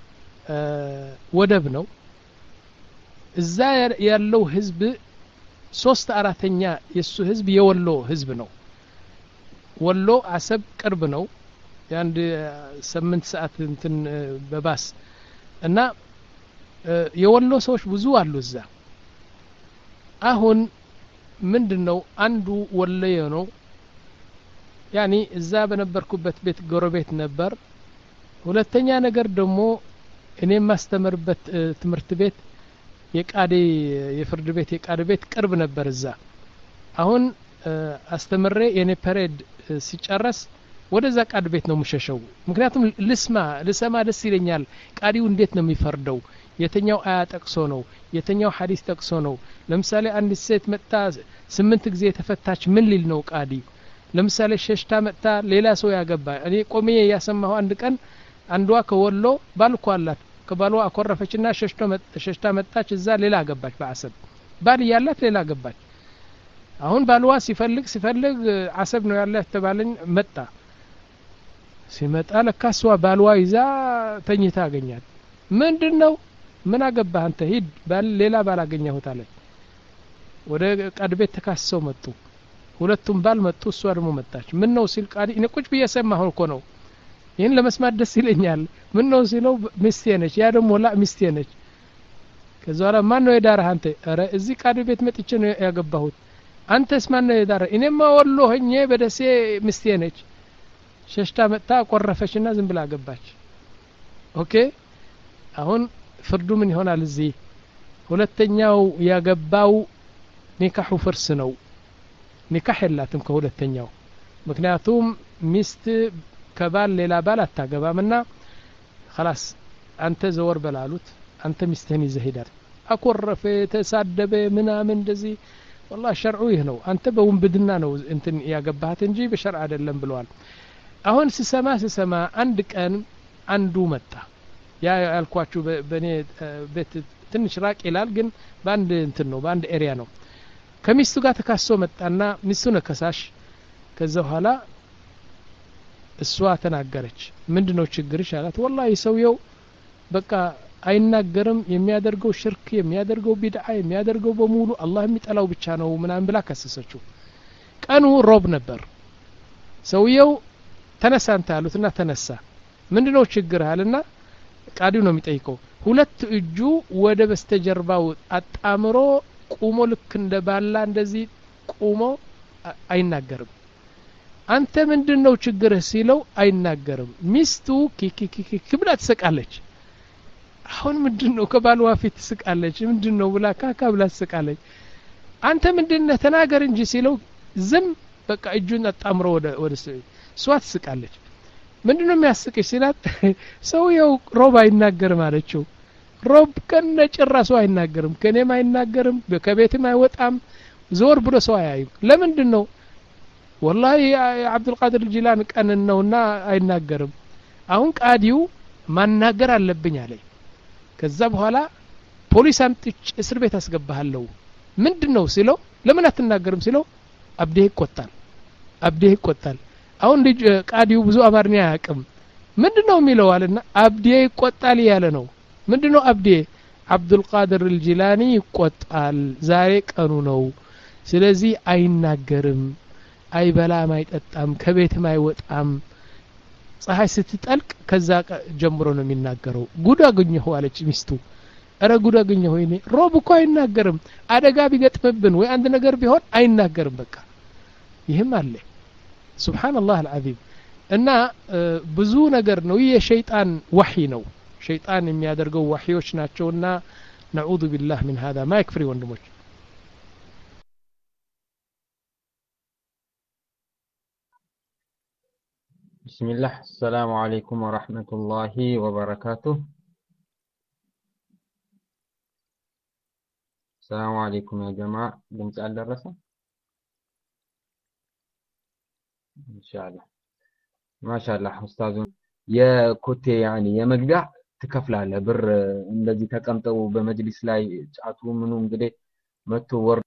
ወደብ ነው እዛ ያለው ህዝብ ሶስት አራተኛ የሱ ህዝብ የወሎ ህዝብ ነው ወሎ አሰብ ቅርብ ነው ያንድ ስምንት ሰዓት እንትን በባስ እና የወሎ ሰዎች ብዙ አሉ እዛ አሁን ምንድነው አንዱ ወለየ ነው ያኒ እዛ በነበርኩበት ቤት ጎረቤት ነበር ሁለተኛ ነገር ደግሞ እኔ ማስተምርበት ትምህርት ቤት የቃዲ የፍርድ ቤት የቃዲ ቤት ቅርብ ነበር እዛ አሁን አስተምሬ የኔ ፐሬድ ሲጨርስ ወደዛ ቃዲ ቤት ነው ምሸሸው ምክንያቱም ልስማ ልሰማ ደስ ይለኛል ቃዲው እንዴት ነው የሚፈርደው የተኛው አያ ጠቅሶ ነው የተኛው ሐዲስ ጠቅሶ ነው ለምሳሌ አንድ ሴት መጣ ስምንት ጊዜ ተፈታች ምን ሊል ነው ቃዲ ለምሳሌ ሸሽታ መጣ ሌላ ሰው ያገባ እኔ ቆሜ ያሰማው አንድ ቀን አንዷ ከወሎ ባልኳላት ከባሏ አኮረፈችና ሸሽቶ ሸሽታ መጣች እዛ ሌላ አገባች በአሰብ ባል ያላት ሌላ አገባች አሁን ባልዋ ሲፈልግ ሲፈልግ አሰብ ነው ያላት ተባለኝ መጣ ሲመጣ ለካስዋ ባልዋ ይዛ ተኝታ አገኛት ምንድነው ምን አገባህ አንተ ሂድ ባል ሌላ ባል አገኘሁት አለ ወደ ቃድ ቤት ተካሰው መጡ ሁለቱም ባል መጡ እሷ ደግሞ መጣች ምን ነው ሲል ቃዲ እኔ ቁጭ ብዬ ሰማሁ እኮ ነው ይሄን ለመስማት ደስ ይለኛል ምን ነው ሲለው ሚስቴ ነች ያ ደግሞ ላ ሚስቴ ነች ከዛ በኋላ ማን ነው የዳረህ አንተ ኧረ እዚህ ቃድ ቤት መጥቼ ነው ያገባሁት አንተስ ማን ነው የዳረህ እኔማ ወሎ ሆኜ በደሴ ሚስቴ ነች ሸሽታ መጣ ቆረፈችና ዝም ብላ ገባች ኦኬ አሁን ፍርዱ ምን ይሆናል እዚህ ሁለተኛው ያገባው ኒካሁ ፍርስ ነው ኒካህ የላትም ከሁለተኛው ምክንያቱም ሚስት ከባል ሌላ ባል አታገባምና خلاص አንተ ዘወር በላሉት አንተ ሚስትህን ይዘህ ሄዳል አኮረፈ ተሳደበ ምናምን እንደዚህ والله ሸርዑ ይህ ነው አንተ በወንብድና ነው እንትን ያገባሃት እንጂ በሸርዕ አይደለም ብለዋል አሁን ሲሰማ ሲሰማ አንድ ቀን አንዱ መጣ ያ ያልኳችሁ በኔ ቤት ትንሽ ራቅ ይላል ግን ባንድ እንትን ነው ባንድ ኤሪያ ነው ከሚስቱ ጋር ተካሶ መጣና ሚስቱ ነከሳሽ ከዛ በኋላ እሷ ተናገረች ምንድነው ችግርሽ አላት والله ሰውየው በቃ አይናገርም የሚያደርገው ሽርክ የሚያደርገው ቢድዓ የሚያደርገው በሙሉ አላህ የሚጠላው ብቻ ነው ምናምን ብላ ከሰሰችው ቀኑ ሮብ ነበር ሰውየው ተነሳንተ አሉትና ተነሳ ምንድነው ችግር አለና ቃዲው ነው የሚጠይቀው ሁለት እጁ ወደ በስተጀርባው አጣምሮ ቁሞ ልክ እንደ ባላ እንደዚህ ቁሞ አይናገርም አንተ ምንድነው ችግር ሲለው አይናገርም ሚስቱ ኪኪኪኪ ብላ ትስቃለች አሁን ምንድነው ከባልዋ ፊት ትስቃለች ምንድነው ብላ ካካ ብላ ትስቃለች አንተ ምንድነው ተናገር እንጂ ሲለው ዝም በቃ እጁን አጣምሮ ወደ ወደ ሷት ትስቃለች ምንድነው የሚያስቅሽ ሲላት ሰውየው ሮብ አይናገርም አለችው ሮብ ከነ ጭራሱ አይናገርም ከኔም አይናገርም ከቤትም አይወጣም ዞር ብሎ ሰው አያይም ለምንድነው والله عبد القادر الجيلاني ቀን ነውና አይናገርም አሁን ቃዲው ማናገር አለብኝ አለኝ ከዛ በኋላ ፖሊስ አምጥቼ እስር ቤት አስገባሃለሁ ምንድነው ሲለው ለምን አትናገርም ሲለው አብዴ ይቆጣል አብዴ ይቆጣል አሁን ልጅ ቃዲው ብዙ አማርኛ ያቅም ምንድነው የሚለው አለና አብዴ ይቆጣል ያለ ነው ምንድነው አብዴ አብዱል ቃድር الجيلاني ይቆጣል ዛሬ ቀኑ ነው ስለዚህ አይናገርም አይበላም አይጠጣም ከቤትም አይወጣም ፀሐይ ስትጠልቅ ከዛ ጀምሮ ነው የሚናገረው ጉድ አገኘሁ አለች ሚስቱ አረ ጉድ አገኘሁ እኔ ሮብ እኮ አይናገርም አደጋ ቢገጥምብን ወይ አንድ ነገር ቢሆን አይናገርም በቃ ይሄም አለ ሱብሃንአላህ አልዓዚም እና ብዙ ነገር ነው የሸይጣን ወህይ ነው ሸይጣን የሚያደርገው ወህዮች ናቸውና ነዑዙ ቢላህ من هذا ما يكفري ወንድሞች
بسم الله السلام عليكم ورحمة الله وبركاته السلام عليكم يا جماعة دمت على الرسم إن شاء الله ما شاء الله أستاذون يا كوتي يعني يا مقدع تكفل على بر الذي تقمتوا بمجلس لا جعتوا منهم قدي متوا ور